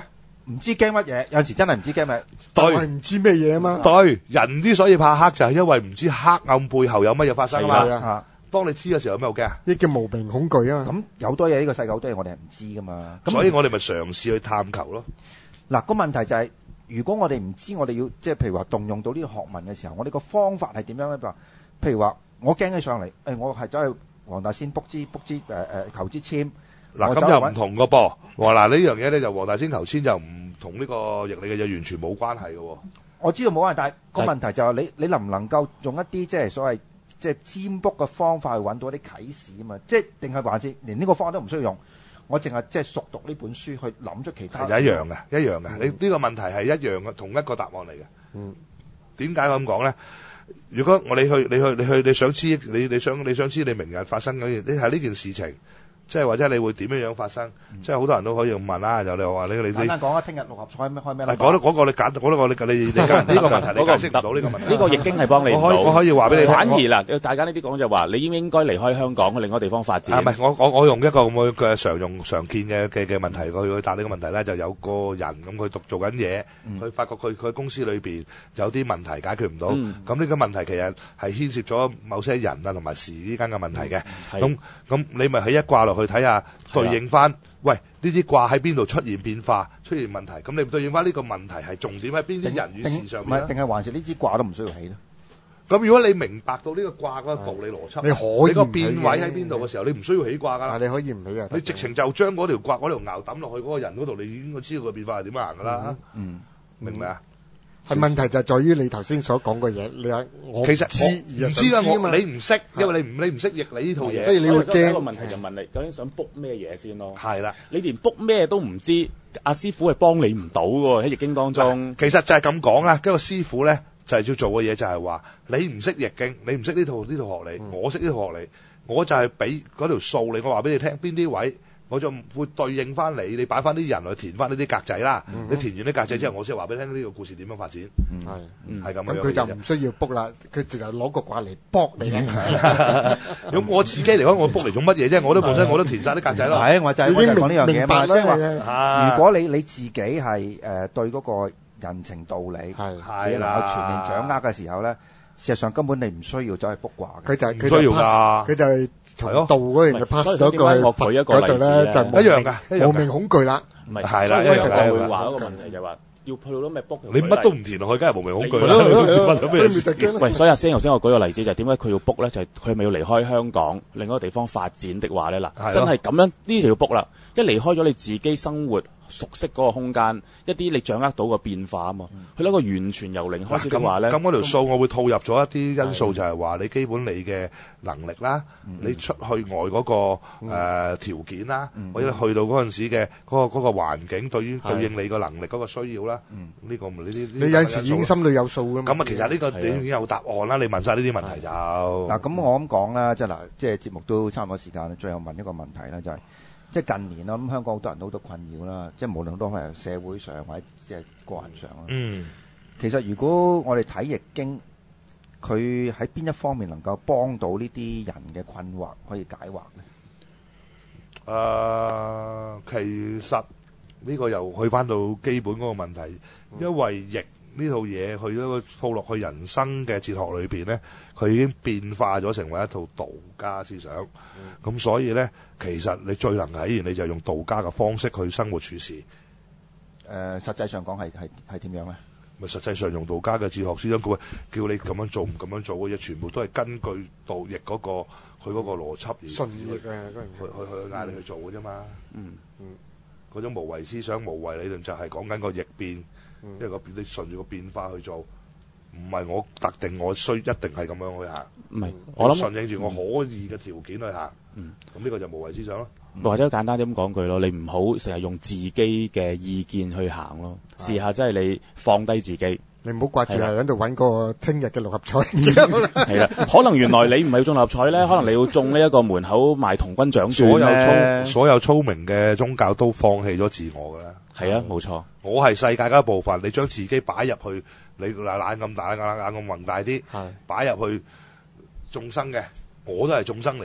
唔知驚乜嘢，有陣時真係唔知驚乜。 對，唔知咩嘢啊嘛。 對，人之所以怕黑就係因為唔知黑暗背後有乜嘢發生啊嘛。當你知嘅時候有咩好驚啊？ 呢叫無名恐懼啊嘛。 咁有好多嘢，呢個世界好多嘢我哋係唔知噶嘛。 所以我哋咪嘗試去探求咯。 嗱，個問題就係，如果我哋唔知，我哋要即係譬如話動用到呢個學問嘅時候，我哋個方法係點樣咧？譬如話，我驚起上嚟，誒，我係走去黃大仙 book 支 book 支誒誒求支簽。 嗱，咁又唔同個噃。嗱，呢樣嘢咧就黃大仙求簽就唔同呢個易理嘅嘢完全冇關係嘅。 我知道冇關係，但係個問題就係你你能唔能夠用一啲即係所謂即係占卜嘅方法去揾到一啲啟示啊嘛？即係定係還是連呢個方法都唔需要用？我淨係即係熟讀呢本書去諗出其他。係一樣嘅，一樣嘅。你呢個問題係一樣嘅，同一個答案嚟嘅。嗯。點解我咁講咧？如果我你去你去你去你想知你你想你想知你明日發生嗰件，你係呢件事情。即係或者你會點樣樣發生？嗯、即係好多人都可以問啦。就你話你你簡單講啊，聽日六合彩咩開咩？ 講得嗰個你揀，講得個你你你呢個問題你解釋唔到呢個問題。 呢個易經係幫你唔到。 我可以話俾你聽。 反而嗱，大家呢啲講就話，你應唔應該離開香港去另外地方發展？ 唔係、啊，我我我用一個咁嘅常用常見嘅嘅嘅問題去去答呢個問題咧，就有個人咁佢讀做緊嘢，佢、嗯、發覺佢佢公司裏邊有啲問題解決唔到，咁呢、嗯、個問題其實係牽涉咗某些人啊同埋事之間嘅問題嘅。咁咁、嗯、你咪喺一掛落去睇下。對應翻，喂，呢啲卦喺邊度出現變化、出現問題？咁你對應翻呢個問題係重點喺邊啲人與事上面？ 定係還是呢支卦都唔需要起咧？ 咁如果你明白到呢個卦嗰個道理邏輯， 你可以你個變位喺邊度嘅時候，你唔需要起卦噶啦。 你可以唔起啊！ 你直情就將嗰條卦嗰條爻抌落去嗰個人嗰度，你已經知道個變化係點樣行噶啦。嗯，明唔明啊？ 係問題就係在於你頭先所講嘅嘢，你話我其實知唔知啊，我你唔識，因為你唔你唔識譯你呢套嘢， 所以你會驚。 一個問題就問你，究竟想 book 咩嘢先咯？ 係啦， 你連 book 咩都唔知，阿師傅係幫你唔到嘅喺易經當中。 其實就係咁講啦，嗰個師傅咧就係要做嘅嘢就係話，你唔識易經，你唔識呢套呢套學理，我識呢套學理，我就係俾嗰條數你，我話俾你聽邊啲位。我就會對應翻你，你擺翻啲人去填翻呢啲格仔啦。嗯、你填完啲格仔之後，嗯、我先話俾你聽呢個故事點樣發展。係係咁樣。咁佢就唔需要卜啦，佢淨係攞個卦嚟卜你。 咁我自己嚟講，我卜嚟做乜嘢啫？我都本身我都填晒啲格仔咯。 係，我就係我就講呢樣嘢嘛。即係話， 如果你你自己係誒、呃、對嗰個人情道理係你能夠全面掌握嘅時候咧。事實上根本你唔需要走去卜卦， 佢就係唔需要㗎， 佢就係從道嗰樣嘅 pass 咗過去我舉一個例子咧， 就一樣㗎， 無名恐懼啦， 唔係係啦， 所以就會話一個問題就係話要去到啲咩卜， 你乜都唔填落去，梗係無名恐懼啦。 喂，所以阿先頭先我舉個例子就係點解佢要卜咧？就係佢咪要離開香港，另一個地方發展的話咧嗱，真係咁樣呢就要卜啦，一離開咗你自己生活。熟悉嗰個空間，一啲你掌握到嘅變化啊嘛，佢一個完全由零開始嘅話咧， 咁嗰條數我會套入咗一啲因素，就係話你基本你嘅能力啦，你出去外嗰個誒條件啦，或者去到嗰陣時嘅嗰個嗰個環境，對於對應你個能力嗰個需要啦，呢個呢啲你有陣時已經心裏有數㗎嘛。 咁啊，其實呢個你已經有答案啦，你問晒呢啲問題就嗱，咁我咁講啦，即係嗱，即係節目都差唔多時間啦，最後問一個問題啦，就係。即係近年啦，咁香港好多人都好多困擾啦，即係無論都係社會上或者即係個人上啦。嗯，其實如果我哋睇易經，佢喺邊一方面能夠幫到呢啲人嘅困惑可以解惑咧？ 誒、呃，其實呢個又去翻到基本嗰個問題，嗯、因為易呢套嘢去咗個套落去人生嘅哲學裏邊咧，佢已經變化咗成為一套道家思想。咁、嗯、所以咧，其實你最能體現，你就用道家嘅方式去生活處事。誒、 呃，實際上講係係係點樣咧？ 咪實際上用道家嘅哲學思想，佢叫你咁樣做唔咁樣做嘅嘢，全部都係根據道易嗰、嗰個佢嗰個邏輯而順逆啊， 去去去嗌你去做嘅啫嘛。嗯嗯，嗰種無為思想、無為理論就係講緊個易變。因為個變，你順住個變化去做，唔係我特定我需一定係咁樣去行。唔係，我諗順應住我可以嘅條件去行。嗯，咁呢個就無為思想咯。 或者簡單啲咁講句咯，你唔好成日用自己嘅意見去行咯，試下真係你放低自己。 你唔好掛住係喺度揾個聽日嘅六合彩。 係啦，可能原來你唔係要中六合彩咧，可能你要中呢一個門口賣童軍獎券。 所有聰所有聰明嘅宗教都放棄咗自我㗎啦。 係啊，冇錯。 我係世界嘅一部分，你將自己擺入去，你眼咁大，眼眼咁宏大啲，擺入去眾生嘅，我都係眾生嚟嘅。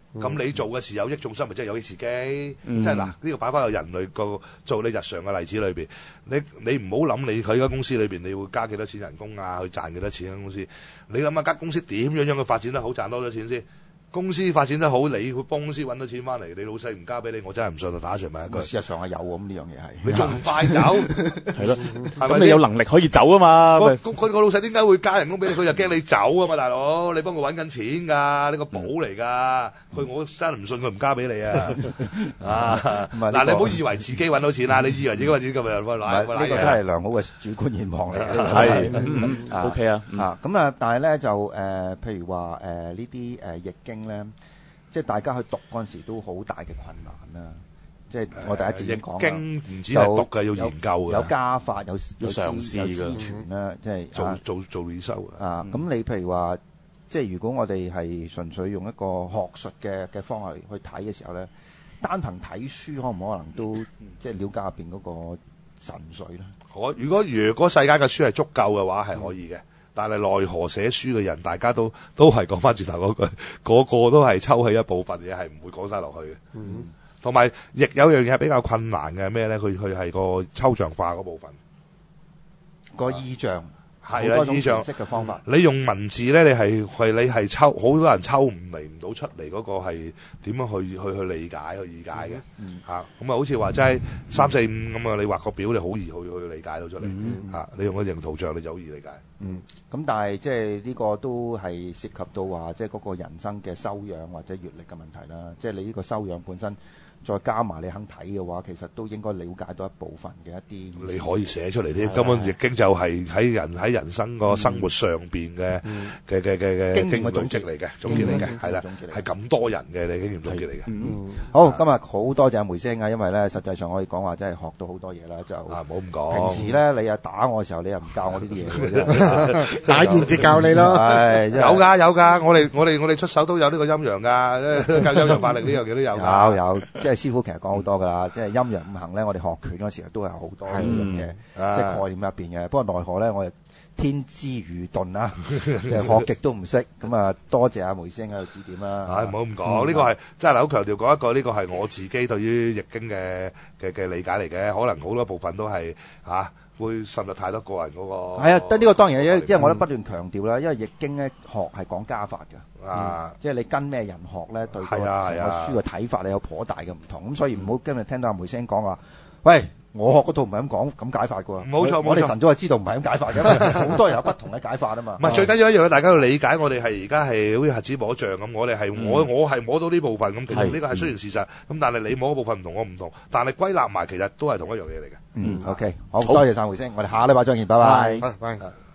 咁你做嘅事有益眾生，咪即係有益自己。即係嗱，呢個擺翻喺人類個做你日常嘅例子裏邊，你你唔好諗你佢間公司裏邊你會加幾多錢人工啊，去賺幾多錢間公司。你諗下間公司點樣樣佢發展得好，賺多咗錢先。公司發展得好，你會幫公司揾到錢翻嚟，你老細唔交俾你，我真係唔信啊！打上埋一句。 事實上係有咁呢樣嘢係。 你仲唔快走？ 係咯，咁你有能力可以走啊嘛。 佢個老細點解會加人工俾你？佢就驚你走啊嘛，大佬！你幫佢揾緊錢㗎，呢個寶嚟㗎。佢我真係唔信佢唔加俾你啊！啊，嗱你唔好以為自己揾到錢啦，你以為自己揾錢咁咪攞攞攞。 呢個都係良好嘅主觀願望嚟嘅。 係，OK 啊。 啊，咁啊，但係咧就誒，譬如話誒呢啲誒易經咧，即係大家去讀嗰陣時都好大嘅困難啦。即係我第一次已經講啦， 易經唔止係讀嘅，要研究嘅， 有加法，有有嘗試嘅， 有思傳啦，即係做做做研修啊。咁你譬如話，即係如果我哋係純粹用一個學術嘅嘅方向去睇嘅時候咧，單憑睇書可唔可能都即係了解入邊嗰個神髓咧？ 我如果如果世界嘅書係足夠嘅話，係可以嘅。但係奈何寫書嘅人，大家都都係講翻轉頭嗰句，個個都係抽起一部分嘢，係唔會講晒落去嘅。嗯，同埋亦有樣嘢係比較困難嘅咩咧？佢佢係個抽象化嗰部分， 個意象係啦，意象式嘅方法。 你用文字咧，你係係你係抽，好多人抽唔嚟唔到出嚟嗰個係點樣去去去理解去理解嘅嚇。咁啊，好似話齋三四五咁啊，你畫個表，你好易去去理解到出嚟嚇。你用個形圖像，你就好易理解。 嗯，咁但係即係呢個都係涉及到話，即係嗰個人生嘅修養或者閱歷嘅問題啦。即係你呢個修養本身，再加埋你肯睇嘅話，其實都應該了解到一部分嘅一啲。 你可以寫出嚟添，根本易經就係喺人喺人生個生活上邊嘅嘅嘅嘅嘅經驗總結嚟嘅，總結嚟嘅，係啦，係咁多人嘅你經驗總結嚟嘅。 好，今日好多謝阿梅師兄啊，因為咧實際上可以講話真係學到好多嘢啦，就啊冇咁講。 平時咧你又打我嘅時候，你又唔教我呢啲嘢嘅。 打完至教你咯， 係有噶有噶，我哋我哋我哋出手都有呢個陰陽噶，教陰陽法力呢樣嘢都有。 有有，即係師傅其實講好多噶啦，即係陰陽五行咧，我哋學拳嗰時候都係好多呢樣嘢，即係概念入邊嘅。不過奈何咧，我哋天資愚鈍啊，即係學極都唔識。咁啊，多謝阿梅師兄喺度指點啦。 唉，唔好咁講，呢個係真係好強調講一個，呢個係我自己對於易經嘅嘅嘅理解嚟嘅，可能好多部分都係嚇。會滲入太多個人嗰個係啊，得呢個當然，因為我都不斷強調啦，因為易經咧學係講加法嘅，啊，即係你跟咩人學咧，對個成個書嘅睇法你有頗大嘅唔同，咁所以唔好今日聽到阿梅聲講話，喂，我學嗰套唔係咁講咁解法嘅喎， 冇錯， 我哋晨早就知道唔係咁解法嘅，好多人有不同嘅解法啊嘛。 唔係最緊要一樣嘢，大家要理解，我哋係而家係好似核子摸象咁，我哋係我我係摸到呢部分咁，其實呢個係雖然事實，咁但係你摸嗰部分唔同，我唔同，但係歸納埋其實都係同一樣嘢嚟嘅。 嗯，OK，好多謝晒梅聲，我哋下禮拜再見，拜拜。 拜拜。